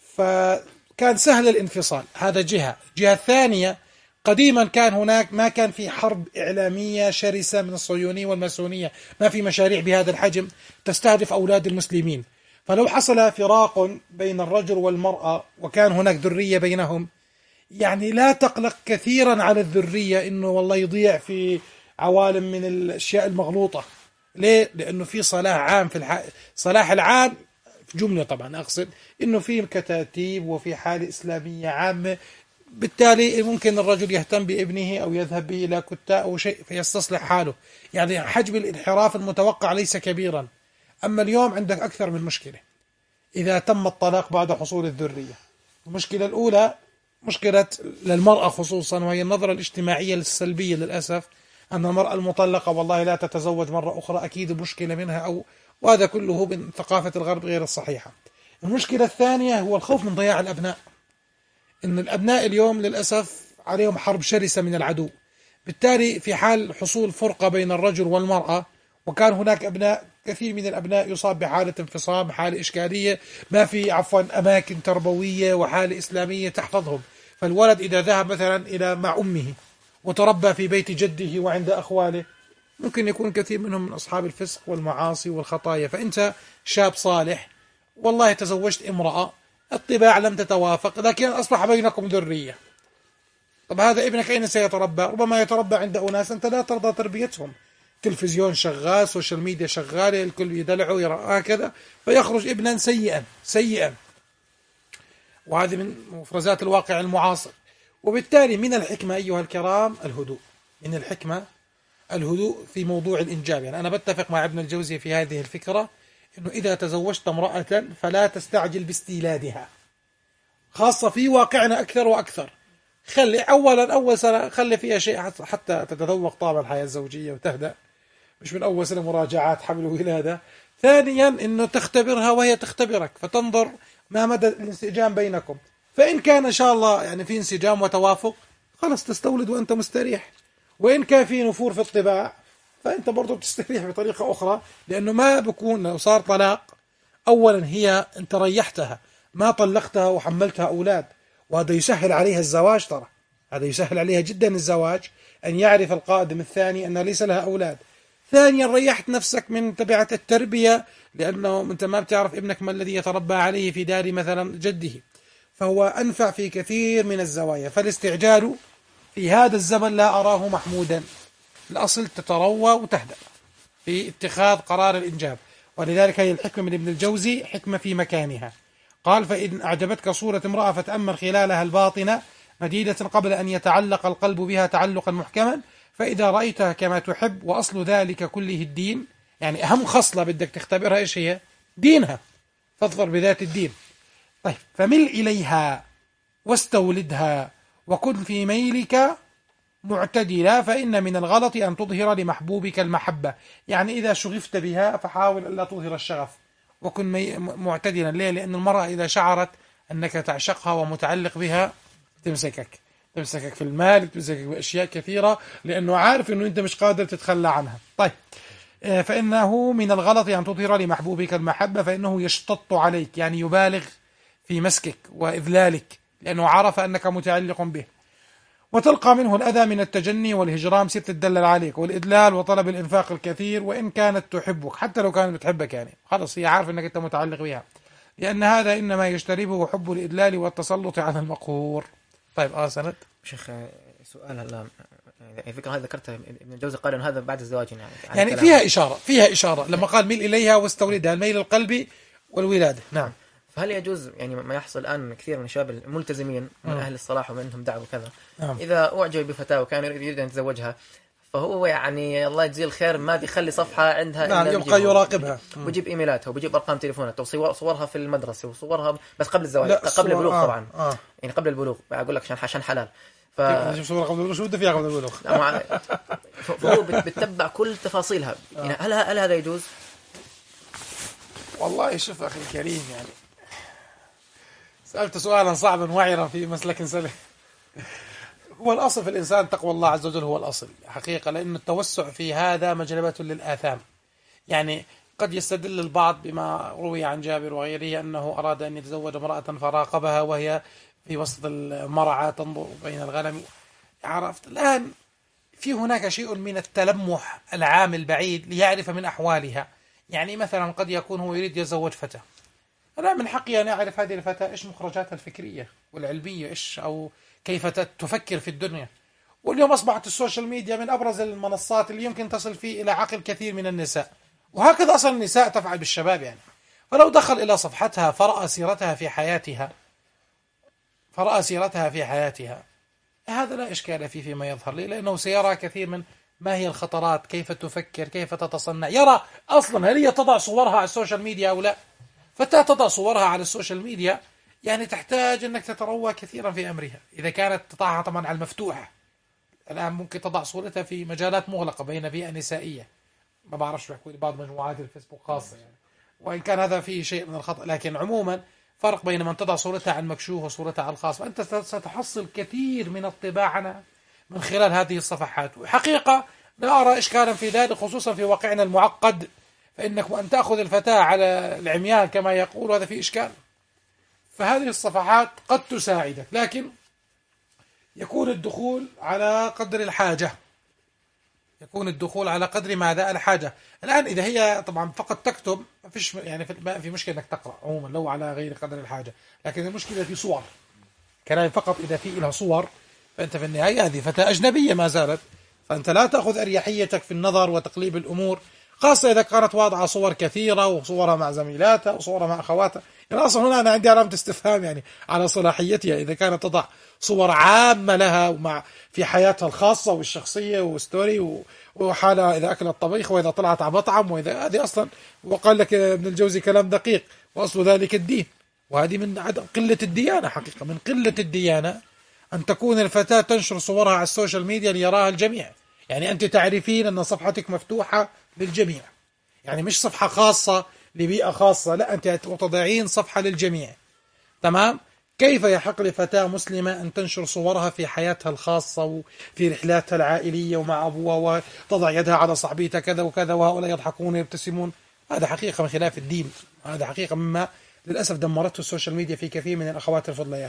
فكان سهل الانفصال، هذا جهة. جهة ثانية، قديما كان هناك ما كان في حرب إعلامية شرسة من الصهيونية والماسونية، ما في مشاريع بهذا الحجم تستهدف أولاد المسلمين. فلو حصل فراق بين الرجل والمرأة وكان هناك ذرية بينهم، يعني لا تقلق كثيرا على الذرية إنه والله يضيع في عوالم من الأشياء المغلوطة. ليه؟ لأنه في صلاح عام في الح... صلاح العام في جملة، طبعا أقصد إنه في كتاتيب وفي حالة إسلامية عامة، بالتالي ممكن الرجل يهتم بابنه أو يذهب به إلى كتاء أو شيء فيستصلح حاله. يعني حجم الانحراف المتوقع ليس كبيرا. أما اليوم عندك أكثر من مشكلة إذا تم الطلاق بعد حصول الذرية. المشكلة الأولى مشكلة للمرأة خصوصا، وهي النظرة الاجتماعية السلبية للأسف، أن المرأة المطلقة والله لا تتزوج مرة أخرى، أكيد مشكلة منها، أو وهذا كله من ثقافة الغرب غير الصحيحة. المشكلة الثانية هو الخوف من ضياع الأبناء. إن الأبناء اليوم للأسف عليهم حرب شرسة من العدو. بالتالي في حال حصول فرقة بين الرجل والمرأة، وكان هناك أبناء، كثير من الأبناء يصاب بحالة انفصام، حالة إشكالية، ما في عفوا أماكن تربوية وحالة إسلامية تحفظهم. فالولد إذا ذهب مثلا إلى مع أمه وتربى في بيت جده وعند أخواله، ممكن يكون كثير منهم من أصحاب الفسق والمعاصي والخطايا. فأنت شاب صالح والله تزوجت امرأة، الطباع لم تتوافق، لكن أصبح بينكم ذرية. طب هذا ابنك أين سيتربى؟ ربما يتربى عند أناس أنت لا ترضى تربيتهم. تلفزيون شغال، سوشيال ميديا شغالة، الكل يدلعه يرى هكذا، فيخرج ابنا سيئا سيئا. وهذه من مفرزات الواقع المعاصر. وبالتالي من الحكمة أيها الكرام الهدوء. من الحكمة الهدوء في موضوع الإنجاب. يعني أنا بتفق مع ابن الجوزي في هذه الفكرة، إنه إذا تزوجت امرأة فلا تستعجل باستيلادها، خاصة في واقعنا أكثر وأكثر. خلي أولا أول سنة خلي فيها شيء حتى تتذوق طابع الحياة الزوجية وتهدأ، مش من أول سنة مراجعات حمل وولادة. ثانيا إنه تختبرها وهي تختبرك، فتنظر ما مدى الانسجام بينكم. فإن كان إن شاء الله يعني في انسجام وتوافق، خلاص تستولد وأنت مستريح. وإن كان في نفور في الطباع، فأنت برضو بتستريح بطريقة أخرى. لأنه ما بكون لو صار طلاق، أولا هي أنت ريحتها، ما طلقتها وحملتها أولاد، وهذا يسهل عليها الزواج. ترى هذا يسهل عليها جدا الزواج، أن يعرف القادم الثاني أن ليس لها أولاد. ثانيا ريحت نفسك من تبعة التربية، لأنه أنت ما بتعرف ابنك ما الذي يتربى عليه في دار مثلا جده، فهو أنفع في كثير من الزوايا. فالاستعجال في هذا الزمن لا أراه محمودا. الأصل تتروى وتهدأ في اتخاذ قرار الإنجاب. ولذلك هي الحكمة من ابن الجوزي حكمة في مكانها. قال: فإن أعجبتك صورة امرأة فتأمل خلالها الباطنة مديدة قبل أن يتعلق القلب بها تعلقا محكما، فإذا رأيتها كما تحب، وأصل ذلك كله الدين. يعني أهم خصلة بدك تختبرها إيش هي؟ دينها، فاظفر بذات الدين. طيب، فمل إليها واستولدها وكن في ميلك معتدلا، فإن من الغلط أن تظهر لمحبوبك المحبة. يعني إذا شغفت بها فحاول ألا تظهر الشغف، وكن معتدلا. ليه؟ لأن المرأة إذا شعرت أنك تعشقها ومتعلق بها تمسكك تمسكك في المال، تمسكك بأشياء كثيرة، لأنه عارف أنه أنت مش قادر تتخلى عنها. طيب، فإنه من الغلط أن تظهر لمحبوبك المحبة، فإنه يشتط عليك، يعني يبالغ في مسكك وإذلالك، لأنه عرف أنك متعلق به، وتلقى منه الأذى من التجني والهجران، سير تدلل عليك، والإدلال وطلب الإنفاق الكثير، وإن كانت تحبك، حتى لو كانت بتحبك، يعني خلاص هي عارف أنك أنت متعلق بها، لأن هذا إنما يجتربه حب الإدلال والتسلط على المقهور. طيب آه سند شيخ، سؤال هلا، الفكرة هذه ذكرتها ابن الجوزي، قال إن هذا بعد الزواج، يعني, يعني فيها إشارة فيها إشارة لما قال ميل إليها واستولدها، الميل القلبي والولادة. نعم. فهل يجوز يعني ما يحصل الآن كثير من الشباب الملتزمين من أهل الصلاح ومنهم دعوة وكذا، نعم. إذا أعجب بفتاة وكان يريد أن يتزوجها، فهو يعني الله يجزيه الخير ما بيخلي صفحة عندها نعم، إلا يبقى بيجيب- يراقبها. ويجيب إيميلاتها وبيجيب أرقام تليفوناتها وصور صورها في المدرسة وصورها بس قبل الزواج، لا، قبل الصور- البلوغ آه، طبعا. آه. يعني قبل البلوغ أقول لك عشان عشان حلال. ف أنا شوف صورة قبل البلوغ، شو بده فيها قبل البلوغ؟ لا، مع- ف- فهو بت- بتتبع كل تفاصيلها. يعني هل هل هذا يجوز؟ والله شوف أخي الكريم، يعني سألت سؤالا صعبا وعرا في مسلك سليم. هو الأصل في الإنسان تقوى الله عز وجل، هو الأصل حقيقة، لأن التوسع في هذا مجلبة للآثام. يعني قد يستدل البعض بما روي عن جابر وغيره أنه أراد أن يتزوج امرأة فراقبها وهي في وسط المرعى تنظر بين الغنم. عرفت الآن في هناك شيء من التلمح العام البعيد ليعرف من أحوالها. يعني مثلا قد يكون هو يريد يتزوج فتاة، أنا من حقي أن أعرف هذه الفتاة إيش مخرجاتها الفكرية والعلمية، إيش أو كيف تفكر في الدنيا. واليوم أصبحت السوشيال ميديا من أبرز المنصات اللي يمكن تصل فيه إلى عقل كثير من النساء، وهكذا أصلا النساء تفعل بالشباب. يعني فلو دخل إلى صفحتها فرأى سيرتها في حياتها فرأى سيرتها في حياتها هذا لا إشكال فيه فيما يظهر لي، لأنه سيرى كثير من ما هي الخطرات، كيف تفكر، كيف تتصنع. يرى أصلا هل هي تضع صورها على السوشيال ميديا أو لا. فتى تضع صورها على السوشيال ميديا يعني تحتاج أنك تتروى كثيرا في أمرها. إذا كانت تضعها طبعا على المفتوح، الآن ممكن تضع صورتها في مجالات مغلقة بين بيئة نسائية، ما بعرفش بيحكوا لي بعض مجموعات الفيسبوك خاصة، يعني وإن كان هذا فيه شيء من الخطأ، لكن عموما فرق بين من تضع صورتها على المكشوف وصورتها على الخاص. فأنت ستحصل كثير من الطباع عنها من خلال هذه الصفحات. وحقيقة لا أرى إشكالا في ذلك، خصوصا في واقعنا المعقد، فإنك أن تأخذ الفتاة على العميان كما يقول هذا فيه إشكال. فهذه الصفحات قد تساعدك، لكن يكون الدخول على قدر الحاجة. يكون الدخول على قدر ماذا؟ الحاجة. الآن إذا هي طبعا فقط تكتب ما فيش يعني ما في مشكلة إنك تقرأ عموما لو على غير قدر الحاجة، لكن المشكلة في صور كلام فقط. إذا في لها صور فأنت في النهاية هذه فتاة أجنبية ما زالت، فأنت لا تأخذ أريحيتك في النظر وتقليب الأمور، خاصة إذا كانت واضعة صور كثيرة وصورها مع زميلاتها وصورها مع أخواتها. يعني أصلا هنا أنا عندي علامة استفهام يعني على صلاحيتها إذا كانت تضع صور عامة لها ومع في حياتها الخاصة والشخصية وستوري وحالها إذا أكلت طبيخ وإذا طلعت على مطعم، وإذا هذه أصلا وقال لك ابن الجوزي كلام دقيق، وأصل ذلك الدين. وهذه من عدم قلة الديانة، حقيقة من قلة الديانة أن تكون الفتاة تنشر صورها على السوشيال ميديا ليراها الجميع. يعني أنت تعرفين أن صفحتك مفتوحة للجميع، يعني مش صفحة خاصة لبيئة خاصة، لا أنت تضعين صفحة للجميع. تمام؟ كيف يحق لفتاة مسلمة أن تنشر صورها في حياتها الخاصة وفي رحلاتها العائلية ومع أبوها وتضع يدها على صاحبتها كذا وكذا وهؤلاء يضحكون ويبتسمون؟ هذا حقيقة من خلاف الدين، هذا حقيقة مما للأسف دمرته السوشيال ميديا في كثير من الأخوات الفضليات.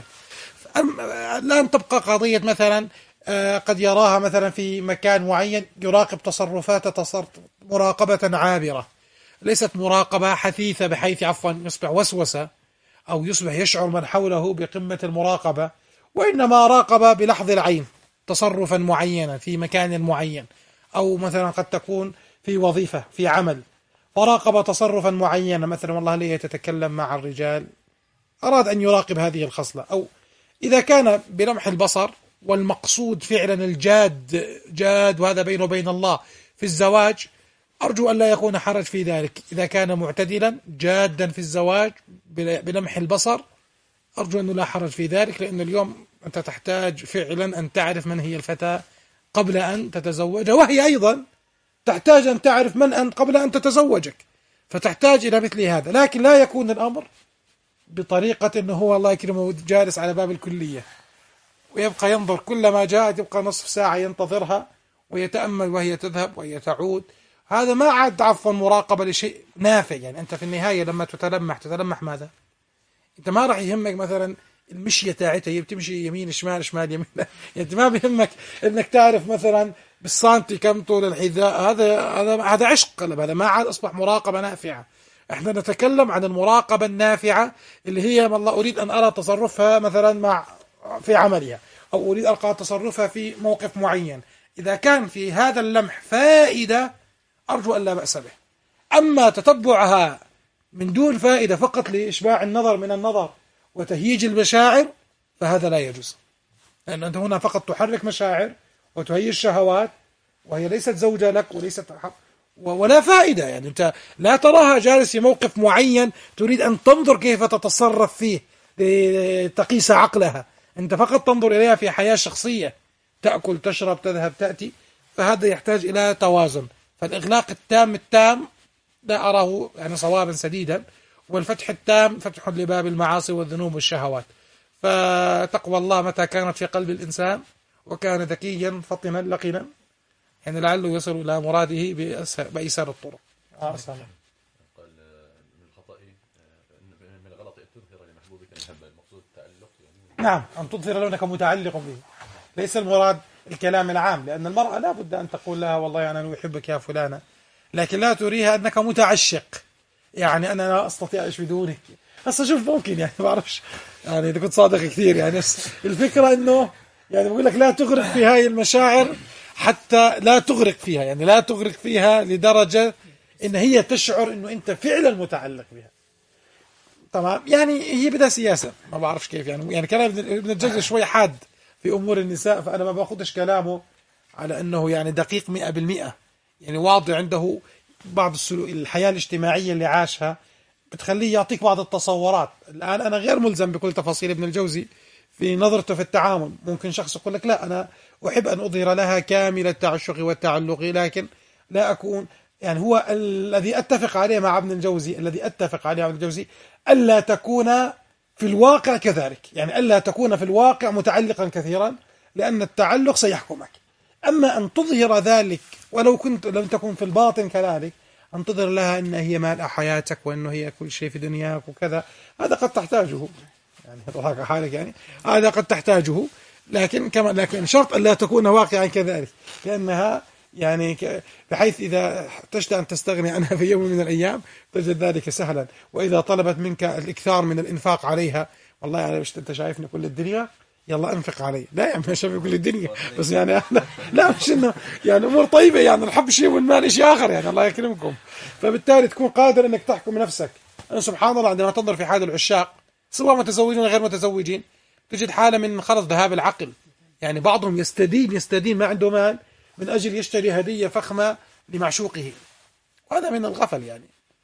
الآن تبقى قضية مثلا قد يراها مثلا في مكان معين يراقب تصرفات تصرف مراقبة عابرة، ليست مراقبة حثيثة بحيث عفوا يصبح وسوسة أو يصبح يشعر من حوله بقمة المراقبة، وإنما راقب بلحظ العين تصرفا معينا في مكان معين، أو مثلا قد تكون في وظيفة في عمل فراقب تصرفا معينا، مثلا والله ليه تتكلم مع الرجال، أراد أن يراقب هذه الخصلة. أو إذا كان بلمح البصر والمقصود فعلا الجاد جاد وهذا بينه وبين الله في الزواج، أرجو أن لا يكون حرج في ذلك. إذا كان معتدلا جادا في الزواج بلمح البصر أرجو أنه لا حرج في ذلك، لأن اليوم أنت تحتاج فعلا أن تعرف من هي الفتاة قبل أن تتزوجها، وهي أيضا تحتاج أن تعرف من أنت قبل أن تتزوجك، فتحتاج إلى مثل هذا. لكن لا يكون الأمر بطريقة أنه هو الله يكرمه جالس على باب الكلية ويبقى ينظر كل ما جاءت، يبقى نصف ساعة ينتظرها ويتأمل وهي تذهب وهي تعود. هذا ما عاد عفوا مراقبة لشيء نافع. يعني أنت في النهاية لما تتلمح تتلمح ماذا؟ أنت ما راح يهمك مثلا المشية تاعتها، هي بتمشي يمين شمال شمال يمين، يعني أنت ما بيهمك أنك تعرف مثلا بالسانتي كم طول الحذاء. هذا هذا هذا عشق، هذا ما عاد أصبح مراقبة نافعة. احنا نتكلم عن المراقبة النافعة اللي هي ما الله أريد أن أرى تصرفها مثلا مع في عملها، أو أريد ألقى تصرفها في موقف معين. إذا كان في هذا اللمح فائدة أرجو أن لا بأس به. أما تتبعها من دون فائدة فقط لإشباع النظر من النظر وتهييج المشاعر فهذا لا يجوز، لأن أنت هنا فقط تحرك مشاعر وتهيج شهوات وهي ليست زوجة لك وليست ولا فائدة. يعني أنت لا تراها جالس في موقف معين تريد أن تنظر كيف تتصرف فيه لتقيس عقلها، أنت فقط تنظر إليها في حياة شخصية، تأكل تشرب تذهب تأتي، فهذا يحتاج إلى توازن. فالإغلاق التام التام لا أراه يعني صوابا سديدا، والفتح التام فتح لباب المعاصي والذنوب والشهوات. فتقوى الله متى كانت في قلب الإنسان وكان ذكيا فطنا لقنا يعني لعله يصل إلى مراده بأيسر الطرق. آه قال من الخطأ من الغلط أن تظهر لمحبوبك المحبة، المقصود التعلق يعني. نعم، أن تظهر لأنك متعلق به، ليس المراد الكلام العام، لأن المرأة لا بد أن تقول لها والله أنا أحبك يا فلانة، لكن لا تريها أنك متعشق، يعني أنا لا أستطيع أعيش بدونك. هسه شوف ممكن يعني ما بعرفش يعني إذا كنت صادق كثير يعني الفكرة إنه يعني بقول لك لا تغرق في هاي المشاعر حتى لا تغرق فيها، يعني لا تغرق فيها لدرجة إن هي تشعر إنه أنت فعلا متعلق بها. تمام، يعني هي بدها سياسة ما بعرفش كيف يعني يعني كلام ابن الجوزي شوي حاد في أمور النساء، فأنا ما باخدش كلامه على أنه يعني دقيق مئة بالمئة، يعني واضح عنده بعض السلوك الحياة الاجتماعية اللي عاشها بتخليه يعطيك بعض التصورات. الآن أنا غير ملزم بكل تفاصيل ابن الجوزي في نظرته في التعامل. ممكن شخص يقول لك لا أنا أحب أن أظهر لها كامل التعشق والتعلق، لكن لا أكون يعني هو الذي أتفق عليه مع ابن الجوزي الذي أتفق عليه مع ابن الجوزي ألا تكون في الواقع كذلك، يعني ألا تكون في الواقع متعلقا كثيرا، لأن التعلق سيحكمك. أما أن تظهر ذلك ولو كنت لم تكن في الباطن كذلك، أن تظهر لها أن هي مال حياتك وأنه هي كل شيء في دنياك وكذا، هذا قد تحتاجه يعني هذا حالك يعني هذا قد تحتاجه، لكن كما لكن شرط أن لا تكون واقعا كذلك، لأنها يعني بحيث إذا احتجت أن تستغني عنها في يوم من الأيام تجد ذلك سهلا. وإذا طلبت منك الإكثار من الإنفاق عليها، والله يعني مش أنت شايفني كل الدنيا يلا انفق علي، لا يعني مش شايف كل الدنيا بس يعني أنا لا مش إنه يعني أمور طيبة، يعني الحب شيء والمال شيء آخر، يعني الله يكرمكم. فبالتالي تكون قادر إنك تحكم نفسك. أنا سبحان الله عندما تنظر في حال العشاق سواء متزوجين ولا غير متزوجين تجد حالة من خلص ذهاب العقل، يعني بعضهم يستدين يستدين ما عنده مال من أجل يشتري هدية فخمة لمعشوقه، وهذا من الغفل يعني.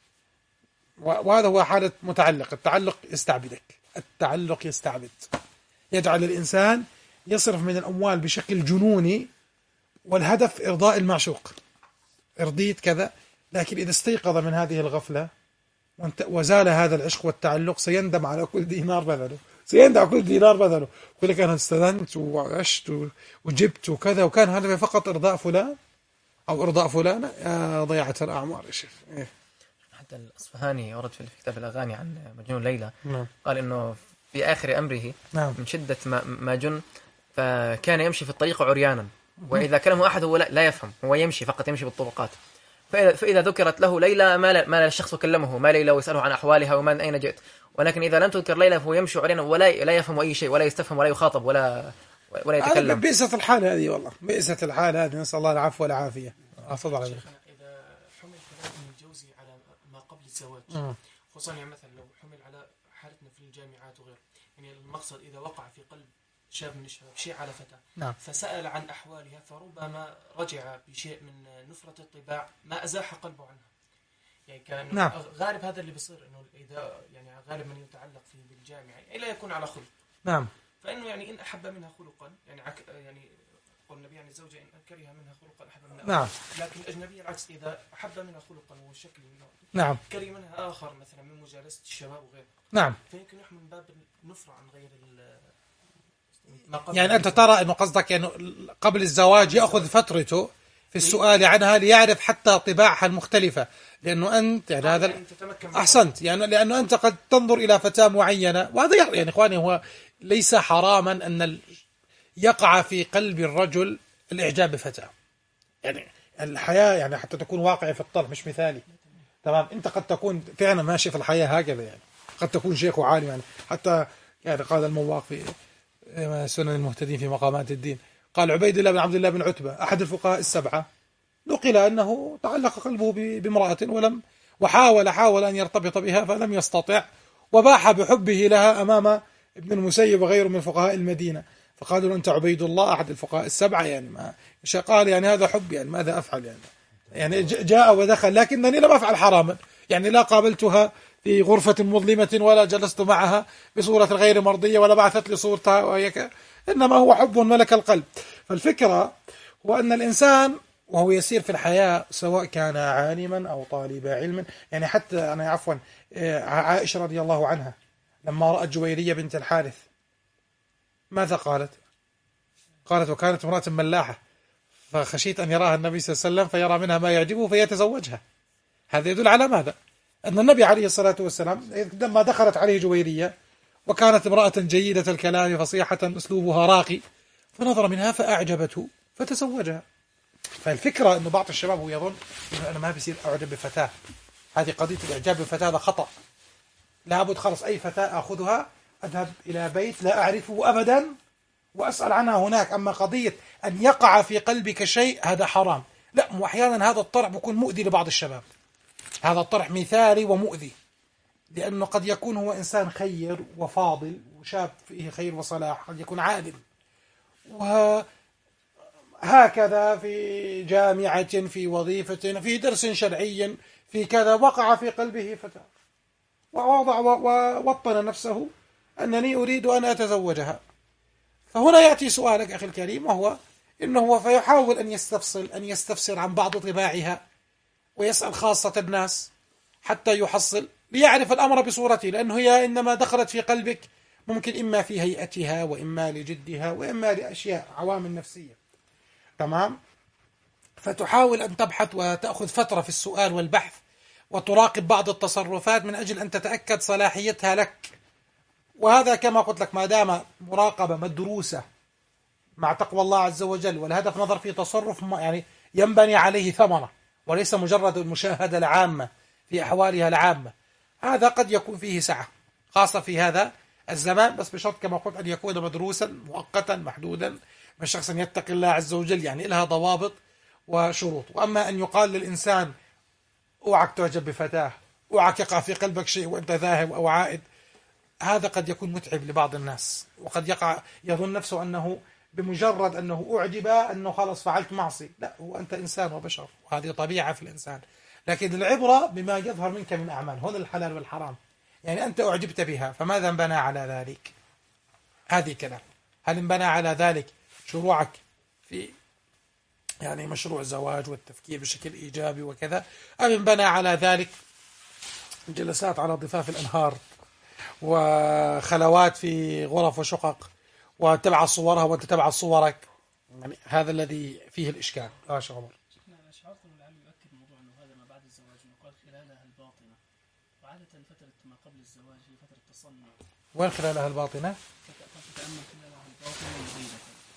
وهذا هو حالة متعلق. التعلق يستعبدك، التعلق يستعبد، يجعل الإنسان يصرف من الأموال بشكل جنوني والهدف إرضاء المعشوق، ارضيت كذا. لكن إذا استيقظ من هذه الغفلة وزال هذا العشق والتعلق سيندم على كل دينار بذله، سيندم على كل دينار بذله، يقول لك أنا استذنت وعشت وجبت وكذا وكان هذا فقط إرضاء فلان أو إرضاء فلانة. يا ضيعة الأعمار يا شيخ. إيه؟ حتى الأصفهاني ورد في كتاب الأغاني عن مجنون ليلى، نعم. قال إنه في آخر أمره نعم. من شدة ما, ما جن فكان يمشي في الطريق عريانا، وإذا كلمه أحد هو لا, لا يفهم، هو يمشي فقط يمشي بالطرقات. فإذا, فإذا ذكرت له ليلى ما ما الشخص كلمه ما ليلى ويسأله عن أحوالها ومن أين جئت، ولكن إذا لم تذكر ليلى فهو يمشي عريانا ولا لا يفهم أي شيء ولا يستفهم ولا يخاطب ولا ولا يتكلم. بئست الحال هذه، والله بئست الحال هذه، نسأل الله العفو والعافية. أفضل عليك. إذا حمل كلام ابن الجوزي على ما قبل الزواج، خصوصا يعني مثلا لو حمل على حالتنا في الجامعات وغيره، يعني المقصد إذا وقع في قلب شاب من الشباب شيء على فتاة، نعم. فسأل عن أحوالها، فربما رجع بشيء من نفرة الطباع ما أزاح قلبه عنها. يعني كان نعم. غالب هذا اللي بيصير إنه إذا يعني غالب من يتعلق فيه بالجامعة إلا يكون على خلق. نعم. فإنه يعني إن أحب منها خلقا يعني عك يعني قول النبي عن الزوجة إن كره منها خلقا أحب منها. نعم. لكن الأجنبية العكس، إذا أحب منها خلقا والشكل نعم. كره منها آخر مثلا من مجالسة الشباب وغيره. نعم. فيمكن يحمل من باب النفرة عن غير يعني أنت ترى أنه قصدك أنه قبل الزواج يأخذ فترته في السؤال عنها ليعرف حتى طباعها المختلفة، لأنه أنت يعني هذا يعني أحسنت، يعني لأنه أنت قد تنظر إلى فتاة معينة، وهذا يعني إخواني هو ليس حراما أن يقع في قلب الرجل الإعجاب بفتاة، يعني الحياة يعني حتى تكون واقعي في الطرح مش مثالي. تمام، أنت قد تكون فعلا ماشي في الحياة هكذا، يعني قد تكون شيخ وعالم، يعني حتى يعني قال المواق في سنن المهتدين في مقامات الدين، قال عبيد الله بن عبد الله بن عتبة أحد الفقهاء السبعة نقل أنه تعلق قلبه بامرأة ولم وحاول حاول أن يرتبط بها فلم يستطع، وباح بحبه لها أمام ابن المسيب وغيره من فقهاء المدينة. فقالوا له أنت عبيد الله أحد الفقهاء السبعة، يعني ما قال يعني هذا حب، يعني ماذا أفعل يعني يعني جاء ودخل لكنني لم أفعل حراما، يعني لا قابلتها في غرفة مظلمة ولا جلست معها بصورة غير مرضية ولا بعثت لي صورتها وهي، إنما هو حب ملك القلب. فالفكرة هو أن الإنسان وهو يسير في الحياة سواء كان عالما أو طالب علم، يعني حتى أنا عفوا عائشة رضي الله عنها لما رأت جويرية بنت الحارث ماذا قالت؟ قالت وكانت امرأة ملاحة فخشيت أن يراها النبي صلى الله عليه وسلم فيرى منها ما يعجبه فيتزوجها. هذا يدل على ماذا؟ أن النبي عليه الصلاة والسلام لما دخلت عليه جويرية وكانت امرأة جيدة الكلام فصيحة أسلوبها راقي فنظر منها فأعجبته فتزوجها. فالفكرة أنه بعض الشباب هو يظن أنه أنا ما بصير أعجب بفتاة، هذه قضية الإعجاب بفتاة هذا خطأ، لابد خلص أي فتاة أخذها أذهب إلى بيت لا أعرفه أبدا وأسأل عنها هناك. أما قضية أن يقع في قلبك شيء هذا حرام، لا، وأحيانا هذا الطرح بيكون مؤذي لبعض الشباب، هذا الطرح مثالي ومؤذي، لأنه قد يكون هو إنسان خير وفاضل وشاب فيه خير وصلاح، قد يكون عادل، وهكذا في جامعة في وظيفة في درس شرعي في كذا وقع في قلبه فتاة ووضع ووطن نفسه أنني أريد أن أتزوجها. فهنا يأتي سؤالك أخي الكريم، وهو إنه هو فيحاول أن يستفصل أن يستفسر عن بعض طباعها ويسأل خاصة الناس حتى يحصل ليعرف الأمر بصورته، لأنه هي إنما دخلت في قلبك ممكن إما في هيئتها وإما لجدها وإما لأشياء عوامل نفسية، تمام؟ فتحاول أن تبحث وتأخذ فترة في السؤال والبحث وتراقب بعض التصرفات من أجل أن تتأكد صلاحيتها لك. وهذا كما قلت لك ما دام مراقبة مدروسة مع تقوى الله عز وجل والهدف نظر في تصرف يعني ينبني عليه ثمرة وليس مجرد المشاهدة العامة في أحوالها العامة، هذا قد يكون فيه سعة خاصة في هذا الزمان، بس بشرط كما قلت أن يكون مدروسا مؤقتا محدودا من شخص يتقي الله عز وجل، يعني لها ضوابط وشروط. وأما أن يقال للإنسان اوعك تعجب بفتاة، اوعك يقع في قلبك شيء وأنت ذاهب أو عائد، هذا قد يكون متعب لبعض الناس، وقد يقع يظن نفسه أنه بمجرد أنه أعجب أنه خلص فعلت معصية، لا، هو أنت إنسان وبشر وهذه طبيعة في الإنسان، لكن العبرة بما يظهر منك من أعمال، هنا الحلال والحرام، يعني أنت أعجبت بها فماذا انبنى على ذلك؟ هذه كلام، هل انبنى على ذلك شروعك في يعني مشروع زواج والتفكير بشكل إيجابي وكذا، أم انبنى على ذلك جلسات على ضفاف الأنهار وخلوات في غرف وشقق وتبع صورها وانت تبع صورك؟ يعني هذا الذي فيه الإشكال. لا شيخ عمر، أنا أشعرت أنه لعله يؤكد موضوع أنه هذا ما بعد الزواج يقال خلالها الباطنة، وعادة فترة ما قبل الزواج هي فترة تصنع. وين خلالها الباطنة؟ فتتأمل خلالها الباطنة مزيدة.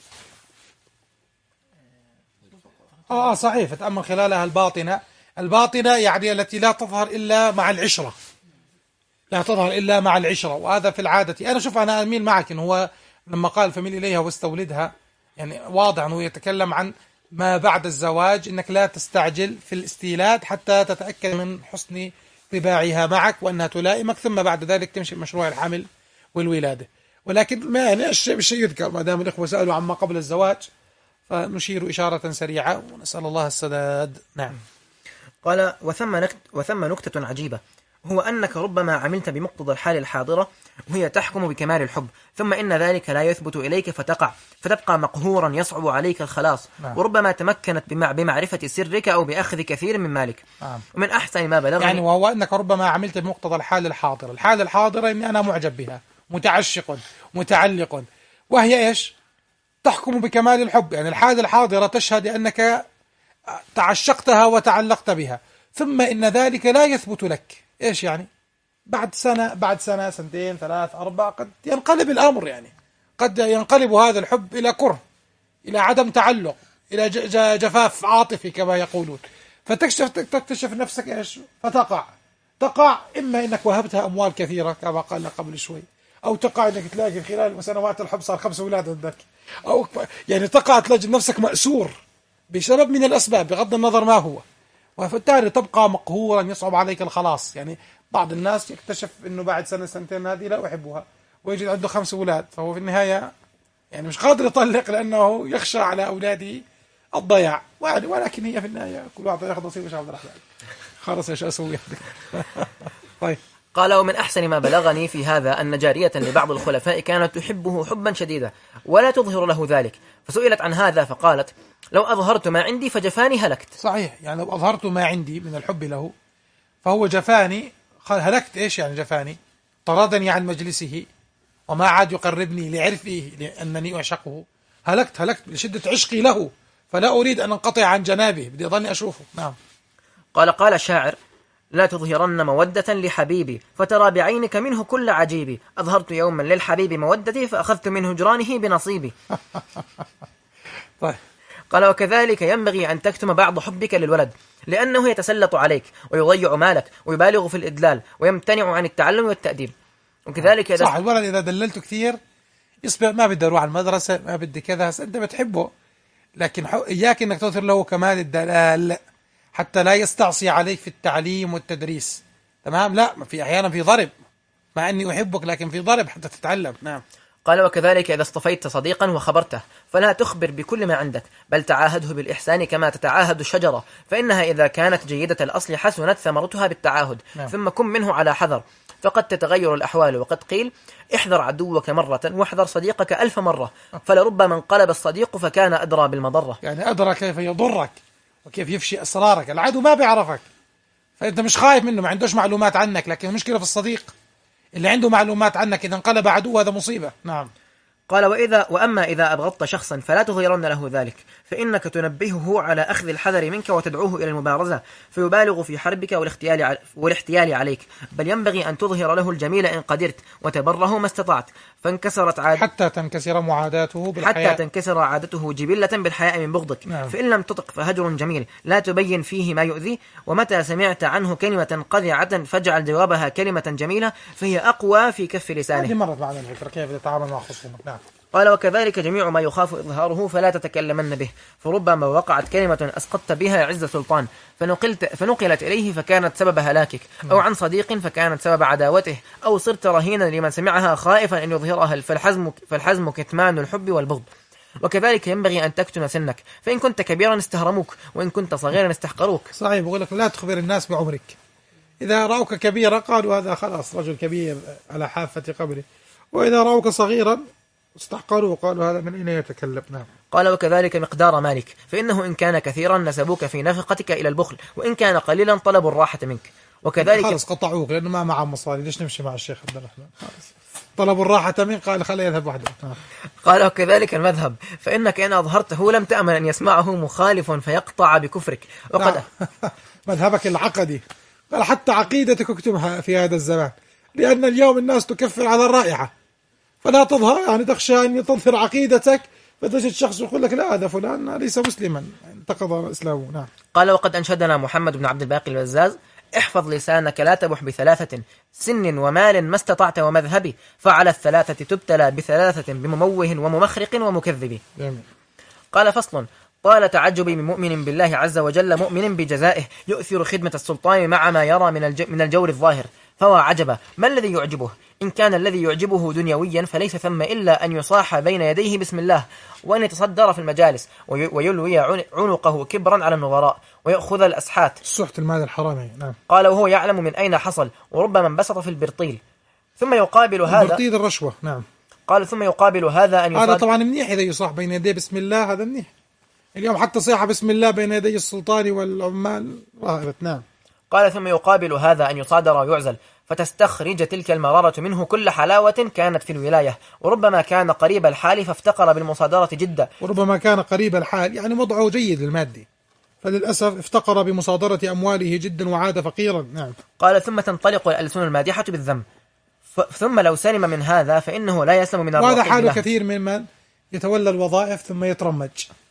آه صحيح، فتأمل خلالها الباطنة، الباطنة يعني التي لا تظهر إلا مع العشرة، لا تظهر إلا مع العشرة، وهذا في العادة. أنا شوف أنا أميل معك إن هو لما قال فميل إليها واستولدها، يعني واضح أنه يتكلم عن ما بعد الزواج، إنك لا تستعجل في الاستيلاد حتى تتأكد من حسن طباعها معك وأنها تلائمك، ثم بعد ذلك تمشي مشروع الحمل والولادة. ولكن ما يعني الشيء بالشيء يذكر، ما دام الإخوة سألوا عما قبل الزواج فنشير إشارة سريعة ونسأل الله السداد. نعم. قال وثم نكت وثم نكتة عجيبة، هو أنك ربما عملت بمقتضى الحال الحاضرة وهي تحكم بكمال الحب، ثم إن ذلك لا يثبت إليك فتقع فتبقى مقهورا يصعب عليك الخلاص. نعم. وربما تمكنت بمع بمعرفة سرك أو بأخذ كثير من مالك. نعم. ومن أحسن ما بلغني يعني وهو أنك ربما عملت بمقتضى الحال الحاضرة، الحال الحاضرة إني أنا معجب بها متعشق متعلق، وهي إيش؟ تحكم بكمال الحب، يعني الحال الحاضرة تشهد أنك تعشقتها وتعلقت بها، ثم إن ذلك لا يثبت لك. إيش يعني؟ بعد سنة بعد سنة سنتين ثلاث أربع قد ينقلب الأمر، يعني قد ينقلب هذا الحب إلى كره، إلى عدم تعلق، إلى جفاف عاطفي كما يقولون، فتكشف تكتشف نفسك إيش؟ فتقع تقع إما إنك وهبتها أموال كثيرة كما قلنا قبل شوي، أو تقع إنك تلاقي خلال سنوات الحب صار خمس أولاد عندك، أو يعني تقع تلاقي نفسك مأسور بسبب من الأسباب بغض النظر ما هو، وفبالتالي تبقى مقهورا يصعب عليك الخلاص. يعني بعض الناس يكتشف إنه بعد سنة سنتين هذه لا أحبها ويجد عنده خمس أولاد، فهو في النهاية يعني مش قادر يطلق لأنه يخشى على أولاده الضياع، ولكن هي في النهاية كل واحد ياخذ نصيبه. شو عبد الرحمن خلص ايش اسوي؟ طيب. قال: ومن أحسن ما بلغني في هذا أن جارية لبعض الخلفاء كانت تحبه حبا شديدا ولا تظهر له ذلك، فسئلت عن هذا فقالت: لو أظهرت ما عندي فجفاني هلكت. صحيح، يعني لو أظهرت ما عندي من الحب له فهو جفاني. قال هلكت. إيش يعني جفاني؟ طردني عن مجلسه وما عاد يقربني لعرفه لأنني أعشقه. هلكت هلكت لشدة عشقي له، فلا أريد أن أنقطع عن جنابه، بدي أظني أشوفه. نعم. قال: قال الشاعر: لا تظهرن مودة لحبيبي فترى بعينك منه كل عجيبي، أظهرت يوما للحبيب مودتي فأخذت من هجرانه بنصيبي. طيب. قال: وكذلك ينبغي أن تكتم بعض حبك للولد، لأنه يتسلط عليك ويضيع مالك ويبالغ في الإدلال ويمتنع عن التعلم والتأديب. وكذلك إذا صح، الولد إذا دللته كثير يصبح ما بدي أروح على المدرسة، ما بدي كذا. أنت بتحبه، لكن إياك أنك تظهر له كمال الدلال حتى لا يستعصي عليك في التعليم والتدريس. تمام؟ لا، في أحيانا في ضرب، مع أني أحبك لكن في ضرب حتى تتعلم. نعم. قال: وكذلك إذا اصطفيت صديقا وخبرته فلا تخبر بكل ما عندك، بل تعاهده بالإحسان كما تتعاهد الشجرة، فإنها إذا كانت جيدة الأصل حسنت ثمرتها بالتعاهد. نعم. ثم كن منه على حذر، فقد تتغير الأحوال، وقد قيل: احذر عدوك مرة واحذر صديقك ألف مرة، فلربما انقلب الصديق فكان أدرى بالمضرة. يعني أدرى كيف يضرك وكيف يفشي أسرارك. العدو ما بيعرفك، فأنت مش خايف منه، ما عندوش معلومات عنك، لكن المشكلة في الصديق اللي عنده معلومات عنك. إذا انقلب عدو هذا مصيبة. نعم. قال: وإذا وأما إذا أبغضت شخصا فلا تظهرن له ذلك، فإنك تنبهه على أخذ الحذر منك وتدعوه إلى المبارزة فيبالغ في حربك والاحتيال والاحتيال عليك، بل ينبغي أن تظهر له الجميل إن قدرت وتبره ما استطعت، فانكسرت عاد حتى تنكسر معاداته بالحياء، حتى تنكسر عادته جبلة بالحياء من بغضك. نعم. فإن لم تطق فهجر جميل لا تبين فيه ما يؤذي، ومتى سمعت عنه كلمة قذعة فاجعل جوابها كلمة جميلة فهي أقوى في كف لسانه. هذه مرت معنا الفكرة كيف تتعامل مع خصومك. نعم. قال: وكذلك جميع ما يخاف إظهاره فلا تتكلمن به، فربما وقعت كلمة أسقطت بها عز سلطان فنقلت فنقلت إليه فكانت سبب هلاكك، أو عن صديق فكانت سبب عداوته، أو صرت رهينا لمن سمعها خائفا أن يظهرها، فالحزم, فالحزم كتمان الحب والبغض. وكذلك ينبغي أن تكتم سنك، فإن كنت كبيرا استهرموك وإن كنت صغيرا استحقروك. صحيح، بقول لك لا تخبر الناس بعمرك. إذا رأوك كبيرا قالوا هذا خلاص رجل كبير على حافة قبره، وإذا رأوك صغيرا استحقروا قالوا هذا من أين يتكلم. نعم. قال: وكذلك مقدار مالك، فإنه إن كان كثيرا نسبوك في نفقتك إلى البخل، وإن كان قليلا طلبوا الراحة منك. وكذلك خلص قطعوك لأنه ما معهم مصاري، ليش نمشي مع الشيخ عبد الرحمن؟ طلبوا الراحة منك، قال خليه يذهب وحده. قال: وكذلك المذهب، فإنك إن أظهرته لم تأمن أن يسمعه مخالف فيقطع بكفرك. وقد مذهبك العقدي، قال حتى عقيدتك اكتمها في هذا الزمان، لأن اليوم الناس تكفر على الرائحة، فلا تظهر، يعني تخشى أن تظهر عقيدتك فتجد شخص يقول لك لا هذا فلان ليس مسلما انتقض إسلامه. نعم. قال: وقد أنشدنا محمد بن عبد الباقي البزاز: احفظ لسانك لا تبح بثلاثة، سن ومال ما استطعت ومذهبي، فعلى الثلاثة تبتلى بثلاثة بمموه وممخرق ومكذب. جميل. قال: فصل: طال تعجبي من مؤمن بالله عز وجل مؤمن بجزائه يؤثر خدمة السلطان مع ما يرى من من الجور الظاهر، فهو عجبا ما الذي يعجبه؟ إن كان الذي يعجبه دنيويا فليس ثم إلا أن يصاح بين يديه بسم الله، وأن يتصدر في المجالس ويلوي عنقه كبرا على النظراء ويأخذ الأسحات، سحت المال الحرام. نعم. قال: وهو يعلم من أين حصل، وربما انبسط في البرطيل. ثم يقابل هذا البرطيل الرشوة. نعم. قال: ثم يقابل هذا أن هذا طبعا منيح إذا يصاح بين يديه بسم الله، هذا منيح. اليوم حتى صيحة بسم الله بين يدي السلطان والعمال رهبت. نعم. قال: ثم يقابل هذا أن يصادر ويعزل، فتستخرج تلك المرارة منه كل حلاوة كانت في الولاية، وربما كان قريب الحال فافتقر بالمصادرة جدا، وربما كان قريب الحال يعني وضعه جيد المادي، فللأسف افتقر بمصادرة أمواله جدا وعاد فقيرا. نعم. قال: ثم تنطلق الألسن المادحة بالذم، ثم لو سلم من هذا فإنه لا يسلم من الرقيب. وهذا حال كثير ممن يتولى الوظائف ثم يترمج،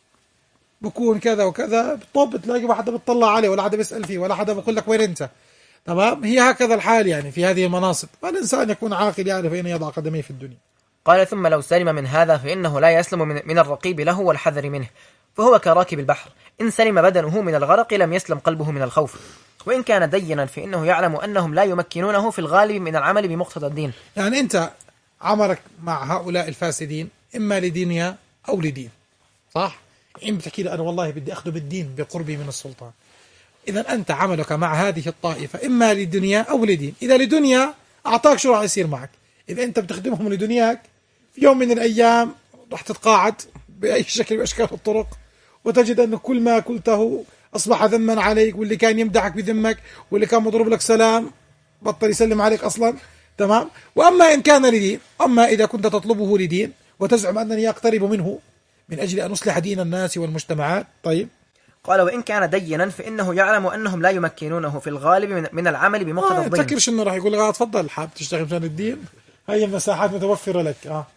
بكون كذا وكذا، طب تلاقي ما حدا بتطلع عليه ولا حدا بيسأل فيه ولا حدا بيقول لك وين انت. تمام. هي هكذا الحال يعني في هذه المناصب، فالإنسان يكون عاقل يعرف أين يضع قدميه في الدنيا. قال: ثم لو سلم من هذا فإنه لا يسلم من, من الرقيب له والحذر منه، فهو كراكب البحر، إن سلم بدنه من الغرق لم يسلم قلبه من الخوف، وإن كان دينا فإنه يعلم أنهم لا يمكنونه في الغالب من العمل بمقتضى الدين. يعني أنت عمرك مع هؤلاء الفاسدين إما لدنيا أو لدين، صح؟ إن بتحكي له أنا والله بدي أخذه بالدين بقربي من السلطان، إذا أنت عملك مع هذه الطائفة إما لدنيا أو لدين. إذا لدنيا أعطاك شو راح يصير معك؟ إذا أنت بتخدمهم لدنياك في يوم من الأيام راح تتقاعد بأي شكل من أشكال الطرق، وتجد أن كل ما قلته أصبح ذما عليك، واللي كان يمدحك بذمك، واللي كان مضرب لك سلام بطل يسلم عليك أصلا. تمام. وأما إن كان لدين، أما إذا كنت تطلبه لدين وتزعم أنني أقترب منه من أجل أن أصلح دين الناس والمجتمعات. طيب. قال وإن كان دينا فإنه يعلم أنهم لا يمكنونه في الغالب من, من العمل بمقتضى آه الدين. تفكرش إنه راح يقول لك تفضل حاب تشتغل مشان الدين، هي المساحات متوفرة لك. آه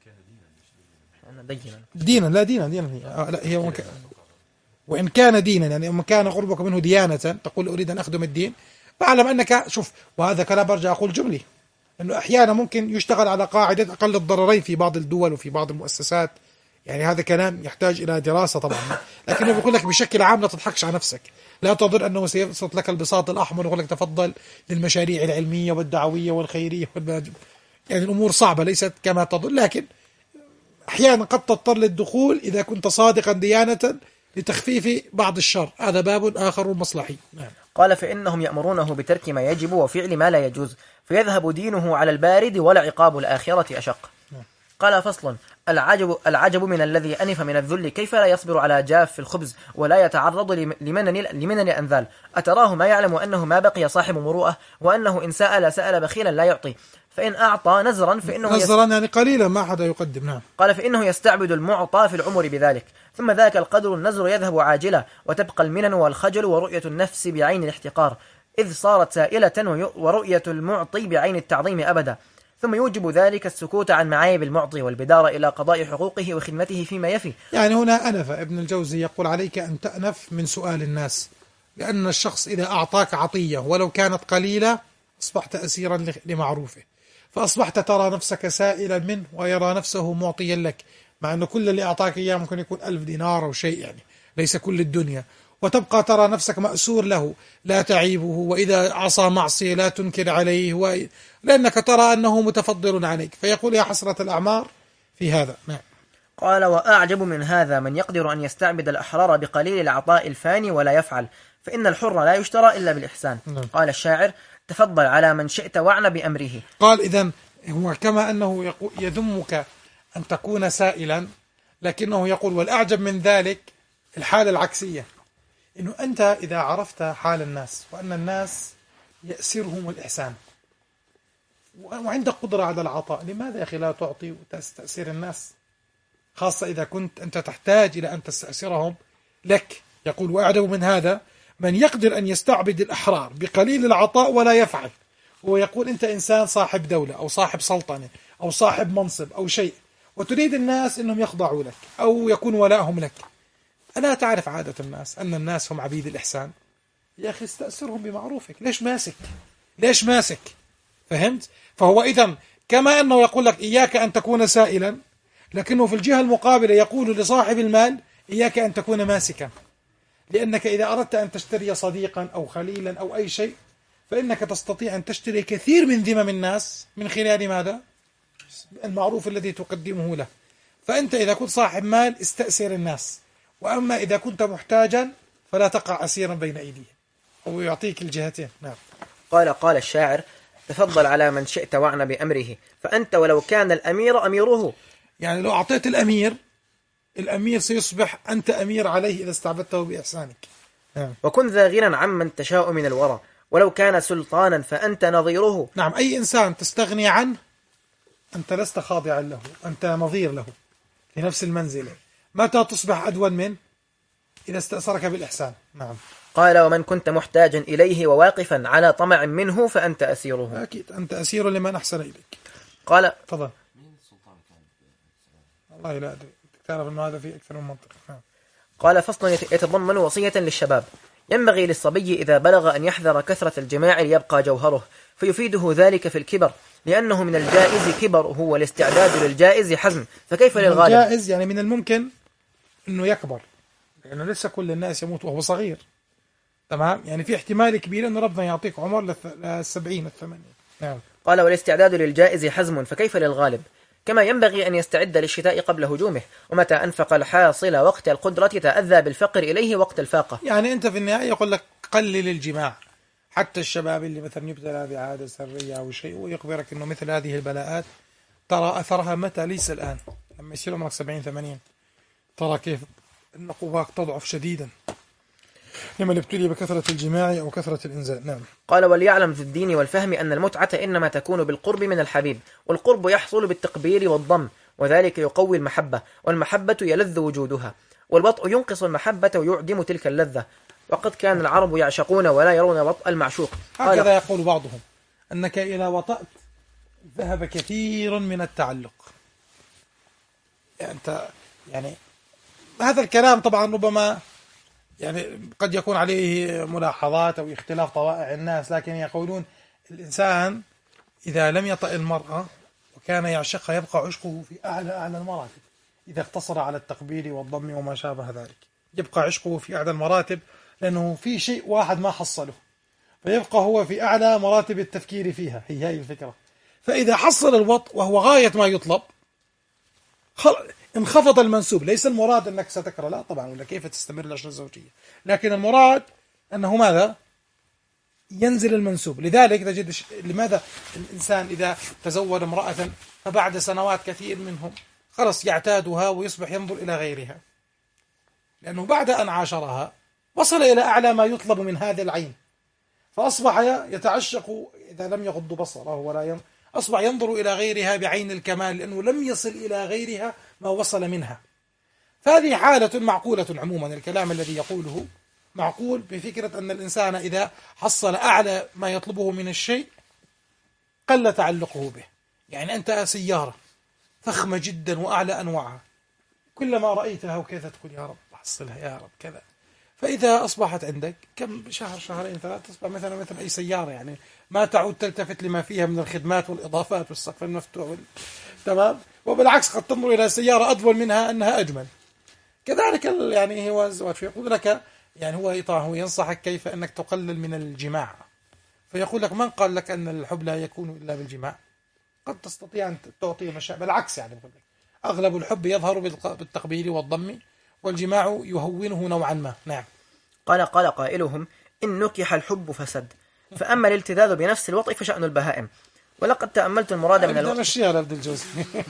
دينا دينا لا دينا دينا هي آه لا هي ومك... وإن كان دينا يعني وإن كان قربك منه ديانة تقول أريد أن أخدم الدين، فاعلم أنك شوف، وهذا كلام برجع أقول جملي، أنه أحيانا ممكن يشتغل على قاعدة أقل الضررين في بعض الدول وفي بعض المؤسسات، يعني هذا كلام يحتاج إلى دراسة طبعا، لكنه بيقول لك بشكل عام لا تضحكش على نفسك، لا تظن أنه سيبسط لك البساط الأحمر ويقول لك تفضل للمشاريع العلمية والدعوية والخيرية والماجب. يعني الأمور صعبة ليست كما تظن، لكن أحيانا قد تضطر للدخول إذا كنت صادقا ديانة لتخفيف بعض الشر، هذا باب آخر مصلحي. نعم. قال فإنهم يأمرونه بترك ما يجب وفعل ما لا يجوز، فيذهب دينه على البارد ولا عقاب الآخرة أشق. قال فصل العجب, العجب من الذي أنف من الذل كيف لا يصبر على جاف الخبز ولا يتعرض لمنن, لمنن الأنذال. أتراه ما يعلم أنه ما بقي صاحب مروءة، وأنه إن سأل سأل بخيلا لا يعطي، فإن أعطى نزرا فإنه نزرا يعني قليلا ما حدا يقدم. نعم. قال فإنه يستعبد المعطى في العمر بذلك، ثم ذاك القدر النزر يذهب عاجلا، وتبقى المنن والخجل ورؤية النفس بعين الاحتقار، إذ صارت سائلة ورؤية المعطي بعين التعظيم أبدا، ثم يوجب ذلك السكوت عن معايب المعطي والبدار إلى قضاء حقوقه وخدمته فيما يفي. يعني هنا أنف ابن الجوزي يقول عليك أن تأنف من سؤال الناس، لأن الشخص إذا أعطاك عطية ولو كانت قليلة أصبحت أسيرا لمعروفه، فأصبحت ترى نفسك سائلا منه ويرى نفسه معطيا لك، مع أنه كل اللي أعطاك إياه ممكن يكون ألف دينار أو شيء، يعني ليس كل الدنيا، وتبقى ترى نفسك مأسور له لا تعيبه، وإذا عصى معصية لا تنكر عليه، و... لأنك ترى أنه متفضل عليك، فيقول يا حسرة الأعمار في هذا. نعم. قال وأعجب من هذا من يقدر أن يستعبد الأحرار بقليل العطاء الفاني ولا يفعل، فإن الحر لا يشترى إلا بالإحسان. نعم. قال الشاعر تفضل على من شئت وعن بأمره. قال إذن هو كما أنه يذمك أن تكون سائلا، لكنه يقول والأعجب من ذلك الحالة العكسية، إنه أنت إذا عرفت حال الناس وأن الناس يأسرهم الإحسان وعندك قدرة على العطاء، لماذا يا أخي لا تعطي وتستأسر الناس، خاصة إذا كنت أنت تحتاج إلى أن تستأسرهم لك. يقول وأعجب من هذا من يقدر أن يستعبد الأحرار بقليل العطاء ولا يفعل. هو يقول أنت إنسان صاحب دولة أو صاحب سلطنة أو صاحب منصب أو شيء، وتريد الناس أنهم يخضعوا لك أو يكون ولاءهم لك، ألا تعرف عادة الناس أن الناس هم عبيد الإحسان؟ يا أخي استأسرهم بمعروفك، ليش ماسك ليش ماسك فهمت؟ فهو إذن كما أنه يقول لك إياك أن تكون سائلا، لكنه في الجهة المقابلة يقول لصاحب المال إياك أن تكون ماسكا، لأنك إذا أردت أن تشتري صديقا أو خليلا أو أي شيء فإنك تستطيع أن تشتري كثير من ذمم الناس من خلال ماذا؟ المعروف الذي تقدمه له. فأنت إذا كنت صاحب مال استأسر الناس، وأما إذا كنت محتاجا فلا تقع أسيرا بين أيديهم، هو يعطيك الجهتين. نعم. قال قال الشاعر تفضل على من شئت وعن بأمره، فأنت ولو كان الأمير أميره. يعني لو أعطيت الأمير، الأمير سيصبح أنت أمير عليه إذا استعبدته بإحسانك. نعم. وكن ذا غنى عمن تشاء من الورى، ولو كان سلطانا فأنت نظيره. نعم. أي إنسان تستغني عنه أنت لست خاضعا له، أنت نظير له في نفس المنزلة. متى تصبح أدون منه؟ إذا استأثرك بالإحسان. نعم. قال ومن كنت محتاجا إليه وواقفا على طمع منه فأنت أسيره. أكيد أنت أسير لمن أحسن إليك. قال تفضل. والله لا أدري، تعرف أنه هذا في أكثر من منطقة. قال فصل يتضمن وصية للشباب. ينبغي للصبي إذا بلغ أن يحذر كثرة الجماع ليبقى جوهره، فيفيده ذلك في الكبر، لأنه من الجائز كبره والاستعداد للجائز حزم، فكيف للغالب؟ الجائز يعني من الممكن أنه يكبر، لأنه لسه كل الناس يموت وهو صغير. تمام. يعني في احتمال كبير أن ربنا يعطيك عمر للسبعين الثمانين. نعم. قال والاستعداد للجائز حزم، فكيف للغالب؟ كما ينبغي أن يستعد للشتاء قبل هجومه، ومتى أنفق الحاصل وقت القدرة تأذى بالفقر إليه وقت الفاقة. يعني أنت في النهاية يقول لك قلل الجماع، حتى الشباب اللي مثلا يبتلى بعادة سرية أو شيء، ويخبرك أنه مثل هذه البلاءات ترى أثرها متى؟ ليس الآن، لما يصير عمرك سبعين ثمانين ترى كيف أن قواك تضعف شديدا لما ابتلي بكثرة الجماع أو كثرة الإنزال. نعم. قال: وليعلم في الدين والفهم أن المتعة إنما تكون بالقرب من الحبيب، والقرب يحصل بالتقبيل والضم، وذلك يقوي المحبة، والمحبة يلذ وجودها، والوطء ينقص المحبة ويعدم تلك اللذة، وقد كان العرب يعشقون ولا يرون وطء المعشوق. هكذا يقول بعضهم: أنك إذا وطأت ذهب كثير من التعلق. يعني أنت يعني هذا الكلام طبعا ربما يعني قد يكون عليه ملاحظات أو اختلاف طوائع الناس، لكن يقولون الإنسان إذا لم يطأ المرأة وكان يعشقها يبقى عشقه في أعلى أعلى المراتب، إذا اقتصر على التقبيل والضم وما شابه ذلك يبقى عشقه في أعلى المراتب، لأنه في شيء واحد ما حصله فيبقى هو في أعلى مراتب التفكير فيها. هي هاي الفكرة. فإذا حصل الوطء وهو غاية ما يطلب انخفض المنسوب. ليس المراد أنك ستكره، لا طبعا، ولا كيف تستمر العشرة الزوجية، لكن المراد أنه ماذا؟ ينزل المنسوب. لذلك تجد لماذا الإنسان إذا تزوج امرأة فبعد سنوات كثير منهم خلص يعتادها ويصبح ينظر إلى غيرها، لأنه بعد أن عاشرها وصل إلى أعلى ما يطلب من هذا العين، فأصبح يتعشق إذا لم يغض بصره ولا ين... أصبح ينظر إلى غيرها بعين الكمال، لأنه لم يصل إلى غيرها ما وصل منها. فهذه حالة معقولة عموما. الكلام الذي يقوله معقول بفكرة أن الإنسان إذا حصل أعلى ما يطلبه من الشيء قل تعلقه به. يعني أنت سيارة فخمة جدا وأعلى أنواعها، كلما رأيتها وكيف تقول يا رب أحصلها يا رب كذا، فإذا أصبحت عندك كم شهر شهرين ثلاثة تصبح مثلا مثل أي سيارة، يعني ما تعود تلتفت لما فيها من الخدمات والإضافات والسقف المفتوح وال... تمام. وبالعكس قد تنظر إلى سيارة أطول منها أنها أجمل. كذلك يعني هو الزواج، فيقول لك يعني هو هو ينصحك كيف أنك تقلل من الجماع، فيقول لك من قال لك أن الحب لا يكون إلا بالجماع؟ قد تستطيع أن تعطي مشاعر، بالعكس يعني بقول لك أغلب الحب يظهر بالتقبيل والضم، والجماع يهونه نوعا ما. نعم. قال قال قائلهم: إن نكح الحب فسد، فأما الالتذاذ بنفس الوطء فشأن البهائم. ولقد تأملت المراد من الوطء. مشيها لعبد الجوزي.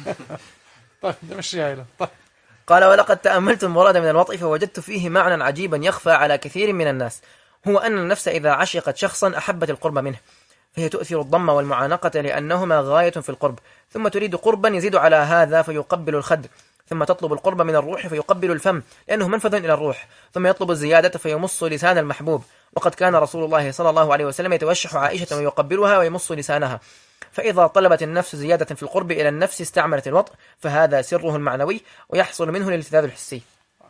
طيب مشيها له. طيب. قال: ولقد تأملت المراد من الوطء فوجدت فيه معنى عجيبا يخفى على كثير من الناس، هو أن النفس إذا عشقت شخصا أحبت القرب منه، فهي تؤثر الضم والمعانقة لأنهما غاية في القرب، ثم تريد قربا يزيد على هذا فيقبل الخد، ثم تطلب القرب من الروح فيقبل الفم لأنه منفذ إلى الروح، ثم يطلب الزيادة فيمص لسان المحبوب. وقد كان رسول الله صلى الله عليه وسلم يتوشح عائشة ويقبلها ويمص لسانها. فإذا طلبت النفس زيادة في القرب إلى النفس استعملت الوطء، فهذا سره المعنوي ويحصل منه الالتذاذ الحسي.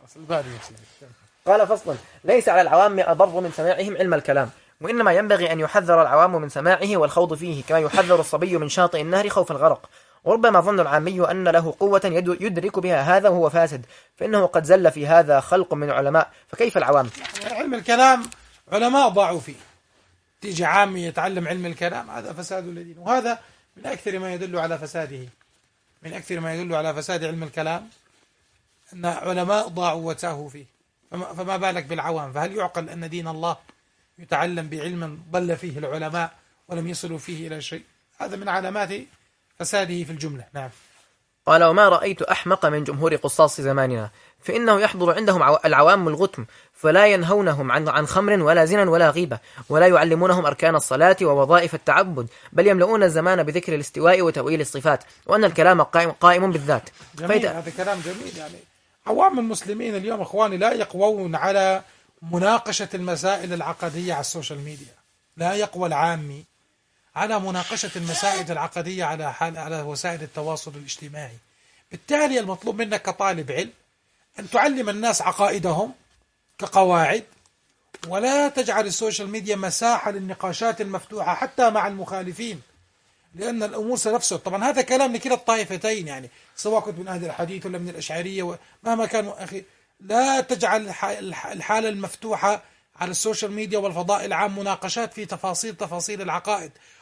قال: فصل: ليس على العوام أضر من سماعهم علم الكلام، وإنما ينبغي أن يحذر العوام من سماعه والخوض فيه، كما يحذر الصبي من شاطئ النهر خوف الغرق. وربما ظن العامي أن له قوة يدرك بها هذا وهو فاسد، فإنه قد زل في هذا خلق من علماء، فكيف العوام؟ علم الكلام علماء ضاعوا فيه، تيجي عامي يتعلم علم الكلام، هذا فساد الدين. وهذا من أكثر ما يدل على فساده، من أكثر ما يدل على فساد علم الكلام أن علماء ضاعوا وتاهوا فيه، فما, فما بالك بالعوام؟ فهل يعقل أن دين الله يتعلم بعلم ضل فيه العلماء ولم يصلوا فيه إلى شيء؟ هذا من علامات فساده في الجملة. نعم. قال: وما رأيت أحمق من جمهور قصاص زماننا، فإنه يحضر عندهم العوام الغتم، فلا ينهونهم عن عن خمر ولا زنا ولا غيبة، ولا يعلمونهم أركان الصلاة ووظائف التعبد، بل يملؤون الزمان بذكر الاستواء وتأويل الصفات، وأن الكلام قائم, قائم بالذات. جميل. هذا كلام جميل. يعني عوام المسلمين اليوم إخواني لا يقوون على مناقشة المسائل العقدية على السوشيال ميديا، لا يقوى العامي على مناقشة المسائل العقدية على حال على وسائل التواصل الاجتماعي. بالتالي المطلوب منك كطالب علم أن تعلم الناس عقائدهم كقواعد، ولا تجعل السوشيال ميديا مساحة للنقاشات المفتوحة حتى مع المخالفين، لأن الأمور سنفسد. طبعا هذا كلام لكلا الطائفتين، يعني سواء كنت من أهل الحديث ولا من الأشعرية مهما كانوا. أخي لا تجعل الحالة المفتوحة على السوشيال ميديا والفضاء العام مناقشات في تفاصيل تفاصيل العقائد،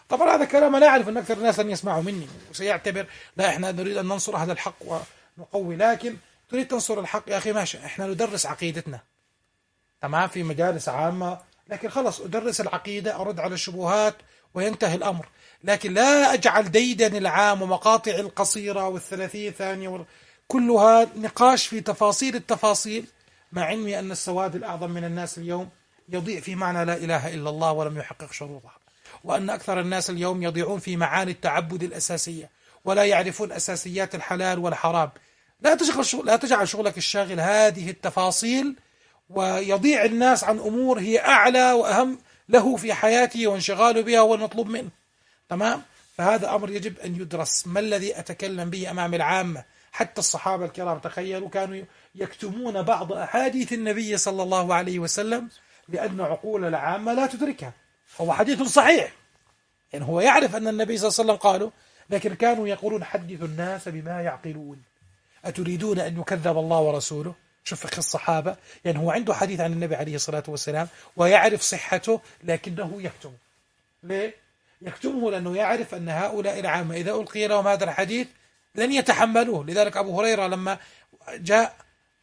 طبعا هذا كلام أنا أعرف أن أكثر الناس لن يسمعوا مني وسيعتبر لا إحنا نريد أن ننصر أهل الحق ونقوي، لكن تريد تنصر الحق يا أخي ماشي، إحنا ندرس عقيدتنا تمام في مجالس عامة، لكن خلص أدرس العقيدة، أرد على الشبهات وينتهي الأمر، لكن لا أجعل ديدن العام ومقاطع القصيرة والثلاثين ثانية كلها نقاش في تفاصيل التفاصيل، مع علمي أن السواد الأعظم من الناس اليوم يضيع في معنى لا إله إلا الله ولم يحقق شروطها، وأن أكثر الناس اليوم يضيعون في معاني التعبد الأساسية ولا يعرفون أساسيات الحلال والحرام. لا تشغل شغل لا تجعل شغلك الشاغل هذه التفاصيل، ويضيع الناس عن أمور هي أعلى وأهم له في حياته وانشغاله بها هو المطلوب منه. تمام؟ فهذا أمر يجب أن يدرس. ما الذي أتكلم به أمام العامة؟ حتى الصحابة الكرام تخيلوا كانوا يكتمون بعض أحاديث النبي صلى الله عليه وسلم لأن عقول العامة لا تدركها. هو حديث صحيح، يعني هو يعرف أن النبي صلى الله عليه وسلم قاله، لكن كانوا يقولون حدثوا الناس بما يعقلون. أتريدون أن يكذب الله ورسوله؟ شوف فقه الصحابة، يعني هو عنده حديث عن النبي عليه الصلاة والسلام ويعرف صحته لكنه يكتمه. ليه؟ يكتمه لأنه يعرف أن هؤلاء العامة إذا ألقي لهم هذا الحديث لن يتحملوه. لذلك أبو هريرة لما جاء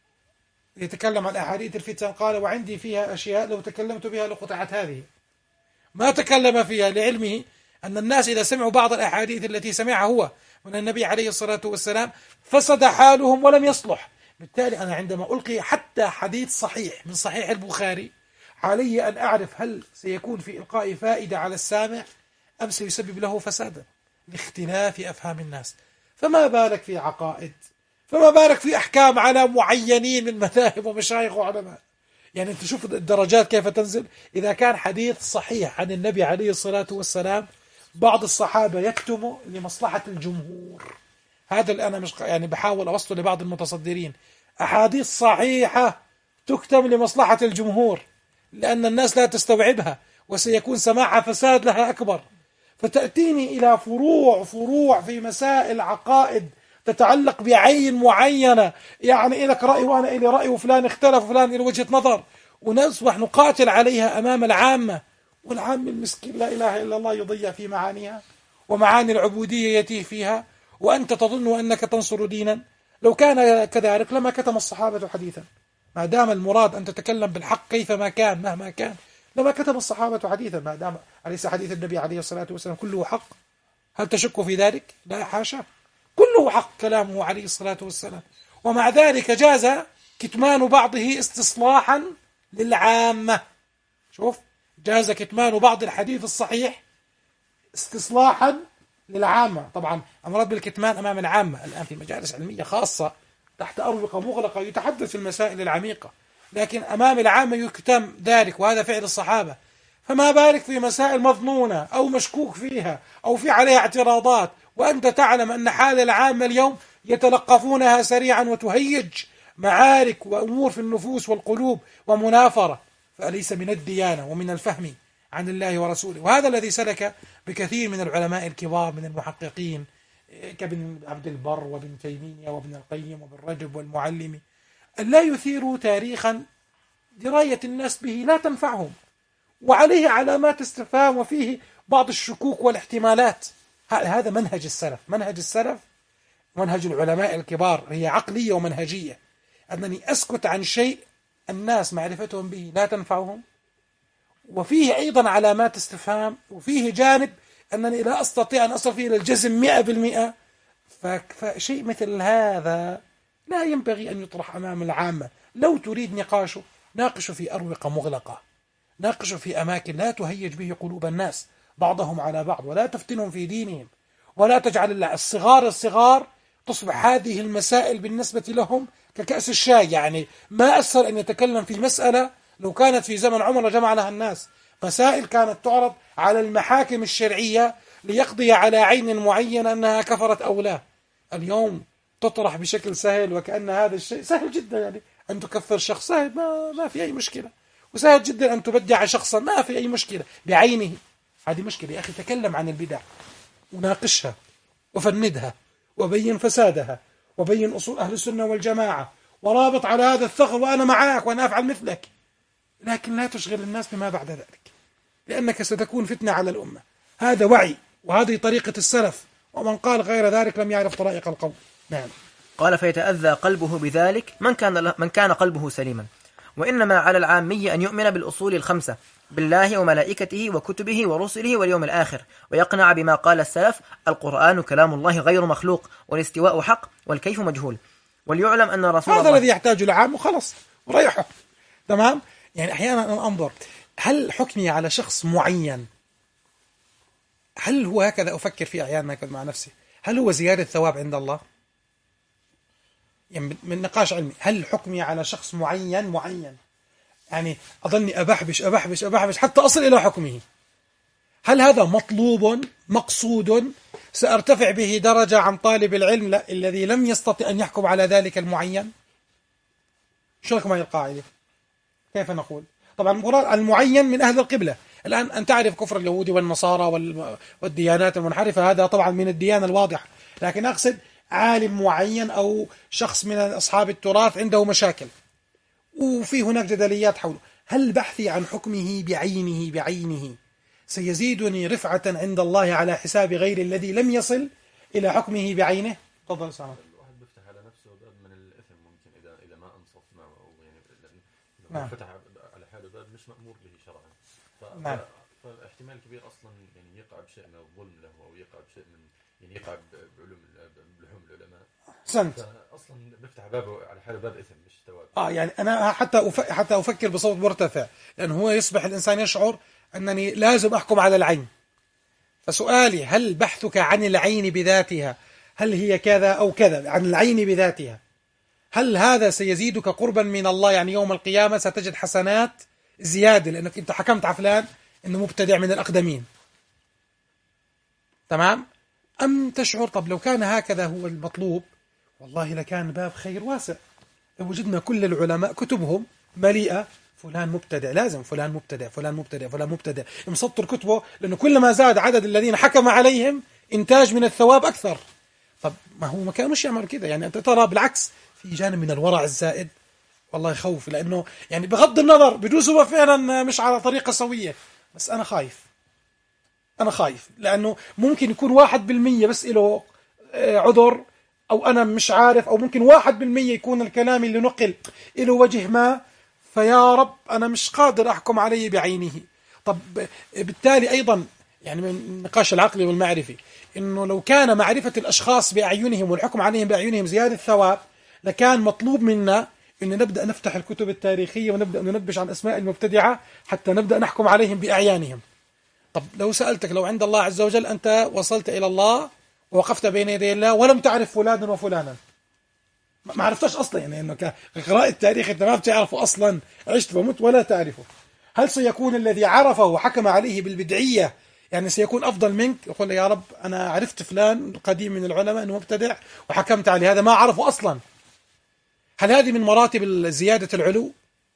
يتكلم عن أحاديث الفتن قال وعندي فيها أشياء لو تكلمت بها لقطعت هذه. ما تكلم فيها لعلمه أن الناس إذا سمعوا بعض الأحاديث التي سمعها هو من النبي عليه الصلاة والسلام فسد حالهم ولم يصلح. بالتالي أنا عندما ألقي حتى حديث صحيح من صحيح البخاري علي أن أعرف هل سيكون في إلقاء فائدة على السامع أم سيسبب له فسادا لاختلاف أفهام الناس. فما بالك في عقائد، فما بالك في أحكام على معينين من مذاهب ومشايخ وعلماء. يعني أنت شوف الدرجات كيف تنزل. إذا كان حديث صحيح عن النبي عليه الصلاة والسلام بعض الصحابة يكتموا لمصلحة الجمهور. هذا اللي أنا مش يعني بحاول أوصله لبعض المتصدرين. أحاديث صحيحة تكتم لمصلحة الجمهور لأن الناس لا تستوعبها وسيكون سماعها فساد لها أكبر، فتأتيني إلى فروع فروع في مسائل عقائد تتعلق بعين معينة، يعني إلك رأي وأنا إلي رأي وفلان اختلف وفلان إلى وجهة نظر، ونصبح نقاتل عليها أمام العامة، والعام المسكين لا إله إلا الله يضيع في معانيها ومعاني العبودية يتيه فيها، وأنت تظن أنك تنصر دينا. لو كان كذلك لما كتم الصحابة حديثا، ما دام المراد أن تتكلم بالحق كيفما كان مهما كان لما كتب الصحابة حديثا، ما دام أليس حديث النبي عليه الصلاة والسلام كله حق؟ هل تشك في ذلك؟ لا حاشا، كله حق كلامه عليه الصلاة والسلام. ومع ذلك جاز كتمان بعضه استصلاحا للعامة. شوف، جاز كتمان بعض الحديث الصحيح استصلاحا للعامة. طبعا أمراد بالكتمان أمام العامة الآن في مجالس علمية خاصة تحت أروقة مغلقة يتحدث في المسائل العميقة، لكن أمام العامة يكتم ذلك، وهذا فعل الصحابة. فما بالك في مسائل مظنونة أو مشكوك فيها أو في عليها اعتراضات، وأنت تعلم أن حال العامة اليوم يتلقفونها سريعا وتهيج معارك وأمور في النفوس والقلوب ومنافرة. فأليس من الديانة ومن الفهم عن الله ورسوله؟ وهذا الذي سلك بكثير من العلماء الكبار من المحققين كابن عبد البر وابن تيمية وابن القيم وابن رجب والمعلمي، أن لا يثيروا تاريخا دراية الناس به لا تنفعهم، وعليه علامات استفهام وفيه بعض الشكوك والاحتمالات. هذا منهج السلف. منهج السلف منهج العلماء الكبار هي عقلية ومنهجية، أنني أسكت عن شيء الناس معرفتهم به لا تنفعهم، وفيه أيضا علامات استفهام، وفيه جانب أنني لا أستطيع أن أصل فيه إلى الجزم مئة بالمئة. فشيء مثل هذا لا ينبغي أن يطرح أمام العامة. لو تريد نقاشه ناقشه في أروقة مغلقة، ناقشه في أماكن لا تهيج به قلوب الناس بعضهم على بعض، ولا تفتنهم في دينهم، ولا تجعل الصغار الصغار تصبح هذه المسائل بالنسبة لهم ككأس الشاي. يعني ما أسهل أن يتكلم في مسألة لو كانت في زمن عمر جمع لها الناس. مسائل كانت تعرض على المحاكم الشرعية ليقضي على عين معينة أنها كفرت أو لا، اليوم تطرح بشكل سهل، وكأن هذا الشيء سهل جدا. يعني أن تكفر شخص سهل، ما, ما في أي مشكلة، وسهل جدا أن تبدع شخصا ما في أي مشكلة بعينه. هذه مشكلة يا أخي. تكلم عن البدع وناقشها وفندها وبين فسادها وبين أصول أهل السنة والجماعة ورابط على هذا الثغر وأنا معك وأنا أفعل مثلك، لكن لا تشغل الناس بما بعد ذلك، لأنك ستكون فتنة على الأمة. هذا وعي، وهذه طريقة السلف، ومن قال غير ذلك لم يعرف طرائق القوم. نعم. قال فيتأذى قلبه بذلك من كان من كان قلبه سليما. وإنما على العامي أن يؤمن بالأصول الخمسة، بالله وملائكته وكتبه ورسله واليوم الآخر، ويقنع بما قال السلف: القرآن كلام الله غير مخلوق، والاستواء حق، والكيف مجهول. وليعلم أن رسول هذا الله الذي يحتاج العام وخلص وريحه. تمام. يعني أحيانا أنا أنظر هل حكمي على شخص معين، هل هو هكذا أفكر في أحيانا مع نفسي، هل هو زيادة ثواب عند الله؟ يعني من نقاش علمي، هل حكمي على شخص معين معين يعني أظني أبحبش أبحبش أبحبش حتى أصل إلى حكمه، هل هذا مطلوب مقصود سأرتفع به درجة عن طالب العلم لا الذي لم يستطع أن يحكم على ذلك المعين؟ شو رأيكم هذه القاعدة؟ كيف نقول؟ طبعا المراد المعين من أهل القبلة. الآن أن تعرف كفر اليهود والنصارى والديانات المنحرفة، هذا طبعا من الديانة الواضحة، لكن أقصد عالم معين أو شخص من أصحاب التراث عنده مشاكل وفي هناك جدليات حوله، هل بحثي عن حكمه بعينه بعينه سيزيدني رفعة عند الله على حساب غير الذي لم يصل إلى حكمه بعينه؟ تفضل سامر. الواحد بيفتح على نفسه باب من الإثم ممكن إذا إذا ما أنصف معه، أو يعني لأنه نعم. فتح على حاله باب مش مأمور به شرعا. ف... نعم. فاحتمال كبير أصلا يعني يقع بشيء من الظلم له، أو يقع بشيء من يعني يقع بعلوم بلحوم العلماء. أحسنت. أصلا بيفتح بابه على حاله باب إثم مش ثواب. آه يعني أنا حتى أف... حتى أفكر بصوت مرتفع، لأن هو يصبح الإنسان يشعر أنني لازم أحكم على العين. فسؤالي هل بحثك عن العين بذاتها، هل هي كذا أو كذا، عن العين بذاتها، هل هذا سيزيدك قربا من الله؟ يعني يوم القيامة ستجد حسنات زيادة لأنك أنت حكمت على فلان أنه مبتدع من الأقدمين. تمام؟ أم تشعر طب لو كان هكذا هو المطلوب والله لكان باب خير واسع، وجدنا كل العلماء كتبهم مليئة فلان مبتدع، لازم فلان مبتدع فلان مبتدع فلان مبتدع، مسطر كتبه، لأنه كلما زاد عدد الذين حكم عليهم إنتاج من الثواب أكثر. طب ما هو ما كانوش يعملوا كده، يعني أنت ترى بالعكس في جانب من الورع الزائد والله يخوف، لأنه يعني بغض النظر بجوز هو فعلا مش على طريقة سوية، بس أنا خايف أنا خايف لأنه ممكن يكون واحد بالمية بس له عذر، أو أنا مش عارف، أو ممكن واحد بالمية يكون الكلام اللي نقل له وجه ما، فيا رب أنا مش قادر أحكم عليه بعينه. طب بالتالي أيضا يعني من النقاش العقلي والمعرفي إنه لو كان معرفة الأشخاص بأعينهم والحكم عليهم بأعينهم زيادة ثواب، لكان مطلوب منا إن نبدأ نفتح الكتب التاريخية ونبدأ ننبش عن أسماء المبتدعة حتى نبدأ نحكم عليهم بأعيانهم. طب لو سألتك لو عند الله عز وجل أنت وصلت إلى الله ووقفت بين يدي الله ولم تعرف فلانا وفلانا، ما عرفتش أصلا، يعني إنه كقراءة التاريخ أنت ما بتعرفه أصلا، عشت ومت ولا تعرفه، هل سيكون الذي عرفه وحكم عليه بالبدعية يعني سيكون أفضل منك؟ يقول يا رب أنا عرفت فلان قديم من العلماء أنه مبتدع وحكمت عليه، هذا ما عرفه أصلا. هل هذه من مراتب زيادة العلو؟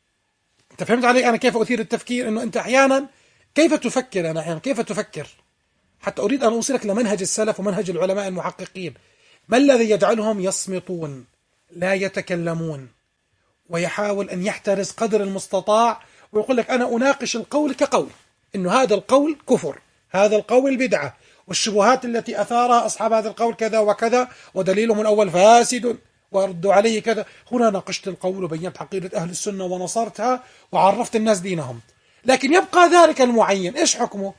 أنت فهمت علي أنا كيف أثير التفكير؟ أنه أنت أحيانا كيف تفكر، أنا أحيانا كيف تفكر، حتى أريد أن أوصلك لمنهج السلف ومنهج العلماء المحققين. ما الذي يجعلهم يصمتون لا يتكلمون ويحاول أن يحترز قدر المستطاع ويقول لك أنا أناقش القول كقول، إنه هذا القول كفر، هذا القول بدعة، والشبهات التي أثارها أصحاب هذا القول كذا وكذا، ودليلهم الأول فاسد وردوا عليه كذا. هنا ناقشت القول وبينت عقيدة أهل السنة ونصرتها وعرفت الناس دينهم، لكن يبقى ذلك المعين إيش حكمه؟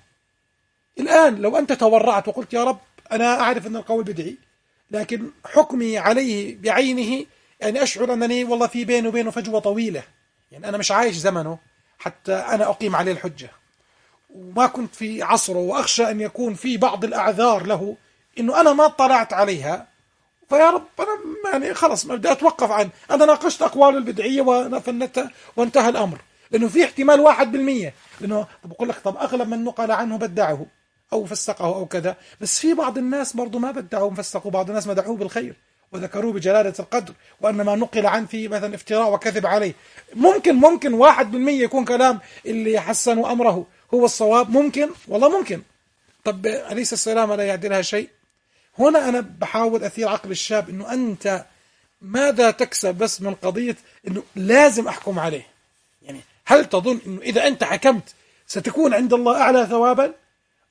الآن لو أنت تورعت وقلت يا رب أنا أعرف أن القول بدعي، لكن حكمي عليه بعينه يعني أشعر أنني والله في بينه وبينه فجوة طويلة، يعني أنا مش عايش زمنه حتى أنا أقيم عليه الحجة، وما كنت في عصره، وأخشى أن يكون في بعض الأعذار له إنه أنا ما اطلعت عليها، فيا رب أنا يعني خلص بدي أتوقف عن أنا ناقشت أقوال البدعية ونفنتها وانتهى الأمر، لأنه في احتمال واحد بالمية، لأنه بقول لك طب أغلب من نقل عنه بدعه أو فسقه أو كذا، بس في بعض الناس برضو ما بدعوا وفسقوا، بعض الناس مدعوه بالخير وذكروه بجلالة القدر، وأن ما نقل عن فيه مثلا افتراء وكذب عليه. ممكن ممكن واحد بالمية يكون كلام اللي حسنوا أمره هو الصواب، ممكن والله ممكن. طب أليس السلامة لا يعدلها شيء؟ هنا أنا بحاول أثير عقل الشاب إنه أنت ماذا تكسب بس من قضية إنه لازم أحكم عليه؟ يعني هل تظن إنه إذا أنت حكمت ستكون عند الله أعلى ثوابا؟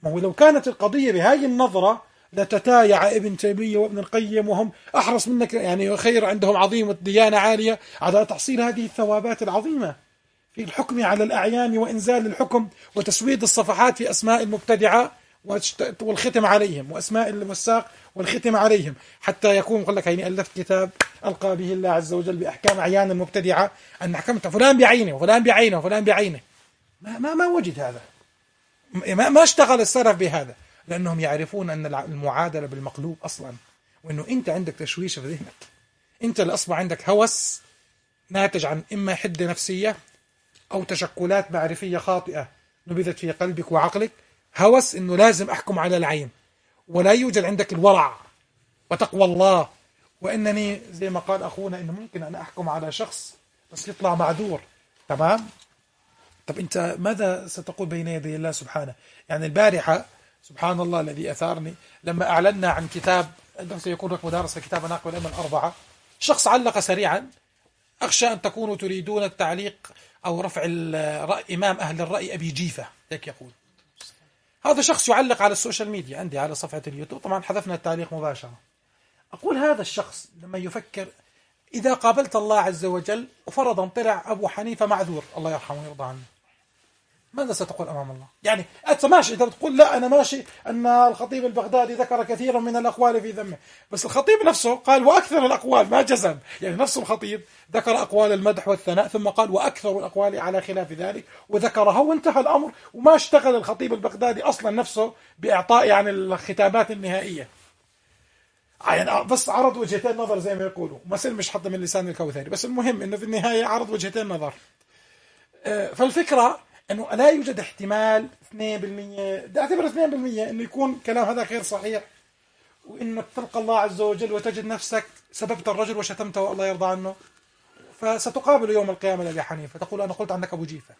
ما هو لو كانت القضية بهاي النظرة لتتايع ابن تيمية وابن القيم وهم أحرص منك، يعني خير عندهم عظيم والديانة عالية على تحصيل هذه الثوابات العظيمة في الحكم على الأعيان وإنزال الحكم وتسويد الصفحات في أسماء المبتدعة والختم عليهم، وأسماء المساق والختم عليهم، حتى يكون يقول لك هيني ألفت كتاب ألقى به الله عز وجل بأحكام أعيان المبتدعة أن حكمت فلان بعينه وفلان بعينه وفلان بعينه. ما ما ما وجد هذا، ما ما اشتغل السلف بهذا، لأنهم يعرفون أن المعادلة بالمقلوب أصلا، وأنه أنت عندك تشويش في ذهنك، أنت اللي أصبح عندك هوس ناتج عن إما حدة نفسية أو تشكلات معرفية خاطئة نبذت في قلبك وعقلك، هوس أنه لازم أحكم على العين، ولا يوجد عندك الورع وتقوى الله، وأنني زي ما قال أخونا أنه ممكن أن أحكم على شخص بس يطلع معذور. تمام؟ طب أنت ماذا ستقول بين يدي الله سبحانه؟ يعني البارحة سبحان الله الذي أثارني لما أعلنا عن كتاب سيكون لك مدارس كتاب مناقب الأئمة الأربعة، شخص علق سريعا: أخشى أن تكونوا تريدون التعليق أو رفع الرأي إمام أهل الرأي أبي جيفة، هيك يقول. هذا شخص يعلق على السوشيال ميديا عندي على صفحة اليوتيوب، طبعا حذفنا التعليق مباشرة. أقول هذا الشخص لما يفكر إذا قابلت الله عز وجل وفرضا طلع أبو حنيفة معذور الله يرحمه ويرضى عنه، ماذا ستقول أمام الله؟ يعني أنت ماشي، أنت بتقول لا أنا ماشي أن الخطيب البغدادي ذكر كثيرا من الأقوال في ذمه، بس الخطيب نفسه قال وأكثر الأقوال، ما جزم، يعني نفس الخطيب ذكر أقوال المدح والثناء ثم قال وأكثر الأقوال على خلاف ذلك وذكرها وانتهى الأمر، وما اشتغل الخطيب البغدادي أصلا نفسه بإعطاء يعني الختامات النهائية، يعني بس عرض وجهتين نظر زي ما يقولوا، ما سلمش حتى من لسان الكوثري، بس المهم أنه في النهاية عرض وجهتين نظر. فالفكرة أنه لا يوجد احتمال اثنين بالمئة، ده أعتبر اثنين بالمئة أنه يكون كلام هذا غير صحيح، وأنك تلقى الله عز وجل وتجد نفسك سببت الرجل وشتمته الله يرضى عنه، فستقابل يوم القيامة لأبي حنيفة تقول أنا قلت عنك أبو جيفة.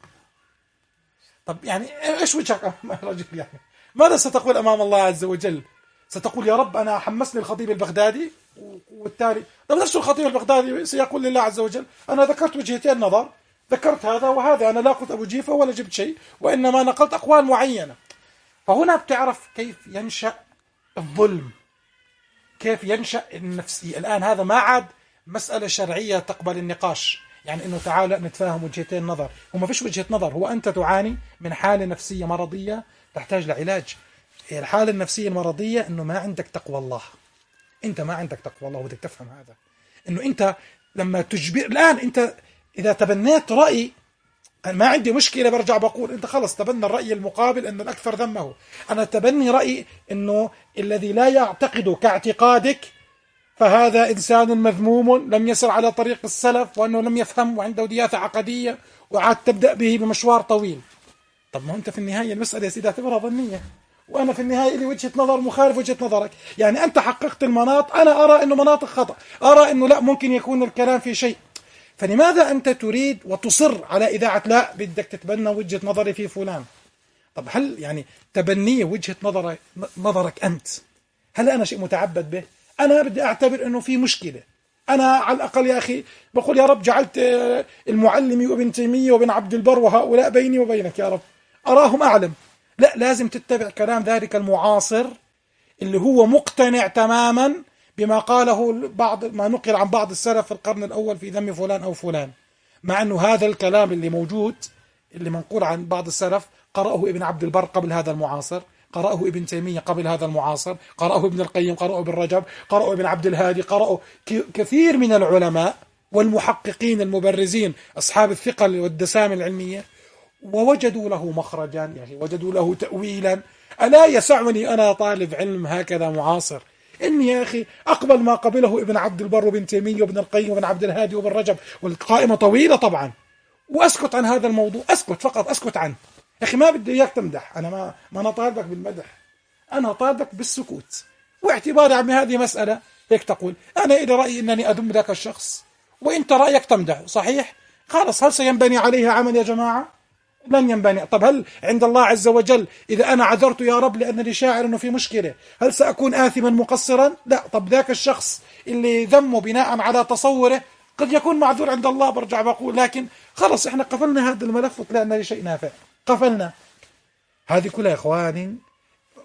طب يعني إيش وجهك أمام الرجل؟ يعني ماذا ستقول أمام الله عز وجل؟ ستقول يا رب أنا حمسني الخطيب البغدادي، والتالي طب نفس الخطيب البغدادي سيقول لله عز وجل أنا ذكرت وجهتين نظر، ذكرت هذا وهذا، أنا لا قلت أبو جيفة ولا جبت شيء، وإنما نقلت أقوال معينة. فهنا بتعرف كيف ينشأ الظلم، كيف ينشأ النفسية. الآن هذا ما عاد مسألة شرعية تقبل النقاش، يعني إنه تعال نتفاهم وجهتين نظر، وما فيش وجهة نظر، هو أنت تعاني من حالة نفسية مرضية تحتاج لعلاج. الحالة النفسية المرضية إنه ما عندك تقوى الله، أنت ما عندك تقوى الله، ودك تفهم هذا، إنه أنت لما تجبر الآن أنت إذا تبنيت رأي، ما عندي مشكلة برجع بقول أنت خلص تبنى الرأي المقابل أن الأكثر ذمه، أنا تبني رأي أنه الذي لا يعتقد كاعتقادك فهذا إنسان مذموم لم يسر على طريق السلف، وأنه لم يفهم وعنده دياثة عقدية وعاد تبدأ به بمشوار طويل. طب ما أنت في النهاية المسألة يا سيدي اعتبرها ظنية، وأنا في النهاية لي وجهة نظر مخالف وجهة نظرك، يعني أنت حققت المناط، أنا أرى أنه مناطق خطأ، أرى أنه لا ممكن يكون الكلام في شيء، فلماذا أنت تريد وتصر على إذاعة لا بدك تتبنى وجهة نظري في فلان؟ طب هل يعني تبني وجهة نظرك نظرك أنت هل أنا شيء متعبد به؟ أنا بدي أعتبر أنه في مشكلة، أنا على الأقل يا أخي بقول يا رب جعلت المعلمي وابن تيمية وابن عبد البر وهؤلاء بيني وبينك يا رب، أراهم أعلم. لا، لازم تتبع كلام ذلك المعاصر اللي هو مقتنع تماما بما قاله بعض ما نقل عن بعض السلف في القرن الأول في ذم فلان أو فلان، مع أنه هذا الكلام اللي موجود اللي منقول عن بعض السلف قرأه ابن عبد البر قبل هذا المعاصر، قرأه ابن تيمية قبل هذا المعاصر، قرأه ابن القيم، قرأه ابن رجب، قرأه ابن عبد الهادي، قرأه كثير من العلماء والمحققين المبرزين أصحاب الثقل والدسام العلمية، ووجدوا له مخرجا، يعني وجدوا له تأويلا. ألا يسعني أنا طالب علم هكذا معاصر إني يا أخي أقبل ما قبله ابن عبد البر وابن تيمية وابن القيم وابن عبد الهادي وابن رجب، والقائمة طويلة طبعا، وأسكت عن هذا الموضوع، أسكت فقط أسكت عنه. يا أخي ما بدي إياك تمدح، أنا ما ما أنا طالبك بالمدح، أنا طالبك بالسكوت، واعتباري عن هذه مسألة هيك تقول أنا إلى رأيي أنني أذم ذاك الشخص وإنت رأيك تمدح، صحيح؟ خلاص هل سينبني عليها عمل يا جماعة؟ لن ينبني. طب هل عند الله عز وجل إذا أنا عذرت يا رب لأنني شاعر أنه في مشكلة هل سأكون آثما مقصرا؟ لا. طب ذاك الشخص اللي ذمه بناء على تصوره قد يكون معذور عند الله، برجع بقول، لكن خلص إحنا قفلنا هذا الملف وطلعنا لشيء نافع، قفلنا. هذه كلها يا إخواني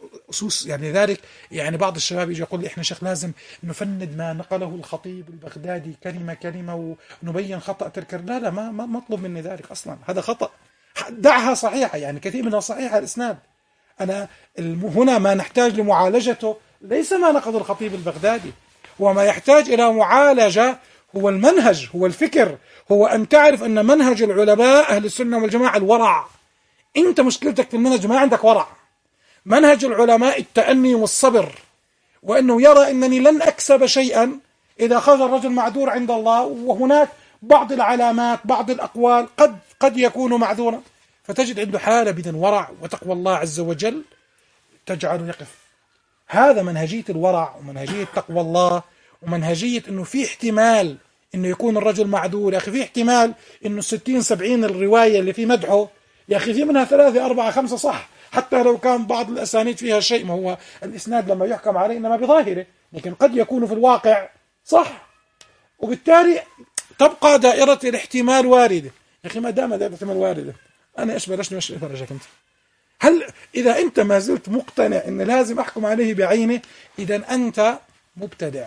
أسوس يعني ذلك. يعني بعض الشباب يجي يقول لي إحنا شيخ لازم نفند ما نقله الخطيب البغدادي كلمة كلمة ونبين خطأ تلك. لا لا ما, ما مطلوب مني ذلك أصلا، هذا خطأ. دعها صحيحة، يعني كثير منها صحيحة الإسناد. أنا هنا ما نحتاج لمعالجته ليس ما نقله الخطيب البغدادي، وما يحتاج إلى معالجة هو المنهج، هو الفكر، هو أن تعرف أن منهج العلماء أهل السنة والجماعة الورع. أنت مشكلتك في المنهج ما عندك ورع. منهج العلماء التأني والصبر، وأنه يرى أنني لن أكسب شيئا إذا خرج الرجل معذور عند الله، وهناك بعض العلامات بعض الأقوال قد قد يكون معذورا، فتجد عنده حالة من الورع وتقوى الله عز وجل تجعله يقف. هذا منهجية الورع ومنهجية تقوى الله ومنهجية أنه في احتمال أنه يكون الرجل معذور. يا أخي في احتمال أنه ستين سبعين الرواية اللي في مدحه يا أخي في منها ثلاثة أربعة خمسة صح، حتى لو كان بعض الأسانيد فيها شيء. ما هو الإسناد لما يحكم عليه إنما بظاهره، لكن قد يكون في الواقع صح، وبالتالي تبقى دائرة الاحتمال واردة. يا أخي ما دام دائرة الاحتمال واردة، أنا إيش بلشني إيش فرجك أنت؟ هل إذا أنت ما زلت مقتنع إن لازم أحكم عليه بعينه، إذا أنت مبتدع.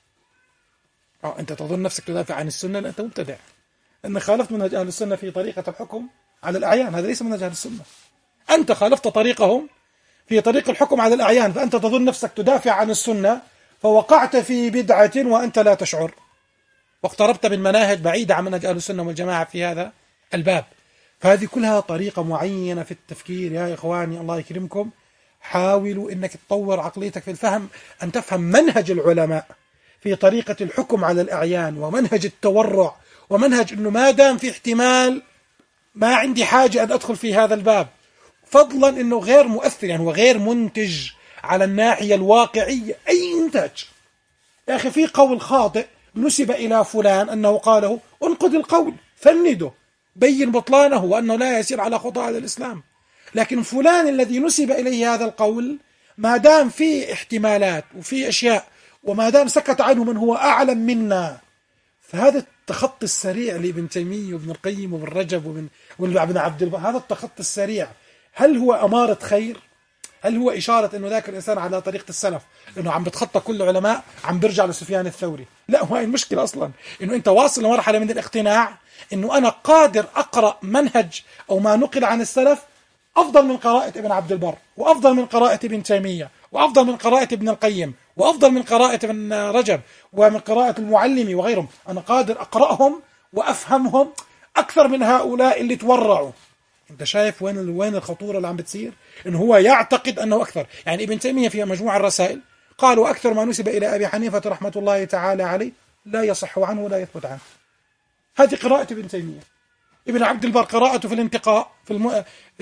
أو أنت تظن نفسك تدافع عن السنة، لا أنت مبتدع، أن خالفت منهج أهل السنة في طريقة الحكم على الأعيان. هذا ليس منهج أهل السنة. أنت خالفت طريقهم في طريق الحكم على الأعيان، فأنت تظن نفسك تدافع عن السنة، فوقعت في بدعة وأنت لا تشعر، واقتربت من مناهج بعيدة عن منهج أهل السنة والجماعة في هذا الباب. فهذه كلها طريقة معينة في التفكير. يا إخواني الله يكرمكم، حاولوا أنك تطور عقليتك في الفهم، أن تفهم منهج العلماء في طريقة الحكم على الأعيان، ومنهج التورع، ومنهج أنه ما دام في احتمال ما عندي حاجة أن أدخل في هذا الباب، فضلا أنه غير مؤثر، يعني هو غير منتج على الناحية الواقعية أي إنتاج. يا أخي في قول خاطئ نسب إلى فلان أنه قاله، انقد القول، فنده، بين بطلانه وأنه لا يسير على خطى على الإسلام. لكن فلان الذي نسب إليه هذا القول ما دام في احتمالات وفي أشياء، وما دام سكت عنه من هو أعلم منا، فهذا التخطي السريع لابن تيمية وابن القيم وابن رجب وابن وابن عبد البر، هذا التخطي السريع هل هو أمارة خير؟ هل هو إشارة أنه ذاك الإنسان على طريقة السلف، أنه عم بتخطى كل العلماء، عم برجع لسفيان الثوري؟ لا، هو المشكلة أصلا أنه أنت واصل لمرحلة من الاقتناع أنه أنا قادر أقرأ منهج أو ما نقل عن السلف أفضل من قراءة ابن عبد البر، وأفضل من قراءة ابن تيمية، وأفضل من قراءة ابن القيم، وأفضل من قراءة ابن رجب، ومن قراءة المعلمي وغيرهم. أنا قادر أقرأهم وأفهمهم أكثر من هؤلاء اللي تورعوا. أنت شايف وين وين الخطورة اللي عم بتصير؟ إنه هو يعتقد أنه أكثر. يعني ابن تيمية في مجموع الرسائل قال: وأكثر ما نسب إلى أبي حنيفة رحمة الله تعالى عليه لا يصح عنه ولا يثبت عنه. هذه قراءة ابن تيمية. ابن عبد البر قراءته في الانتقاء في الم...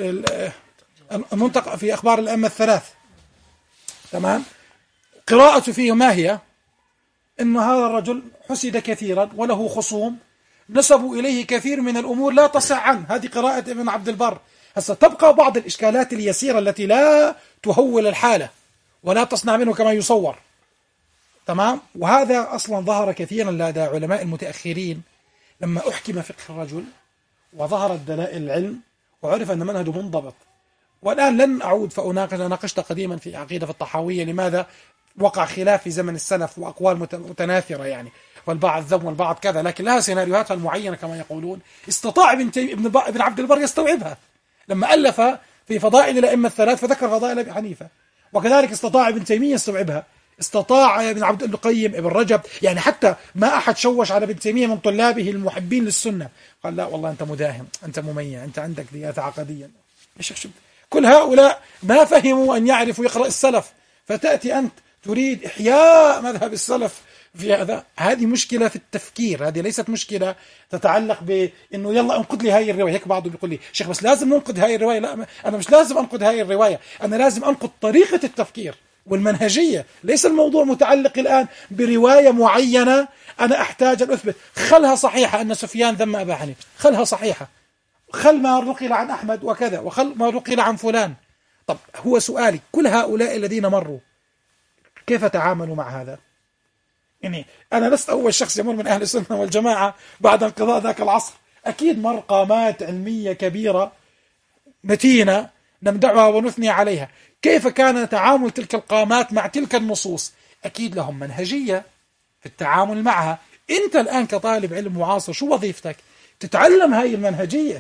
المنتقى في أخبار الأئمة الثلاث، تمام، قراءته فيه ما هي؟ إن هذا الرجل حسد كثيرا وله خصوم نسبوا إليه كثير من الأمور لا تصح عنه. هذه قراءة ابن عبد البر. هسه تبقى بعض الإشكالات اليسيرة التي لا تهول الحالة ولا تصنع منه كما يصور، تمام. وهذا أصلا ظهر كثيرا لدى علماء المتأخرين لما أحكم فقه الرجل وظهرت دلائل العلم وعرف أن منهجه منضبط. والآن لن أعود فأناقش، ناقشت قديما في عقيدة الطحاوية لماذا وقع خلاف في زمن السلف وأقوال متناثرة، يعني والبعض ذم والبعض كذا، لكن لها سيناريوهاتها المعينة كما يقولون. استطاع ابن, ابن, ابن عبد البر يستوعبها لما ألف في فضائل الأئمة الثلاث فذكر فضائل أبي حنيفة، وكذلك استطاع ابن تيمية يستوعبها، استطاع ابن عبد القيم، ابن رجب، يعني حتى ما أحد شوش على ابن تيمية من طلابه المحبين للسنة قال: لا والله أنت مداهم، أنت مميع، أنت عندك دياثة عقدية. كل هؤلاء ما فهموا أن يعرفوا يقرأ السلف، فتأتي أنت تريد إحياء مذهب السلف في هذا. هذه مشكلة في التفكير، هذه ليست مشكلة تتعلق بأنه يلا انقد لي هاي الرواية. هيك بعضهم بيقول لي: شيخ بس لازم ننقد هاي الرواية. لا، أنا مش لازم أنقد هاي الرواية، أنا لازم أنقد طريقة التفكير والمنهجية. ليس الموضوع متعلق الآن برواية معينة أنا أحتاج أن أثبت خلها صحيحة أن سفيان ذم أبا حنيفة، خلها صحيحة، خل ما نقل عن أحمد وكذا، وخل ما نقل عن فلان. طب هو سؤالي، كل هؤلاء الذين مروا كيف تعاملوا مع هذا؟ يعني أنا لست أول شخص يمر من أهل السنة والجماعة بعد انقضاء ذاك العصر. أكيد مر قامات علمية كبيرة متينة نمدحها ونثني عليها. كيف كان تعامل تلك القامات مع تلك النصوص؟ أكيد لهم منهجية في التعامل معها. أنت الآن كطالب علم معاصر شو وظيفتك؟ تتعلم هاي المنهجية،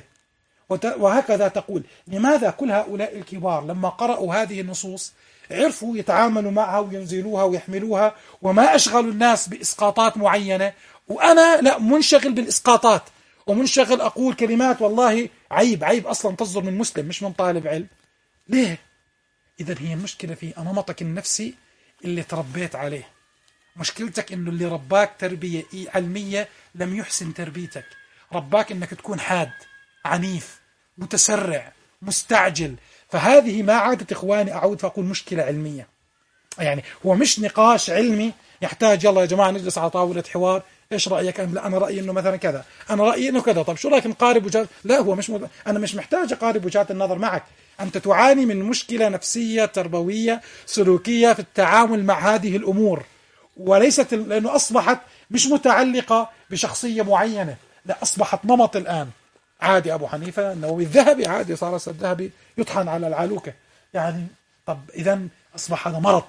وهكذا تقول لماذا كل هؤلاء الكبار لما قرأوا هذه النصوص عرفوا يتعاملوا معها وينزلوها ويحملوها، وما أشغلوا الناس بإسقاطات معينة، وأنا لا منشغل بالإسقاطات ومنشغل أقول كلمات والله عيب عيب أصلا تصدر من مسلم مش من طالب علم. ليه؟ إذا هي المشكلة في نمطك النفسي اللي تربيت عليه. مشكلتك إنه اللي رباك تربية علمية لم يحسن تربيتك، رباك إنك تكون حاد عنيف متسرع مستعجل. فهذه ما عادت إخواني أعود فأقول مشكلة علمية، يعني هو مش نقاش علمي يحتاج يلا يا جماعة نجلس على طاولة حوار إيش رأيك؟ لا أنا رأيي إنه مثلا كذا، أنا رأيي إنه كذا، طب شو رأيك نقارب وجهات؟ لا هو مش مد... أنا مش محتاج أقارب وجهات النظر معك. أنت تعاني من مشكلة نفسية تربوية سلوكية في التعامل مع هذه الأمور، وليست لأنه أصبحت مش متعلقة بشخصية معينة، لا أصبحت نمط الآن. عادي أبو حنيفة النووي الذهبي عادي صار الذهبي يطحن على العلوكة، يعني طب إذا أصبح هذا مرض.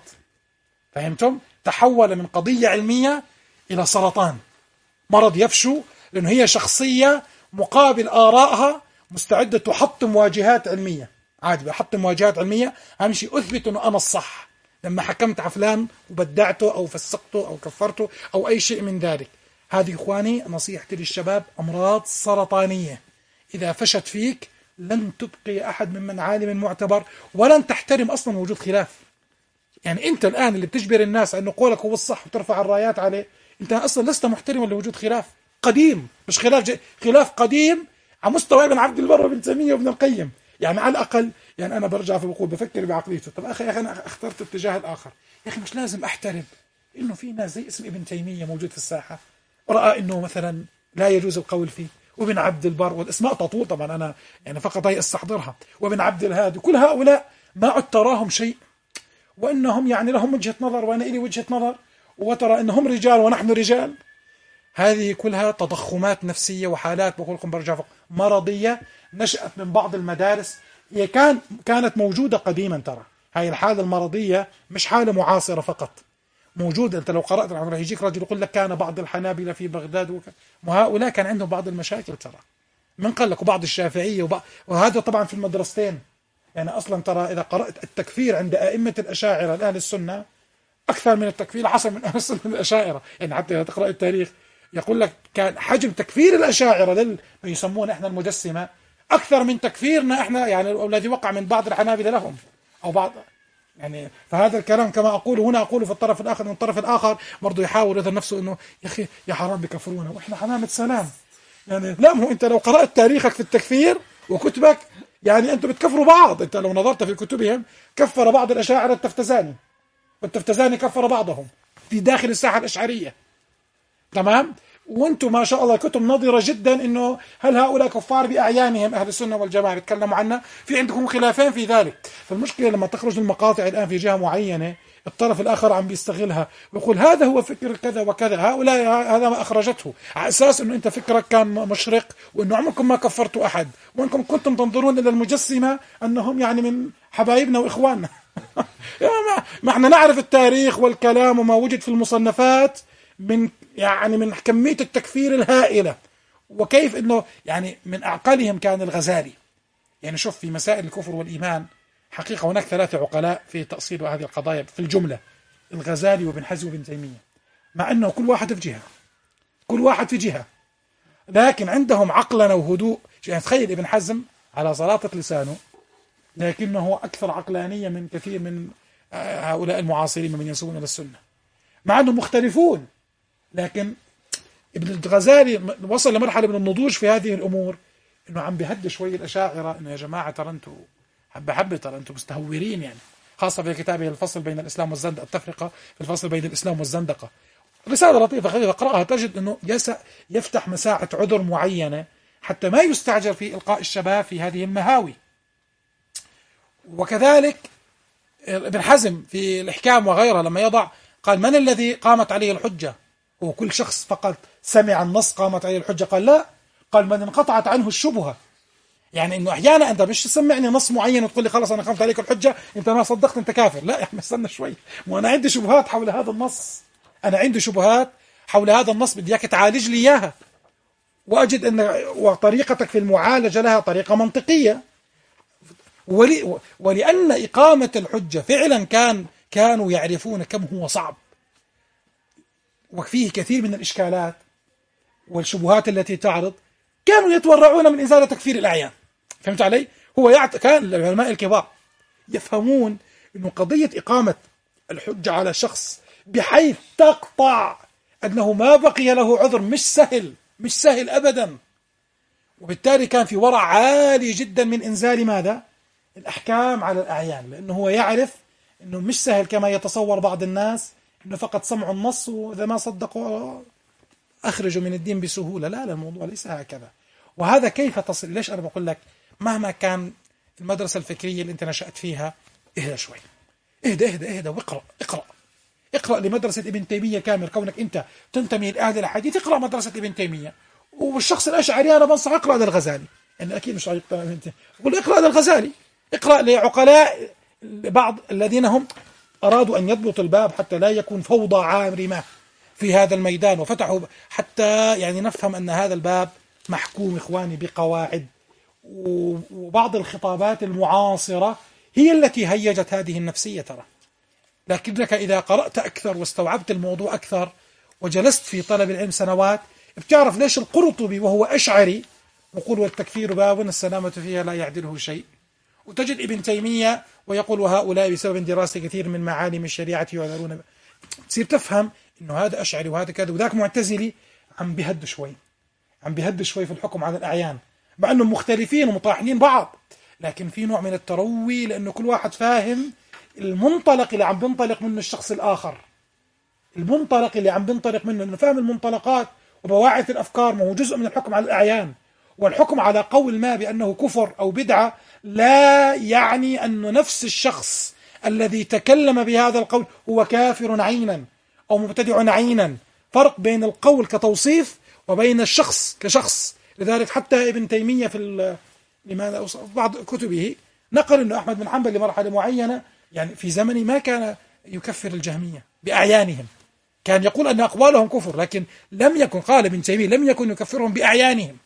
فهمتم؟ تحول من قضية علمية إلى سرطان، مرض يفشو لأنه هي شخصية مقابل آرائها مستعدة تحطم واجهات علمية. عادي بحطم واجهات علمية، أهم شيء أثبت أنه أنا الصح لما حكمت على فلان وبدعته أو فسقته أو كفرته أو أي شيء من ذلك. هذه إخواني نصيحتي للشباب أمراض سرطانية إذا فشت فيك لن تبقي أحد ممن عالم معتبر، ولن تحترم أصلا وجود خلاف. يعني أنت الآن اللي بتجبر الناس أنه قولك هو الصح وترفع الرايات عليه، أنت أصلا لست محترما لوجود خلاف قديم، مش خلاف ج... خلاف قديم على مستوى ابن عبد البر وابن تيمية وابن القيم. يعني على الأقل يعني أنا برجع في بقول بفكر بعقليته، طب أخي يا أخي أنا اخترت اتجاه الآخر، يا أخي مش لازم أحترم إنه في ناس زي اسم ابن تيمية موجود في الساحة ورأى إنه مثلا لا يجوز القول فيه، وابن عبد البر والاسماء تطول طبعا أنا يعني فقط هي استحضرها، وابن عبد الهادي، كل هؤلاء ما عد تراهم شيء، وإنهم يعني لهم وجهة نظر وأنا إلي وجهة نظر، وترى إنهم رجال ونحن رجال. هذه كلها تضخمات نفسية وحالات بقول لكم برجع مرضية نشأت من بعض المدارس، هي كان كانت موجودة قديما. ترى هاي الحالة المرضية مش حالة معاصرة فقط، موجودة. أنت لو قرأت راح يجيك رجل يقول لك كان بعض الحنابلة في بغداد وك... وهؤلاء كان عندهم بعض المشاكل ترى من قال لك، وبعض الشافعية وبعض... وهذا طبعا في المدرستين. يعني أصلا ترى إذا قرأت التكفير عند أئمة الأشاعرة الأهل السنة أكثر من التكفير حصل من أهل السنة الأشاعرة. يعني حتى إذا تقرأ التاريخ يقول لك كان حجم تكفير الأشاعرة لل يسمون إحنا المجسمة أكثر من تكفيرنا إحنا، يعني الذي وقع من بعض الحنابلة لهم أو بعض. يعني فهذا الكلام كما أقول هنا أقول في الطرف الآخر، من الطرف الآخر برضو يحاول يظهر نفسه إنه يا أخي يا حرام بكفرونا وإحنا حمامة سلام. يعني لا، هو أنت لو قرأت تاريخك في التكفير وكتبك يعني أنتم بتكفروا بعض. أنت لو نظرت في كتبهم كفر بعض الأشاعرة التفتزاني، والتفتزاني كفر بعضهم في داخل الساحة الأشعرية. تمام؟ وانتم ما شاء الله كتب نظرة جدا انه هل هؤلاء كفار باعيانهم اهل السنة والجماعة بيتكلموا عنها، في عندكم خلافين في ذلك. فالمشكلة لما تخرج المقاطع الان في جهة معينة الطرف الاخر عم بيستغلها ويقول هذا هو فكر كذا وكذا، هؤلاء هذا ما اخرجته على اساس انه انت فكرك كان مشرق وانه عمركم ما كفرتوا احد، وانكم كنتم تنظرون الى المجسمة انهم يعني من حبايبنا واخواننا. ما احنا نعرف التاريخ والكلام وما وجد في المصنفات من يعني من كمية التكفير الهائلة، وكيف انه يعني من اعقلهم كان الغزالي. يعني شوف في مسائل الكفر والإيمان حقيقة هناك ثلاثة عقلاء في تأصيل هذه القضايا في الجملة، الغزالي وابن حزم وابن تيمية، مع انه كل واحد في جهة كل واحد في جهة لكن عندهم عقلنا وهدوء. يعني تخيل ابن حزم على سلاطة لسانه لكنه أكثر عقلانية من كثير من هؤلاء المعاصرين من ينسبون إلى السنة، مع أنهم مختلفون. لكن ابن الغزالي وصل لمرحلة من النضوج في هذه الأمور إنه عم بيهدي شوي الأشاعرة إنه يا جماعة ترى أنتم حبة حبة ترى أنتم مستهورين، يعني خاصة في كتابه الفصل بين الإسلام والزندقة، التفرقة في الفصل بين الإسلام والزندقة، رسالة لطيفة خلينا نقرأها تجد إنه يفتح مساحة عذر معينة حتى ما يستعجل في إلقاء الشباب في هذه المهاوي. وكذلك ابن حزم في الإحكام وغيره لما يضع قال من الذي قامت عليه الحجة؟ هو كل شخص فقط سمع النص قامت عليه الحجة؟ قال لا، قال من انقطعت عنه الشبهة. يعني انه احيانا انت مش تسمعني نص معين وتقول لي خلص انا قمت عليك الحجه انت ما صدقت انت كافر. لا يا احمد استنى شوي، وانا عندي شبهات حول هذا النص، انا عندي شبهات حول هذا النص بدي اياك تعالج لي اياها، واجد ان وطريقتك في المعالجه لها طريقه منطقيه. ولي ولان اقامه الحجه فعلا كان كانوا يعرفون كم هو صعب وفيه كثير من الاشكالات والشبهات التي تعرض، كانوا يتورعون من ازاله تكفير الاعيان. فهمت علي؟ هو يعت... كان العلماء الكبار يفهمون انه قضيه اقامه الحجه على شخص بحيث تقطع انه ما بقي له عذر مش سهل، مش سهل ابدا. وبالتالي كان في ورع عالي جدا من انزال ماذا؟ الاحكام على الاعيان، لانه هو يعرف انه مش سهل كما يتصور بعض الناس انه فقط سمعوا النص واذا ما صدقوا اخرجوا من الدين بسهوله. لا لا، الموضوع ليس هكذا. وهذا كيف تصل؟ ليش انا بقول لك مهما كان المدرسه الفكريه اللي انت نشأت فيها، اهدى شوي، اهدى اهدى اهدى واقرا اقرا اقرا لمدرسه ابن تيميه كامل. كونك انت تنتمي لاهل الحديث اقرا مدرسه ابن تيميه. والشخص الاشعري انا بنصح اقرا للغزالي، يعني اكيد مش هيقرا ابن تيميه، بقول اقرا للغزالي، اقرا لعقلاء بعض الذين هم ارادوا ان يضبطوا الباب حتى لا يكون فوضى عارمه في هذا الميدان، وفتحوا حتى يعني نفهم ان هذا الباب محكوم اخواني بقواعد. وبعض الخطابات المعاصره هي التي هيجت هذه النفسيه ترى. لكنك إذا قرأت أكثر واستوعبت الموضوع أكثر وجلست في طلب العلم سنوات، بتعرف ليش القرطبي وهو أشعري يقول والتكفير باب السلامة فيها لا يعدله شيء، وتجد ابن تيمية ويقول وهؤلاء بسبب دراسة كثير من معالم الشريعة يعذرون. تصير تفهم إنه هذا أشعري وهذا كذا وذاك معتزلي عم بيهد شوي، عم بيهد شوي في الحكم على الأعيان، مع أنهم مختلفين ومطاحنين بعض، لكن في نوع من التروي لأنه كل واحد فاهم المنطلق اللي عم بنطلق منه الشخص الآخر، المنطلق اللي عم بنطلق منه، إنه فهم المنطلقات وبواعث الأفكار ما هو جزء من الحكم على الأعيان. والحكم على قول ما بأنه كفر أو بدعة لا يعني أنه نفس الشخص الذي تكلم بهذا القول هو كافر عينا أو مبتدع عينا. فرق بين القول كتوصيف وبين الشخص كشخص. لذلك حتى ابن تيمية في لماذا بعض كتبه نقل أنه أحمد بن حنبل لمرحلة معينة يعني في زمنه ما كان يكفر الجهمية بأعيانهم، كان يقول أن أقوالهم كفر، لكن لم يكن، قال ابن تيمية لم يكن يكفرهم بأعيانهم.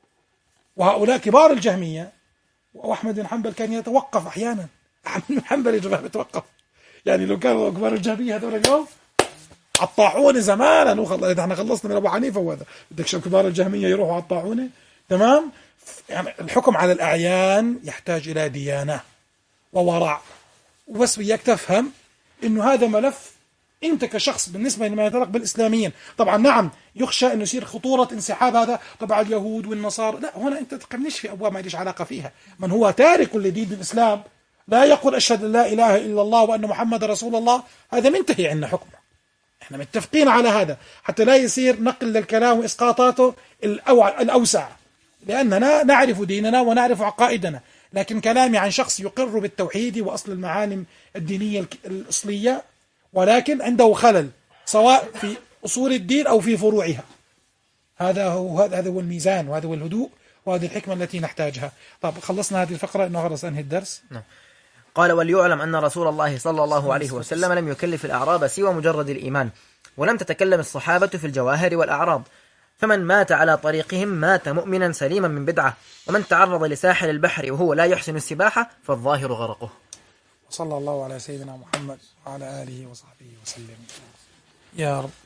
وهؤلاء كبار الجهمية، وأحمد بن حنبل كان يتوقف أحيانا. أحمد بن حنبل يتوقف، يعني لو كانوا كبار الجهمية هذول اليوم عطاعوني زمانا وخلص، إذا احنا خلصنا من أبو حنيفة وهذا بدك شو كبار الجهمية يروحوا عطاعوني. تمام. يعني الحكم على الأعيان يحتاج إلى ديانة وورع، وبس وياك تفهم إنه هذا ملف أنت كشخص بالنسبة لما يتعلق بالإسلاميين. طبعا نعم يخشى إنه يصير خطورة انسحاب هذا طبعا اليهود والنصارى، لا هنا أنت تقمنيش في أبواب ما ليش علاقة فيها. من هو تارك لدين الإسلام لا يقول أشهد أن لا إله إلا الله وأن محمد رسول الله، هذا منتهي عنا حكمه. احنا متفقين على هذا حتى لا يصير نقل للكلام وإسقاطاته الأوسع، لأننا نعرف ديننا ونعرف عقائدنا. لكن كلامي عن شخص يقر بالتوحيد وأصل المعالم الدينية الأصلية ولكن عنده خلل سواء في أصول الدين أو في فروعها، هذا هو هذا هو الميزان وهذا هو الهدوء وهذه الحكمة التي نحتاجها. طب خلصنا هذه الفقرة إنه خلص أنهي الدرس. نعم. قال وليعلم أن رسول الله صلى الله عليه وسلم لم يكلف الأعراب سوى مجرد الإيمان، ولم تتكلم الصحابة في الجواهر والأعراض، فمن مات على طريقهم مات مؤمنا سليما من بدعة، ومن تعرض لساحل البحر وهو لا يحسن السباحة فالظاهر غرقه. وصلى الله على سيدنا محمد وعلى آله وصحبه وسلم يا رب.